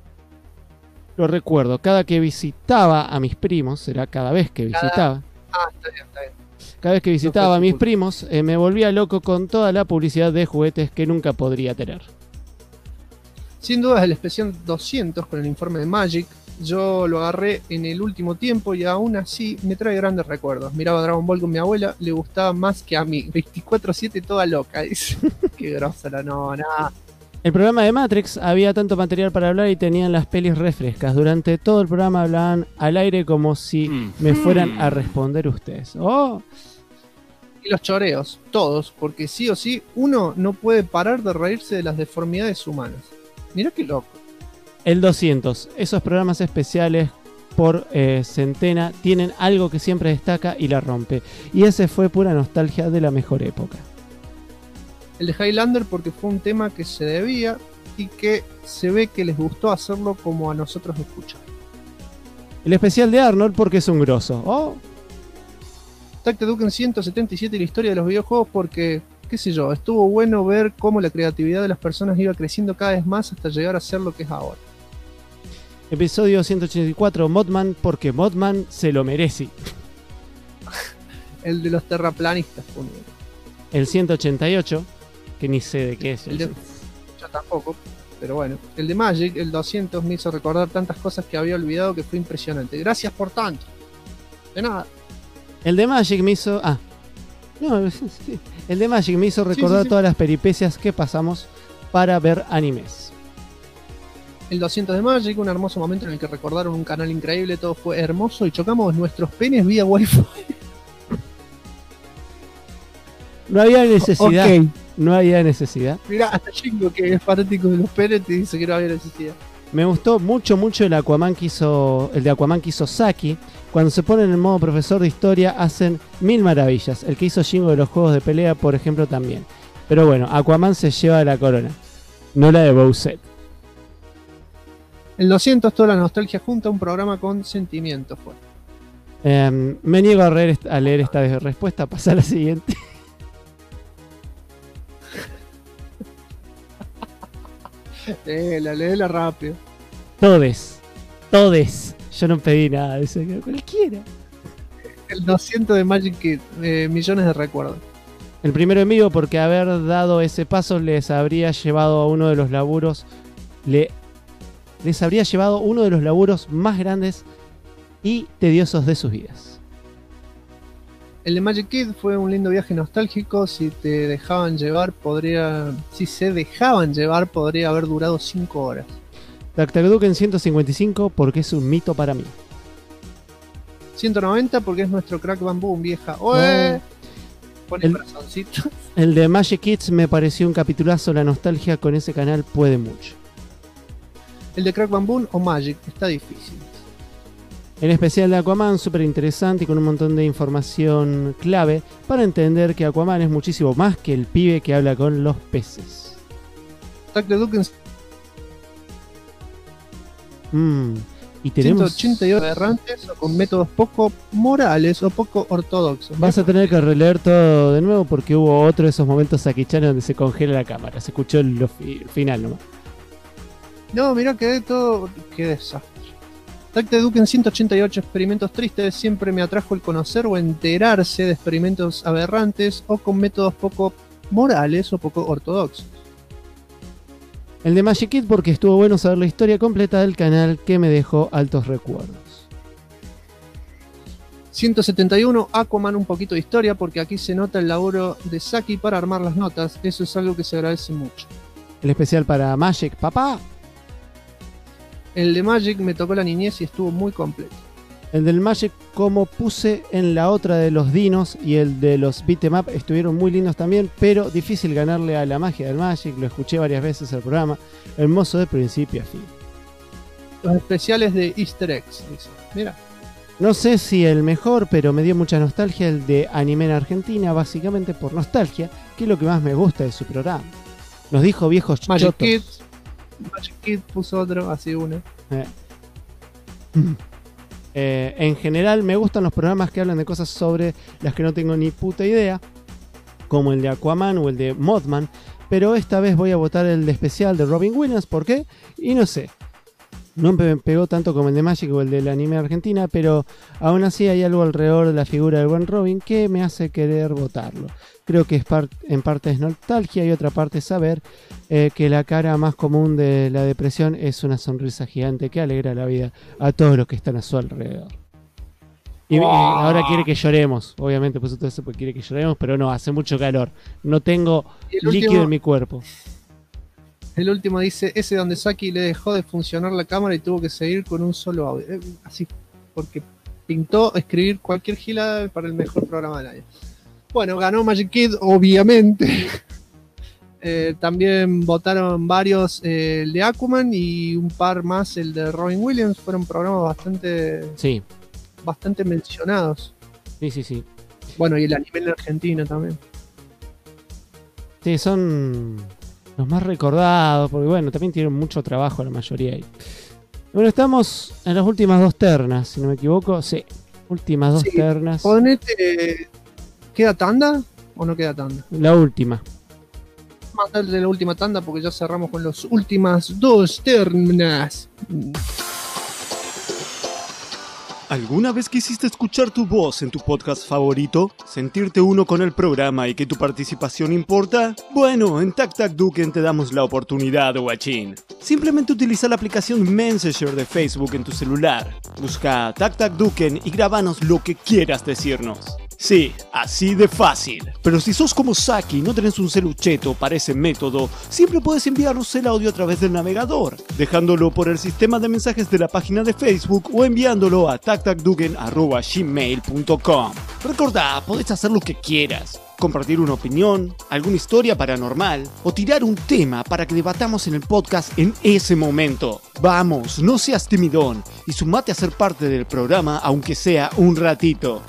cada que visitaba a mis primos, será cada vez que visitaba. Está bien. Cada vez que visitaba a mis primos, me volvía loco con toda la publicidad de juguetes que nunca podría tener. Sin duda es el especial 200 con el informe de Magic. yo lo agarré en el último tiempo y aún así me trae grandes recuerdos. Miraba Dragon Ball con mi abuela, le gustaba más que a mí. 24/7 toda loca, dice. Qué grosa la nona. El programa de Matrix había tanto material para hablar y tenían las pelis refrescas. Durante todo el programa hablaban al aire como si me fueran a responder ustedes. ¡Oh! Y los choreos, todos, porque sí o sí, uno no puede parar de reírse de las deformidades humanas. Mirá qué loco. El 200. Esos programas especiales por centena tienen algo que siempre destaca y la rompe. Y ese fue pura nostalgia de la mejor época. El de Highlander porque fue un tema que se debía y que se ve que les gustó hacerlo como a nosotros escuchar. El especial de Arnold porque es un grosso. ¡Oh! Tacte Duken 177 y la historia de los videojuegos porque, qué sé yo, estuvo bueno ver cómo la creatividad de las personas iba creciendo cada vez más hasta llegar a ser lo que es ahora. Episodio 184, Modman porque Modman se lo merece. El de los terraplanistas. El 188, que ni sé de qué es. Yo tampoco, pero bueno. El de Magic, el 200, me hizo recordar tantas cosas que había olvidado que fue impresionante. Gracias por tanto. De nada. El de Magic me hizo... El de Magic me hizo recordar todas las peripecias que pasamos para ver animes. El 200 de Magic, un hermoso momento en el que recordaron un canal increíble, todo fue hermoso y chocamos nuestros penes vía Wi-Fi. No había necesidad. Okay. No había necesidad. Mirá, hasta Jingo, que es fanático de los penes, te dice que no había necesidad. Me gustó mucho el Aquaman que hizo, el de Aquaman que hizo Saki. Cuando se ponen en modo profesor de historia hacen mil maravillas. El que hizo Jingo de los juegos de pelea, por ejemplo, también. Pero bueno, Aquaman se lleva la corona, no la de Bowser. El 200, toda la nostalgia junta, un programa con sentimiento fue. Me niego a leer esta respuesta, pasa a la siguiente. Léela rápido. Todes. Yo no pedí nada de eso, cualquiera. El 200 de Magic Kid, millones de recuerdos. El primero en vivo porque haber dado ese paso les habría llevado a uno de los laburos les habría llevado uno de los laburos más grandes y tediosos de sus vidas. El de Magic Kid fue un lindo viaje nostálgico. Si se dejaban llevar podría haber durado 5 horas. Tactaduken 155 porque es un mito para mí. 190 porque es nuestro Crack Bam Boom, vieja. ¡Oe! Pone corazoncito. El de Magic Kids me pareció un capitulazo. La nostalgia con ese canal puede mucho. El de Crack Bam Boom o Magic está difícil. El especial de Aquaman, súper interesante y con un montón de información clave para entender que Aquaman es muchísimo más que el pibe que habla con los peces. Tactaduken y tenemos 188 errantes o con métodos poco morales o poco ortodoxos. Vas a tener que releer todo de nuevo porque hubo otro de esos momentos Saki-chan donde se congela la cámara. Se escuchó el final nomás. No, mirá, qué desastre. Tactaduken 188, experimentos tristes. Siempre me atrajo el conocer o enterarse de experimentos aberrantes o con métodos poco morales o poco ortodoxos. El de Magic Kid porque estuvo bueno saber la historia completa del canal que me dejó altos recuerdos. 171, Aquaman, un poquito de historia porque aquí se nota el laburo de Saki para armar las notas. Eso es algo que se agradece mucho. El especial para Magic, papá. El de Magic me tocó la niñez y estuvo muy completo. El del Magic, como puse en la otra de los dinos, y el de los beat'em up estuvieron muy lindos también, pero difícil ganarle a la magia del Magic. Lo escuché varias veces el programa, hermoso de principio a fin. Los especiales de Easter eggs, dice. Mira. No sé si el mejor, pero me dio mucha nostalgia el de anime en Argentina, básicamente por nostalgia, que es lo que más me gusta de su programa. Nos dijo viejos Magic chotos. Kids. Magic Kid puso otro, así uno. En general me gustan los programas que hablan de cosas sobre las que no tengo ni puta idea, como el de Aquaman o el de Mothman, pero esta vez voy a votar el de especial de Robin Williams. ¿Por qué? Y no sé. No me pegó tanto como el de Magic o el del anime de Argentina, pero aún así hay algo alrededor de la figura del buen Robin que me hace querer votarlo. Creo que en parte es nostalgia y otra parte es saber que la cara más común de la depresión es una sonrisa gigante que alegra la vida a todos los que están a su alrededor. Y ahora quiere que lloremos, obviamente, pues todo eso quiere que lloremos, pero no, hace mucho calor. No tengo líquido en mi cuerpo. El último dice, ese donde Saki le dejó de funcionar la cámara y tuvo que seguir con un solo audio. Así, porque pintó escribir cualquier gilada para el mejor programa del año. Bueno, ganó Magic Kid, obviamente. También votaron varios, el de Aquaman y un par más, el de Robin Williams. Fueron programas bastante mencionados. Sí. Bueno, y el anime en Argentina también. Sí, son los más recordados, porque bueno, también tienen mucho trabajo la mayoría ahí. Bueno, estamos en las últimas 2 ternas, si no me equivoco. Sí, últimas 2 ternas. Ponete, ¿queda tanda o no queda tanda? La última. Vamos a darle de la última tanda porque ya cerramos con las últimas 2 ternas. ¿Alguna vez quisiste escuchar tu voz en tu podcast favorito? ¿Sentirte uno con el programa y que tu participación importa? Bueno, en TacTacDuken te damos la oportunidad, guachín. Simplemente utiliza la aplicación Messenger de Facebook en tu celular. Busca TacTacDuken y grábanos lo que quieras decirnos. Sí, así de fácil. Pero si sos como Saki y no tenés un celucheto para ese método, siempre puedes enviarnos el audio a través del navegador, dejándolo por el sistema de mensajes de la página de Facebook o enviándolo a tactacduken@gmail.com. Recordá, podés hacer lo que quieras. Compartir una opinión, alguna historia paranormal o tirar un tema para que debatamos en el podcast en ese momento. Vamos, no seas timidón y sumate a ser parte del programa aunque sea un ratito.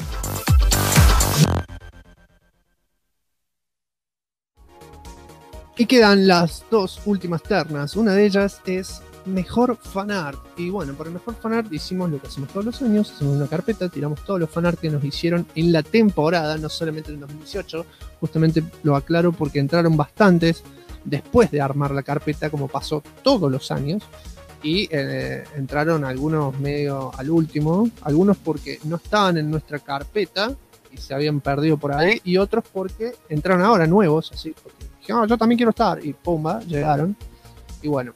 Y quedan las 2 últimas ternas. Una de ellas es mejor fanart. Y bueno, por el mejor fanart hicimos lo que hacemos todos los años. Hacemos una carpeta, tiramos todos los fanart que nos hicieron en la temporada, no solamente en el 2018. Justamente lo aclaro porque entraron bastantes después de armar la carpeta, como pasó todos los años. Y entraron algunos medio al último. Algunos porque no estaban en nuestra carpeta y se habían perdido por ahí. Y otros porque entraron ahora nuevos, así porque dije, yo también quiero estar, y pumba, llegaron. Y bueno,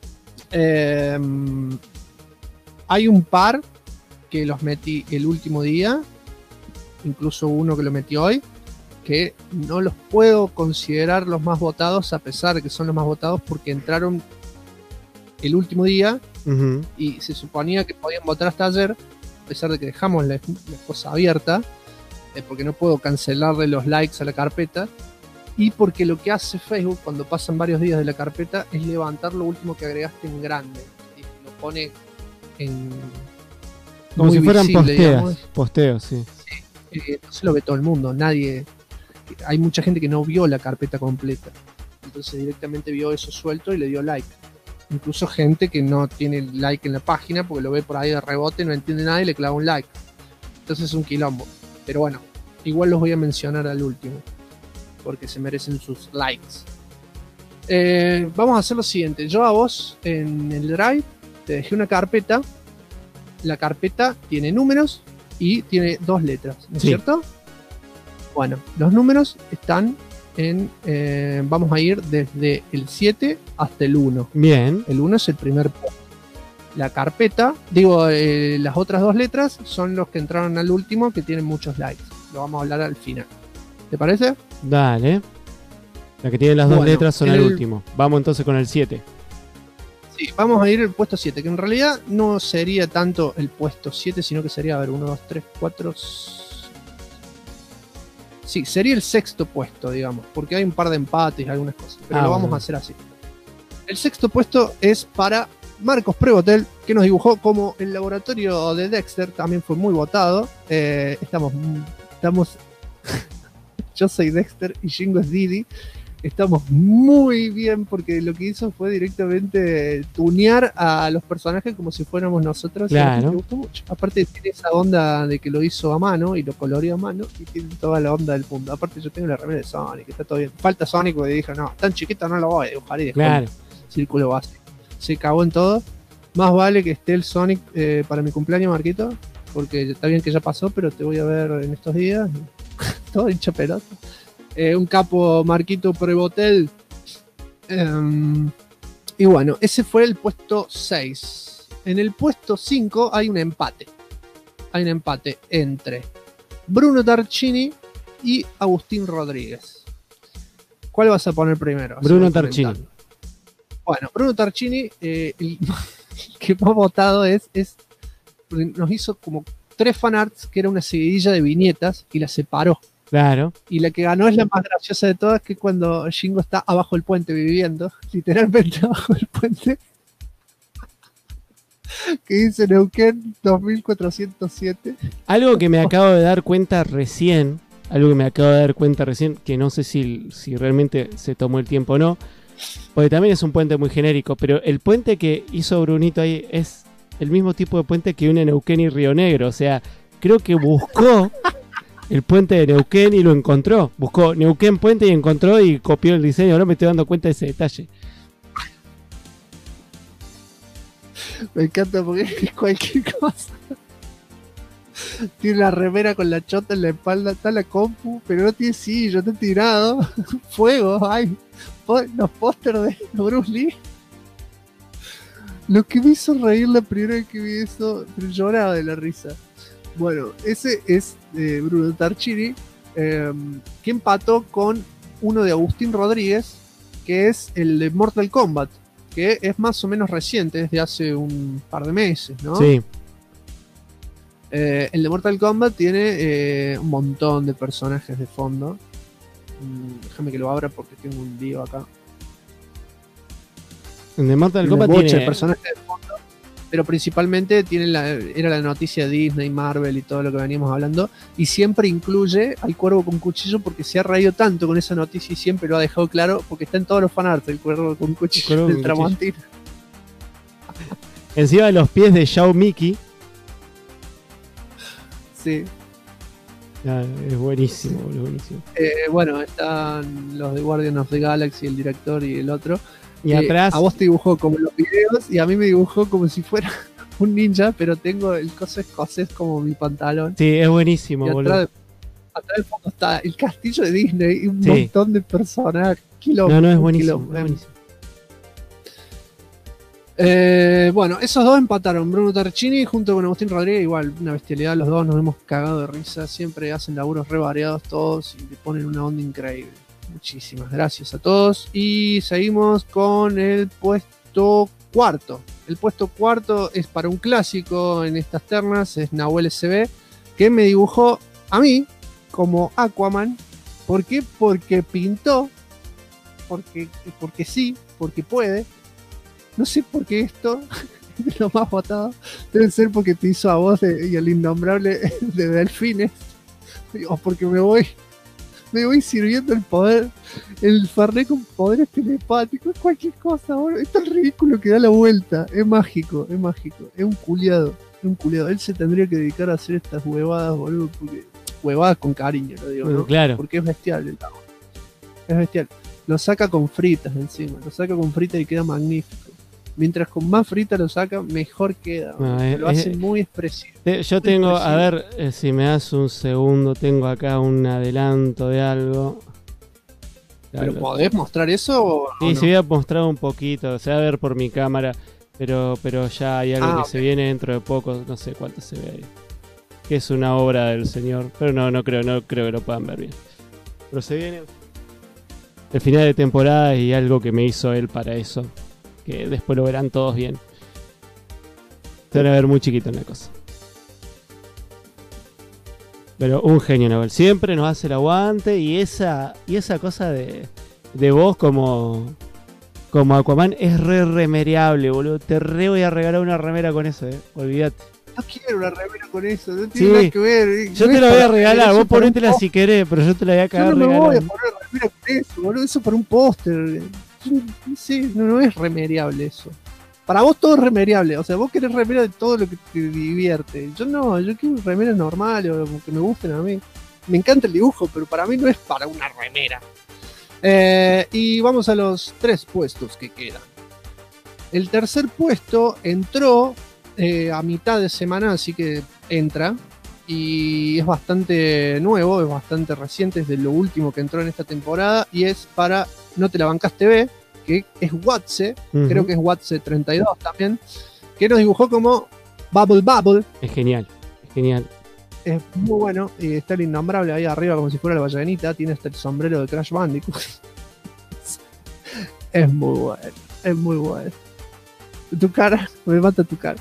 hay un par que los metí el último día, incluso uno que lo metí hoy, que no los puedo considerar los más votados, a pesar de que son los más votados, porque entraron el último día y se suponía que podían votar hasta ayer, a pesar de que dejamos la cosa abierta, porque no puedo cancelarle los likes a la carpeta. Y porque lo que hace Facebook cuando pasan varios días de la carpeta es levantar lo último que agregaste en grande. Y lo pone en... Como si fueran visible, posteos, sí. Entonces lo ve todo el mundo. Nadie... Hay mucha gente que no vio la carpeta completa. Entonces directamente vio eso suelto y le dio like. Incluso gente que no tiene like en la página porque lo ve por ahí de rebote, no entiende nada y le clava un like. Entonces es un quilombo. Pero bueno, igual los voy a mencionar al último, porque se merecen sus likes. Vamos a hacer lo siguiente. Yo a vos en el Drive te dejé una carpeta. La carpeta tiene números y tiene 2 letras, ¿no es cierto? Bueno, los números están en... vamos a ir desde el 7 hasta el 1. Bien. El 1 es el primer puesto. La carpeta, las otras 2 letras son los que entraron al último, que tienen muchos likes. Lo vamos a hablar al final. ¿Te parece? Dale. La que tiene las 2 letras son el último. Vamos entonces con el 7. Sí, vamos a ir al puesto 7, que en realidad no sería tanto el puesto 7, sino que sería, 1, 2, 3, 4... Sí, sería el 6º puesto, digamos, porque hay un par de empates y algunas cosas, pero lo vamos a hacer así. El 6º puesto es para Marcos Prebotel, que nos dibujó como el laboratorio de Dexter, también fue muy votado. Estamos yo soy Dexter y Jingo es Didi. Estamos muy bien porque lo que hizo fue directamente tunear a los personajes como si fuéramos nosotros. Claro. Me gustó mucho. Aparte tiene esa onda de que lo hizo a mano y lo coloreó a mano y tiene toda la onda del mundo. Aparte yo tengo la remera de Sonic, está todo bien. Falta Sonic porque dije, no, tan chiquito no lo voy a dibujar y dejó el círculo básico. Se cagó en todo. Más vale que esté el Sonic para mi cumpleaños, Marquito, porque está bien que ya pasó, pero te voy a ver en estos días. Todo hincha pelota. Un capo, Marquito Prebotel. Y bueno, ese fue el puesto 6. En el puesto 5 hay un empate. Hay un empate entre Bruno Tarchini y Agustín Rodríguez. ¿Cuál vas a poner primero? Bruno Tarchini. Bueno, Bruno Tarchini, el que más votado nos hizo como 3 fanarts, que era una seguidilla de viñetas, y la separó. Claro. Y la que ganó es la más graciosa de todas, que es cuando Shingo está abajo del puente viviendo, literalmente abajo del puente, que dice Neuquén 2407. Algo que me acabo de dar cuenta recién, que no sé si realmente se tomó el tiempo o no, porque también es un puente muy genérico, pero el puente que hizo Brunito ahí es el mismo tipo de puente que une Neuquén y Río Negro. O sea, creo que buscó el puente de Neuquén y lo encontró. Buscó Neuquén puente y encontró y copió el diseño. Ahora me estoy dando cuenta de ese detalle. Me encanta porque es cualquier cosa. Tiene la remera con la chota en la espalda, está la compu, pero no tiene sillo, está tirado. Fuego, ay. Los pósters de Bruce Lee. Lo que me hizo reír la primera vez que vi eso, pero lloraba de la risa. Bueno, ese es Bruno Tarchini, que empató con uno de Agustín Rodríguez, que es el de Mortal Kombat, que es más o menos reciente, desde hace un par de meses, ¿no? Sí. El de Mortal Kombat tiene un montón de personajes de fondo. Déjame que lo abra porque tengo un lío acá. El de Mortal Kombat tiene personajes de fondo, pero principalmente era la noticia de Disney, Marvel y todo lo que veníamos hablando, y siempre incluye al Cuervo con Cuchillo porque se ha reído tanto con esa noticia y siempre lo ha dejado claro porque está en todos los fanarts del Cuervo con Cuchillo del Tramontina. Encima de los pies de Shao Miki. Sí. Es buenísimo, buenísimo. Bueno, están los de Guardian of the Galaxy, el director y el otro. Y atrás. A vos te dibujó como los videos y a mí me dibujó como si fuera un ninja, pero tengo el coso escocés como mi pantalón. Sí, es buenísimo, y boludo. Atrás del fondo está el castillo de Disney y un montón de personajes. No, es buenísimo. Es buenísimo. Bueno, esos dos empataron. Bruno Tarchini junto con Agustín Rodríguez, igual, una bestialidad. Los dos nos hemos cagado de risa. Siempre hacen laburos re variados todos y le ponen una onda increíble. Muchísimas gracias a todos. Y seguimos con el puesto cuarto. El puesto cuarto es para un clásico en estas ternas. Es Nahuel SB, que me dibujó a mí como Aquaman. ¿Por qué? Porque pintó. Porque sí, porque puede. No sé por qué esto es lo más votado. Debe ser porque te hizo a vos y al innombrable de Delfines. O porque me voy sirviendo el poder. El Fernet con poderes telepáticos. Es cualquier cosa, boludo. Es tan ridículo que da la vuelta. Es mágico, es mágico. Es un culiado. Él se tendría que dedicar a hacer estas huevadas, boludo. Porque huevadas con cariño, lo digo, ¿no? Claro. Porque es bestial el agua. Es bestial. Lo saca con fritas encima. Lo saca con fritas y queda magnífico. Mientras con más frita lo saca, mejor queda. Lo hace muy expresivo. Yo tengo, a ver, si me das un segundo, tengo acá un adelanto de algo. ¿Pero podés mostrar eso o sí, no? Se voy a mostrar un poquito, se va a ver por mi cámara, pero ya hay algo que se viene dentro de poco, no sé cuánto se ve ahí. Que es una obra del señor, pero no creo que lo puedan ver bien. Pero se viene el final de temporada y algo que me hizo él para eso. Que después lo verán todos bien. Se van a ver muy chiquito en la cosa. Pero un genio Nahuel. Siempre nos hace el aguante. Y esa cosa de voz como Aquaman es remereable, boludo. Te voy a regalar una remera con eso, olvídate. No quiero una remera con eso, no tiene nada que ver. Yo te la voy a regalar, vos ponétela si querés, pero yo te la voy a cagar regalando. Yo no me voy a poner remera con eso, boludo. Eso para un póster. Sí, no es remediable eso. Para vos todo es remediable. O sea, vos querés remera de todo lo que te divierte. Yo no, yo quiero remeras normales o que me gusten a mí. Me encanta el dibujo, pero para mí no es para una remera. Y vamos a los 3 puestos que quedan. El tercer puesto entró a mitad de semana, así que entra. Y es bastante nuevo, es bastante reciente, es de lo último que entró en esta temporada. Y es para No Te La Bancás TV, que es Watse, creo que es Watse 32 también, que nos dibujó como Bubble Bubble. Es genial, es genial. Es muy bueno, y está el innombrable ahí arriba como si fuera la ballenita, tiene hasta el sombrero de Crash Bandicoot. Es muy bueno, es muy bueno. Tu cara, me mata tu cara.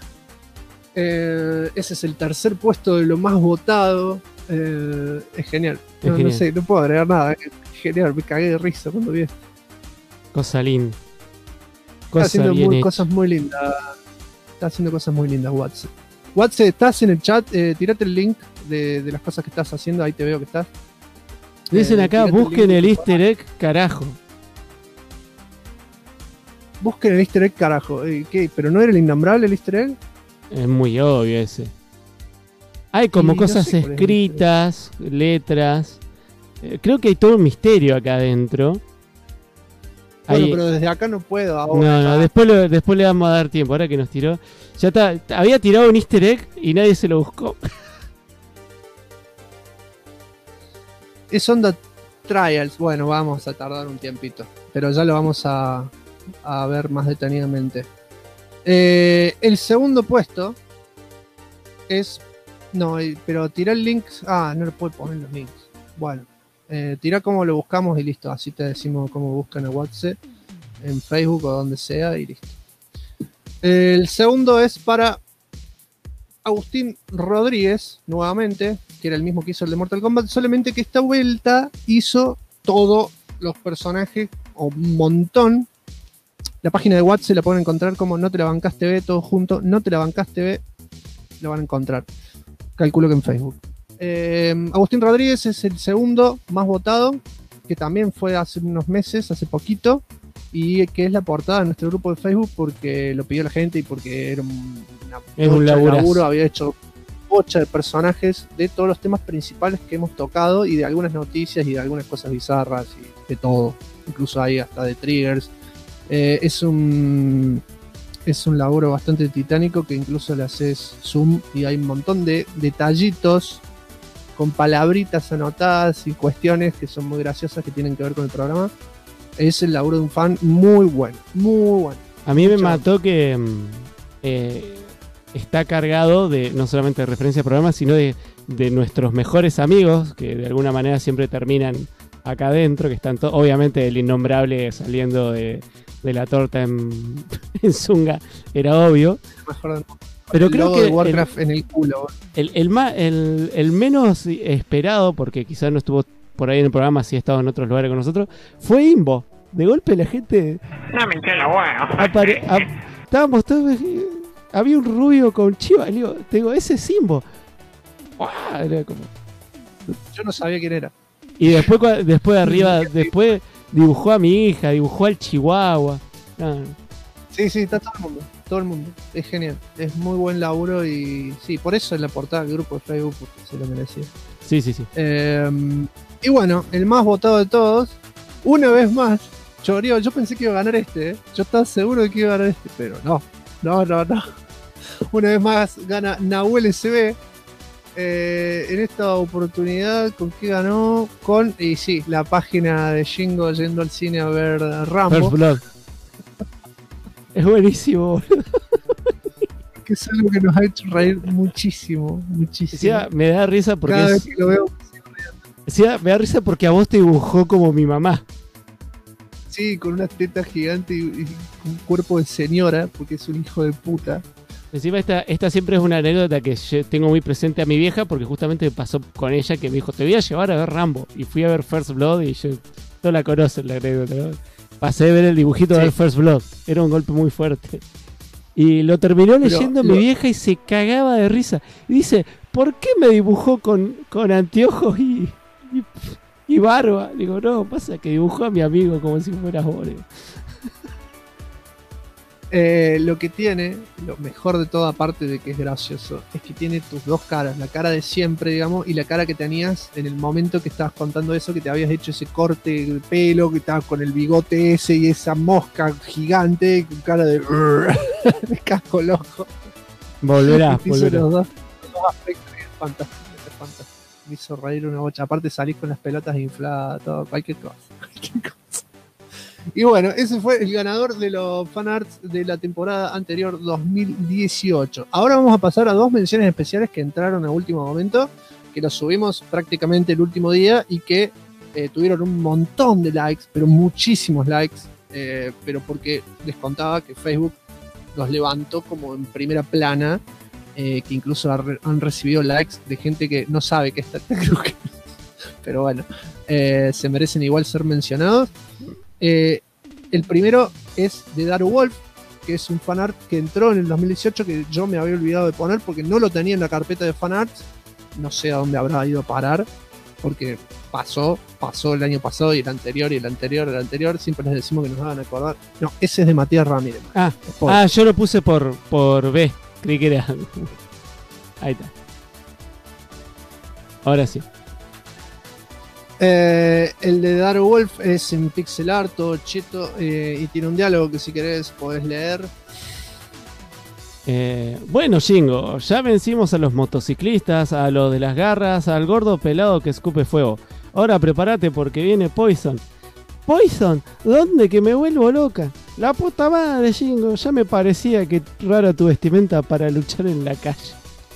Ese es el tercer puesto de lo más votado. Es genial. No sé, no puedo agregar nada. Es genial, me cagué de risa cuando vi esto. Cosa linda. Está haciendo cosas muy lindas. Está haciendo cosas muy lindas, Watson. Watson, ¿estás en el chat? Tirate el link de las cosas que estás haciendo. Ahí te veo que estás. Dicen acá, busquen el easter egg, carajo. Busquen el easter egg, carajo. ¿Qué? ¿Pero no era el innombrable el easter egg? Es muy obvio ese. Hay como cosas no sé escritas, letras. Creo que hay todo un misterio acá adentro. Bueno, pero desde acá no puedo ahora. No, después le vamos a dar tiempo. Ahora que nos tiró. Ya está, había tirado un easter egg y nadie se lo buscó. Es Onda Trials. Bueno, vamos a tardar un tiempito. Pero ya lo vamos a ver más detenidamente. El segundo puesto es... No, pero tira el link... Ah, no le puedo poner los links. Bueno, tira cómo lo buscamos y listo. Así te decimos cómo buscan a WhatsApp en Facebook o donde sea y listo. El segundo es para Agustín Rodríguez, nuevamente, que era el mismo que hizo el de Mortal Kombat, solamente que esta vuelta hizo todos los personajes, o un montón. La página de WhatsApp la pueden encontrar como No Te La Bancás TV, todo junto, No Te La Bancás TV, lo van a encontrar. Calculo que en Facebook. Agustín Rodríguez es el segundo más votado, que también fue hace unos meses, hace poquito, y que es la portada de nuestro grupo de Facebook porque lo pidió la gente y porque era un laburo, había hecho 8 de personajes de todos los temas principales que hemos tocado y de algunas noticias y de algunas cosas bizarras y de todo, incluso hay hasta de triggers. Es un laburo bastante titánico que incluso le haces zoom y hay un montón de detallitos con palabritas anotadas y cuestiones que son muy graciosas que tienen que ver con el programa. Es el laburo de un fan muy bueno, muy bueno. A mí me mató que está cargado de no solamente de referencia al programa, sino de nuestros mejores amigos que de alguna manera siempre terminan acá adentro, que están obviamente el innombrable saliendo de la torta en Zunga, era obvio. Pero creo que de Warcraft en el culo. El menos esperado, porque quizás no estuvo por ahí en el programa, sí ha estado en otros lugares con nosotros, fue Imbo. De golpe la gente... No me entiendo, bueno. Estábamos todos... Había un rubio con chiva, le digo, ese es Imbo. Era como... Yo no sabía quién era. Y después de arriba, después dibujó a mi hija, dibujó al chihuahua. Sí, está todo el mundo. Es genial, es muy buen laburo y sí, por eso en la portada del grupo de Facebook, porque se lo merecía. Sí. Y bueno, el más votado de todos, una vez más, choreó. Yo pensé que iba a ganar este, yo estaba seguro de que iba a ganar este, pero no. Una vez más gana Nahuel SB. En esta oportunidad, ¿con qué ganó? Y sí, la página de Shingo yendo al cine a ver Rambo. First Blood. Es buenísimo, boludo. Que es algo que nos ha hecho reír muchísimo. Sí, me da risa porque cada vez que lo veo. Sí, me da risa porque a vos te dibujó como mi mamá. Sí, con una teta gigante y un cuerpo de señora, porque es un hijo de puta. Encima esta siempre es una anécdota que yo tengo muy presente a mi vieja, porque justamente me pasó con ella que me dijo, te voy a llevar a ver Rambo. Y fui a ver First Blood y yo no la conocen la anécdota, ¿no? Pasé de ver el dibujito de First Blood. Era un golpe muy fuerte. Y lo terminó leyendo mi vieja y se cagaba de risa. Y dice, ¿por qué me dibujó con anteojos y barba? Digo, no, pasa que dibujó a mi amigo como si fuera vos. Lo que tiene, lo mejor de todo, aparte de que es gracioso, es que tiene tus dos caras, la cara de siempre, digamos, y la cara que tenías en el momento que estabas contando eso, que te habías hecho ese corte de pelo, que estabas con el bigote ese y esa mosca gigante, con cara de casco loco. Volverá. Los dos aspectos, es fantástico, es fantástico. Me hizo reír una bocha. Aparte salís con las pelotas infladas, todo, cualquier cosa. Y bueno, ese fue el ganador de los fanarts de la temporada anterior 2018. Ahora vamos a pasar a dos menciones especiales que entraron a último momento, que los subimos prácticamente el último día y que tuvieron un montón de likes, pero muchísimos likes, pero porque les contaba que Facebook los levantó como en primera plana, que incluso han recibido likes de gente que no sabe que está Tactacduken. Pero bueno, se merecen igual ser mencionados. El primero es de Daru Wolf, que es un fanart que entró en el 2018, que yo me había olvidado de poner porque no lo tenía en la carpeta de fanarts. No sé a dónde habrá ido a parar, porque pasó el año pasado y el anterior y el anterior y el anterior. Siempre les decimos que nos hagan acordar. No, ese es de Matías Ramírez. Yo lo puse por B. Creí que era. Ahí está. Ahora sí. El de Daru Wolf es en pixel art, todo cheto, y tiene un diálogo que si querés podés leer. Bueno, Shingo, ya vencimos a los motociclistas, a los de las garras, al gordo pelado que escupe fuego. Ahora prepárate porque viene Poison. ¿Poison? ¿Dónde? Que me vuelvo loca. La puta madre, Shingo, ya me parecía que rara tu vestimenta para luchar en la calle.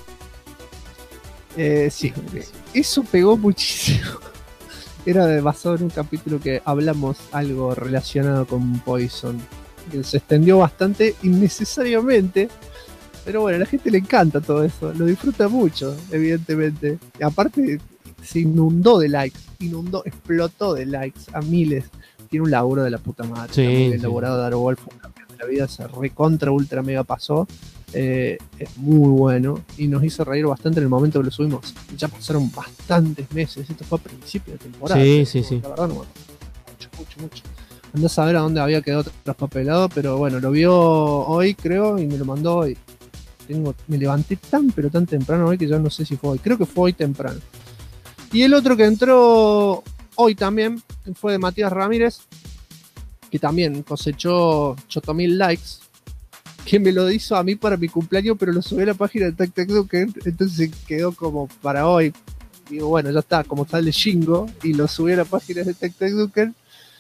Sí, eso pegó muchísimo. Era basado en un capítulo que hablamos algo relacionado con Poison, que se extendió bastante innecesariamente, pero bueno, a la gente le encanta todo eso, lo disfruta mucho, evidentemente. Y aparte se inundó de likes, explotó de likes a miles. Tiene un laburo de la puta madre. Sí, elaborado de Daru Wolf, la vida se recontra ultra mega pasó. Es muy bueno y nos hizo reír bastante en el momento que lo subimos. Ya pasaron bastantes meses, esto fue a principio de temporada. Sí. La verdad no mucho. Andás a ver a dónde había quedado traspapelado, pero bueno, lo vio hoy creo y me lo mandó hoy. Me levanté pero tan temprano hoy que ya no sé si fue hoy. Creo que fue hoy temprano. Y el otro que entró hoy también fue de Matías Ramírez, que también cosechó 8.000 likes, que me lo hizo a mí para mi cumpleaños, pero lo subí a la página de Tactacduken, entonces quedó como para hoy. Digo, bueno, ya está, como tal de Shingo, y lo subí a la página de Tactacduken.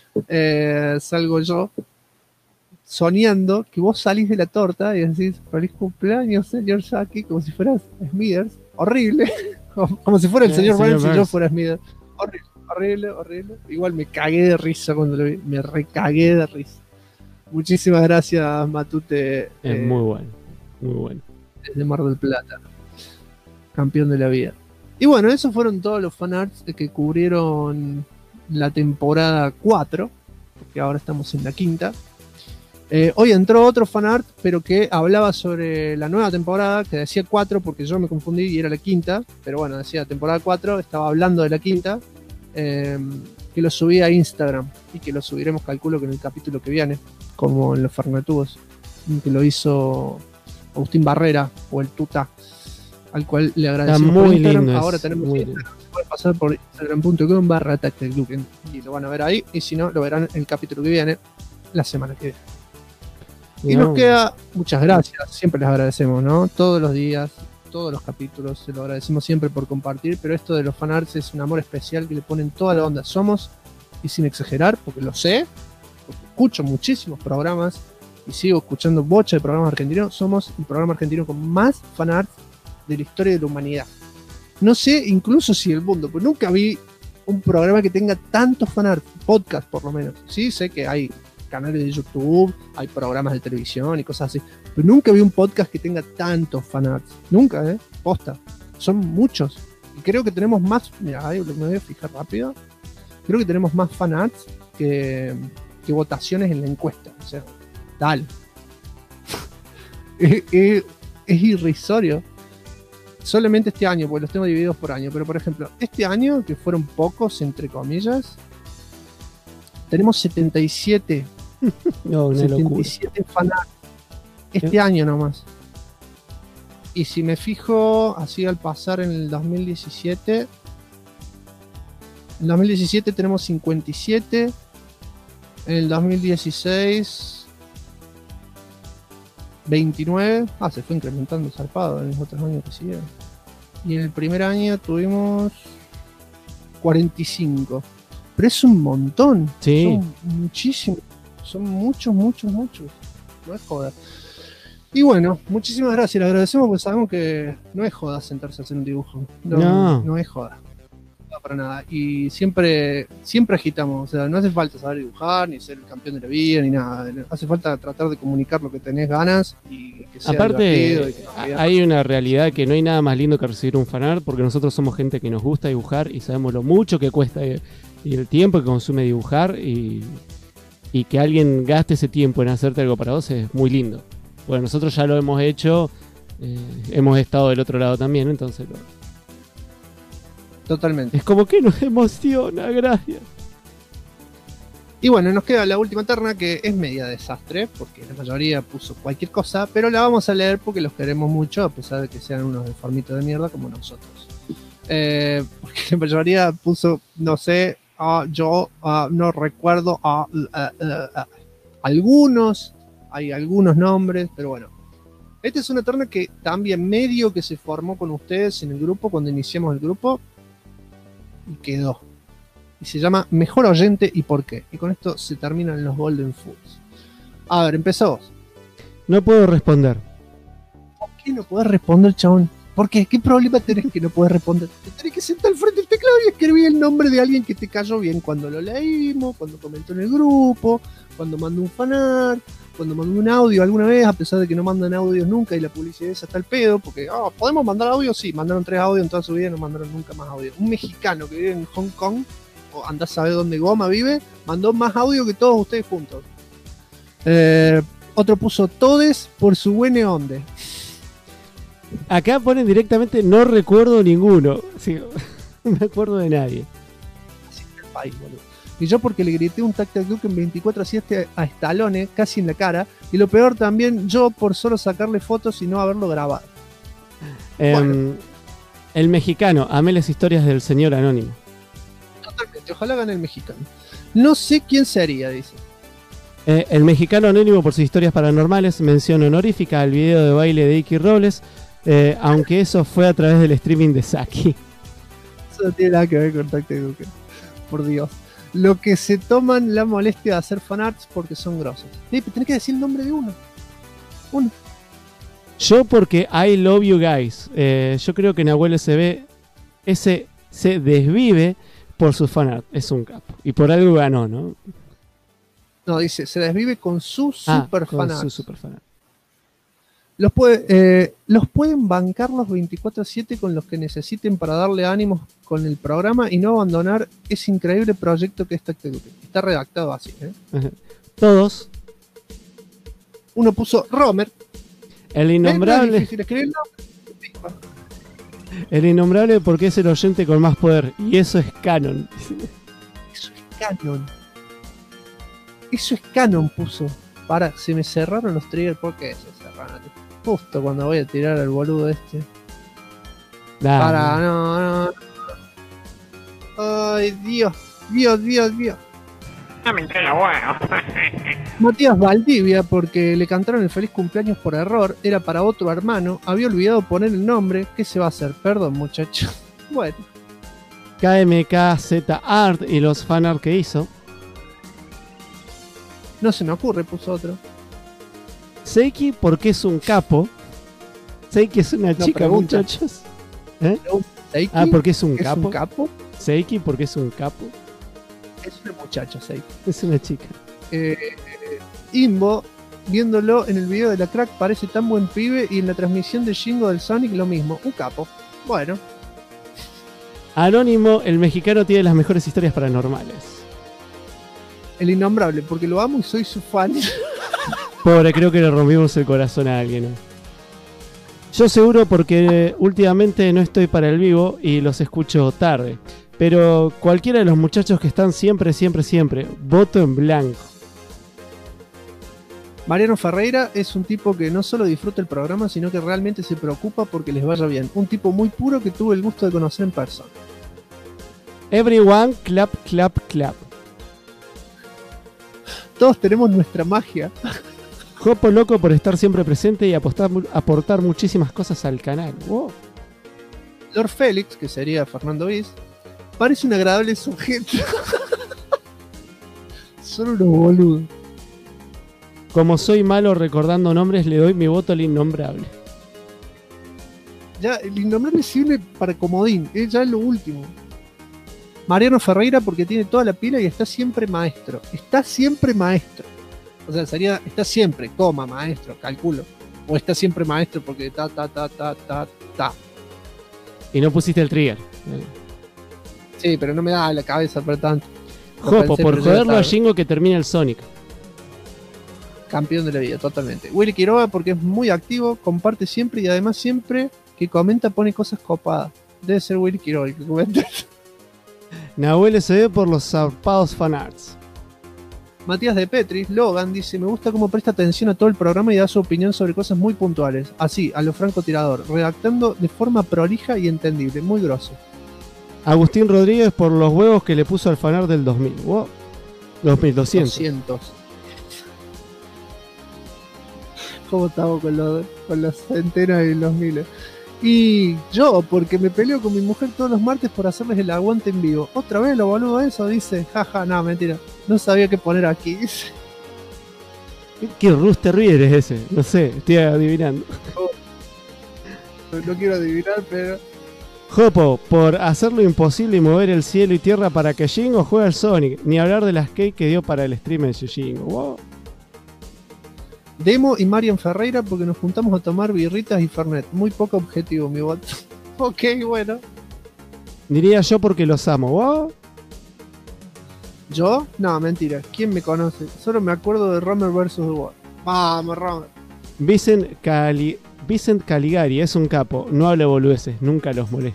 Salgo yo soñando que vos salís de la torta y decís, feliz cumpleaños, señor Saki, como si fueras Smithers. Horrible. Como si fuera el señor Burns y yo fuera Smithers. Horrible. Igual me cagué de risa cuando lo vi. Me recagué de risa. Muchísimas gracias, Matute. Es muy bueno. Desde Mar del Plata. Campeón de la vida. Y bueno, esos fueron todos los fanarts que cubrieron la temporada 4. Porque ahora estamos en la 5ª. Hoy entró otro fanart, pero que hablaba sobre la nueva temporada, que decía 4 porque yo me confundí y era la 5ª. Pero bueno, decía temporada 4, estaba hablando de la 5ª. Que lo subí a Instagram y que lo subiremos, calculo que en el capítulo que viene, como en los Fernetubos, que lo hizo Agustín Barrera o el Tuta, al cual le agradecemos por Instagram. Ahora tenemos Instagram, pueden pasar por instagram.com/Tactacduken y lo van a ver ahí, y si no, lo verán en el capítulo que viene, la semana que viene. Y nos queda, muchas gracias, siempre les agradecemos, ¿no? Todos los días, todos los capítulos, se lo agradecemos siempre por compartir, pero esto de los fanarts es un amor especial que le ponen toda la onda. Somos, y sin exagerar, porque lo sé, porque escucho muchísimos programas y sigo escuchando bocha de programas argentinos, somos el programa argentino con más fanarts de la historia de la humanidad. No sé incluso si el mundo, pues nunca vi un programa que tenga tantos fanarts, podcast por lo menos. Sí, sé que hay canales de YouTube, hay programas de televisión y cosas así, pero nunca vi un podcast que tenga tantos fanarts. Nunca, posta. Son muchos. Y creo que tenemos más, mira, me voy a fijar rápido. Creo que tenemos más fanarts que votaciones en la encuesta. O sea, dale. Es irrisorio. Solamente este año, porque los tengo divididos por año, pero por ejemplo, este año, que fueron pocos, entre comillas, tenemos 77. No, 77 fanarts. este año nomás. Y si me fijo así al pasar en el 2017, en 2017 tenemos 57, en el 2016 29, se fue incrementando zarpado en los otros años que siguieron. Y en el primer año tuvimos 45. Pero es un montón. Sí. Son muchísimos. Son muchos. No es joda. Y bueno, muchísimas gracias. Le agradecemos porque sabemos que no es joda sentarse a hacer un dibujo. No es joda. No para nada. Y siempre agitamos. O sea, no hace falta saber dibujar, ni ser el campeón de la vida, ni nada. Hace falta tratar de comunicar lo que tenés ganas y que sea aparte, divertido. Y que hay una realidad que no hay nada más lindo que recibir un fanart, porque nosotros somos gente que nos gusta dibujar y sabemos lo mucho que cuesta y el tiempo que consume dibujar, y que alguien gaste ese tiempo en hacerte algo para vos es muy lindo. Bueno, nosotros ya lo hemos hecho, hemos estado del otro lado también, entonces totalmente. Es como que nos emociona, gracias. Y bueno, nos queda la última terna, que es media desastre, porque la mayoría puso cualquier cosa, pero la vamos a leer porque los queremos mucho, a pesar de que sean unos deformitos de mierda como nosotros. Porque la mayoría puso, no sé, yo no recuerdo algunos, hay algunos nombres, pero bueno. Esta es una terna que también medio que se formó con ustedes en el grupo, cuando iniciamos el grupo, y quedó. Y se llama Mejor Oyente y por qué. Y con esto se terminan los Golden Foods. A ver, empezá vos. No puedo responder. ¿Por qué no podés responder, chabón? ¿Por qué? ¿Qué problema tenés que no podés responder? Te tenés que sentar al frente del teclado y escribir el nombre de alguien que te cayó bien cuando lo leímos, cuando comentó en el grupo, cuando mandó un fanart, cuando mandó un audio alguna vez, a pesar de que no mandan audios nunca y la publicidad es hasta el pedo, porque ¿podemos mandar audio? Sí, mandaron 3 audios en toda su vida y no mandaron nunca más audio. Un mexicano que vive en Hong Kong, o andás a saber dónde goma vive, mandó más audio que todos ustedes juntos. Otro puso todes por su buena onda. Acá ponen directamente no recuerdo ninguno. Sí, no me acuerdo de nadie. Así es el país, boludo. Y yo porque le grité un Tac Tac Duke en 24/7 a Stallone, casi en la cara. Y lo peor también, yo por solo sacarle fotos y no haberlo grabado. Bueno. El mexicano, amé las historias del señor anónimo. Totalmente, ojalá gane el mexicano. No sé quién sería, dice. El mexicano anónimo por sus historias paranormales, mención honorífica al video de baile de Icky Robles, aunque eso fue a través del streaming de Saki. Eso no tiene nada que ver con Tac Tac Duke. Por Dios. Lo que se toman la molestia de hacer fanarts porque son grosos. Tenés que decir el nombre de uno. Yo porque I love you guys. Yo creo que Nahuel SB se desvive por su fanart. Es un capo. Y por algo ganó, ¿no? No, dice, se desvive con su super fanart. Los pueden bancar los 24/7 con los que necesiten para darle ánimos con el programa y no abandonar ese increíble proyecto que es Tac Tac Duke. Está redactado así, Todos. Uno puso Romer. El innombrable. Es difícil escribir el nombre. El innombrable porque es el oyente con más poder. Y eso es canon. Eso es canon, puso. Se me cerraron los triggers. ¿Por qué se cerraron? Justo cuando voy a tirar al boludo este. No. Ay, Dios. No me entera, bueno. Matías Valdivia, porque le cantaron el feliz cumpleaños por error, era para otro hermano, había olvidado poner el nombre. ¿Qué se va a hacer? Perdón, muchacho. Bueno. KMKZ Art y los fanart que hizo. No se me ocurre, puso otro. Seiki porque es un capo. Seiki es una chica, pregunta. Muchachos. Seiki, porque es un ¿es capo. un capo? Seiki porque es un capo. Es una muchacha, Seiki. Es una chica. Imbo, viéndolo en el video de la crack, parece tan buen pibe, y en la transmisión de Jingo del Sonic lo mismo. Un capo. Bueno. Anónimo, el mexicano tiene las mejores historias paranormales. El innombrable, porque lo amo y soy su fan. Pobre, creo que le rompimos el corazón a alguien. Yo seguro porque últimamente no estoy para el vivo y los escucho tarde. Pero cualquiera de los muchachos que están siempre, voto en blanco. Mariano Ferreira es un tipo que no solo disfruta el programa, sino que realmente se preocupa porque les vaya bien. Un tipo muy puro que tuve el gusto de conocer en persona. Everyone, clap, clap, clap. Todos tenemos nuestra magia. Jopo loco por estar siempre presente y aportar muchísimas cosas al canal. Wow. Lord Félix, que sería Fernando Bis, parece un agradable sujeto. Son unos boludos. Como soy malo recordando nombres, le doy mi voto al innombrable. Ya, el innombrable sirve para comodín, ya es lo último. Mariano Ferreira porque tiene toda la pila y está siempre maestro. Está siempre maestro. O sea, sería, está siempre, coma, maestro, calculo. O está siempre maestro porque ta. Y no pusiste el trigger. Sí, pero no me da la cabeza para tanto. Jopo, por joderlo a Jingo que termina el Sonic. Campeón de la vida, totalmente. Willy Quiroga porque es muy activo, comparte siempre y además siempre que comenta pone cosas copadas. Debe ser Willy Quiroga el que comenta. Nahuel SD por los zarpados fanarts. Matías de Petris, Logan, dice: me gusta cómo presta atención a todo el programa y da su opinión sobre cosas muy puntuales. Así, a lo francotirador, redactando de forma prolija y entendible, muy grosso. Agustín Rodríguez por los huevos que le puso al fanart del 2000. Wow. 2200. 200. ¿Cómo estamos con las centenas y los miles? Y yo, porque me peleo con mi mujer todos los martes por hacerles el aguante en vivo. ¿Otra vez lo boludo eso? Dice, jaja, no, mentira. No sabía qué poner aquí. ¿Qué Rooster Reader es ese? No sé, estoy adivinando. No quiero adivinar, pero... Jopo, por hacer lo imposible y mover el cielo y tierra para que Jingo juegue al Sonic. Ni hablar de las cake que dio para el stream de Jingo. Wow. Demo y Marian Ferreira porque nos juntamos a tomar birritas y Fernet. Muy poco objetivo, mi voto. Ok, bueno. Diría yo porque los amo. Wow. ¿Yo? No, mentira. ¿Quién me conoce? Solo me acuerdo de Romer vs. The World. Vamos, Romer. Vicent Caligari es un capo. No habla boludeces. Nunca los molesta.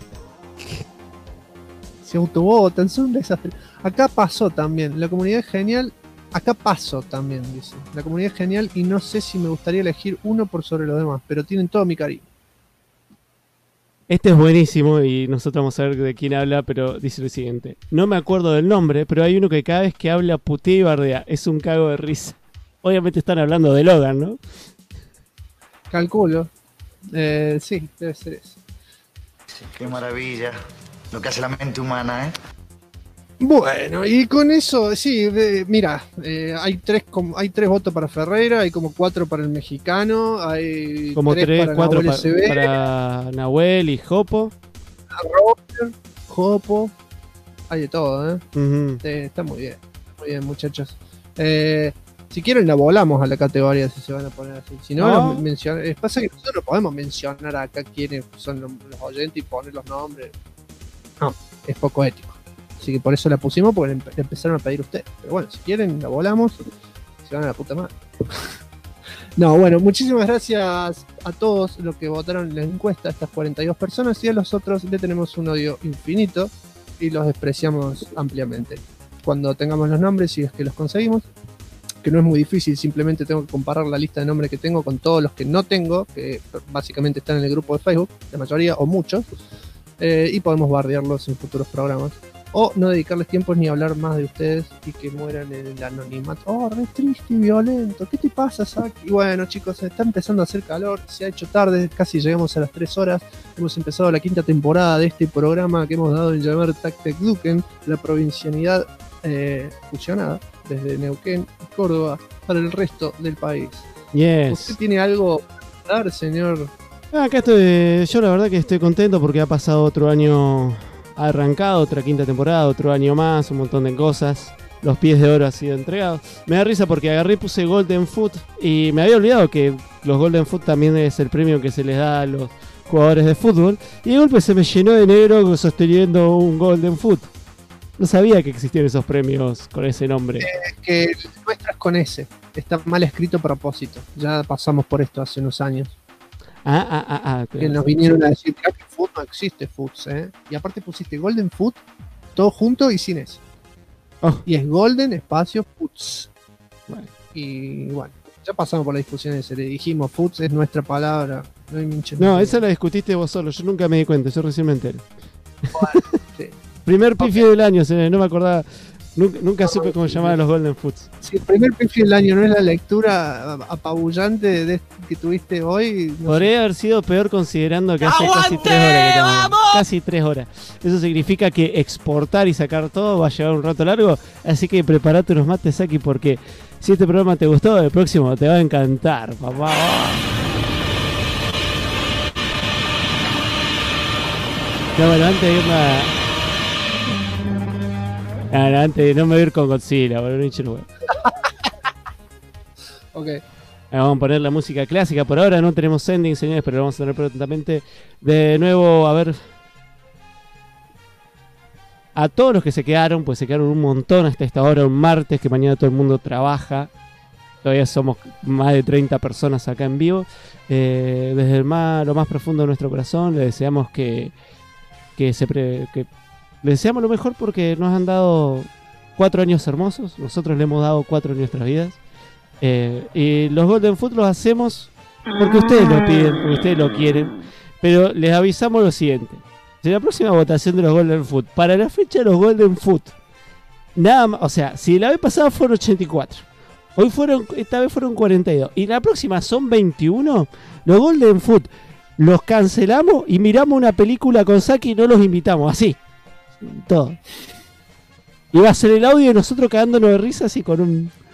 Se autobotan. Son un desastre. Acá pasó también. La comunidad es genial. Acá paso también, dice. La comunidad es genial y no sé si me gustaría elegir uno por sobre los demás, pero tienen todo mi cariño. Este es buenísimo y nosotros vamos a ver de quién habla, pero dice lo siguiente. No me acuerdo del nombre, pero hay uno que cada vez que habla putea y bardea. Es un cago de risa. Obviamente están hablando de Logan, ¿no? Calculo. Sí, debe ser eso. Qué maravilla. Lo que hace la mente humana, ¿eh? Bueno, y con eso, sí, mira, hay tres votos para Ferreira, hay como 4 para el mexicano, hay como 3, 4 para Nahuel y Jopo. Robert, Jopo, hay de todo, ¿eh? Uh-huh. Está muy bien, muchachos. Si quieren la volamos a la categoría si se van a poner así. Si no, pasa que nosotros no podemos mencionar acá quiénes son los oyentes y poner los nombres. No, es poco ético. Así que por eso la pusimos, porque le empezaron a pedir ustedes. Pero bueno, si quieren, la volamos. Se van a la puta madre. No, bueno, muchísimas gracias a todos los que votaron en la encuesta, estas 42 personas, y a los otros le tenemos un odio infinito y los despreciamos ampliamente. Cuando tengamos los nombres, si es que los conseguimos, que no es muy difícil, simplemente tengo que comparar la lista de nombres que tengo con todos los que no tengo, que básicamente están en el grupo de Facebook, la mayoría o muchos, y podemos bardearlos en futuros programas. O no dedicarles tiempo ni hablar más de ustedes y que mueran en el anonimato. Oh, re triste y violento. ¿Qué te pasa, Zack? Y bueno, chicos, está empezando a hacer calor. Se ha hecho tarde, casi llegamos a las 3 horas. Hemos empezado la 5ª temporada de este programa que hemos dado en llamar Tactec Duken, la provincialidad fusionada desde Neuquén y Córdoba para el resto del país. Yes. ¿Usted tiene algo que dar, señor? Acá estoy. Yo la verdad que estoy contento porque ha pasado otro año. Ha arrancado otra 5ª temporada, otro año más, un montón de cosas. Los pies de oro han sido entregados. Me da risa porque agarré y puse Golden Foot y me había olvidado que los Golden Foot también es el premio que se les da a los jugadores de fútbol. Y de golpe se me llenó de negro sosteniendo un Golden Foot. No sabía que existían esos premios con ese nombre. Que nuestras con ese. Está mal escrito a propósito. Ya pasamos por esto hace unos años. Que nos vinieron a decir que Foot no existe, Foods, y aparte pusiste Golden Foot todo junto y sin eso. Y es Golden espacio Foods. Bueno. Y bueno, Ya pasamos por la discusión esa, le dijimos, Futs es nuestra palabra. No hay minches. No, esa la discutiste vos solo, yo nunca me di cuenta, yo recién me entero. Bueno, sí. Primer pifio del año, no me acordaba, nunca supe cómo llamaban los Golden Foods. Si el primer pifio del año no es la lectura apabullante que tuviste hoy... Podría haber sido peor considerando que hace casi 3 horas que estamos. Casi 3 horas. Eso significa que exportar y sacar todo va a llevar un rato largo, así que prepárate unos mates, Saki, porque si este programa te gustó, el próximo te va a encantar, papá. No, bueno, antes de irme antes no me voy a ir con Godzilla, boludo, Ok. Vamos a poner la música clásica. Por ahora no tenemos ending, señores, pero lo vamos a tener prontamente. De nuevo, a ver. A todos los que se quedaron, pues se quedaron un montón hasta esta hora, un martes, que mañana todo el mundo trabaja. Todavía somos más de 30 personas acá en vivo. Desde lo más profundo de nuestro corazón, le deseamos que le deseamos lo mejor porque nos han dado 4 años hermosos. Nosotros le hemos dado 4 en nuestras vidas. Y los Golden Food los hacemos porque ustedes lo piden, porque ustedes lo quieren. Pero les avisamos lo siguiente: si la próxima votación de los Golden Food, para la fecha de los Golden Food, nada más, o sea, si la vez pasada fueron 84, esta vez fueron 42, y la próxima son 21, los Golden Food los cancelamos y miramos una película con Saki y no los invitamos, así, todo. Y va a ser el audio de nosotros cagándonos de risas y con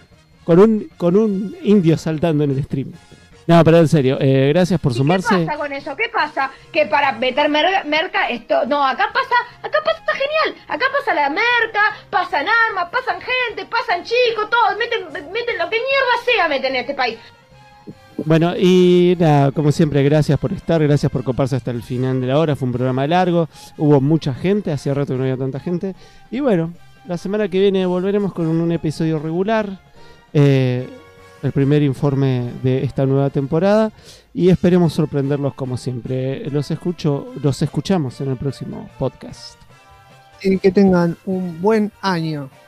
un indio saltando en el stream. No, pero en serio, gracias por sumarse. ¿Qué pasa con eso? ¿Qué pasa? Que para meter merca esto... No, acá pasa genial. Acá pasa la merca, pasan armas, pasan gente, pasan chicos, todos meten lo que mierda sea meten en este país. Bueno, y nada, como siempre, gracias por estar, gracias por coparse hasta el final de la hora. Fue un programa largo, hubo mucha gente, hacía rato que no había tanta gente. Y bueno, la semana que viene volveremos con un episodio regular. El primer informe de esta nueva temporada y esperemos sorprenderlos como siempre. Los escuchamos en el próximo podcast. Y que tengan un buen año.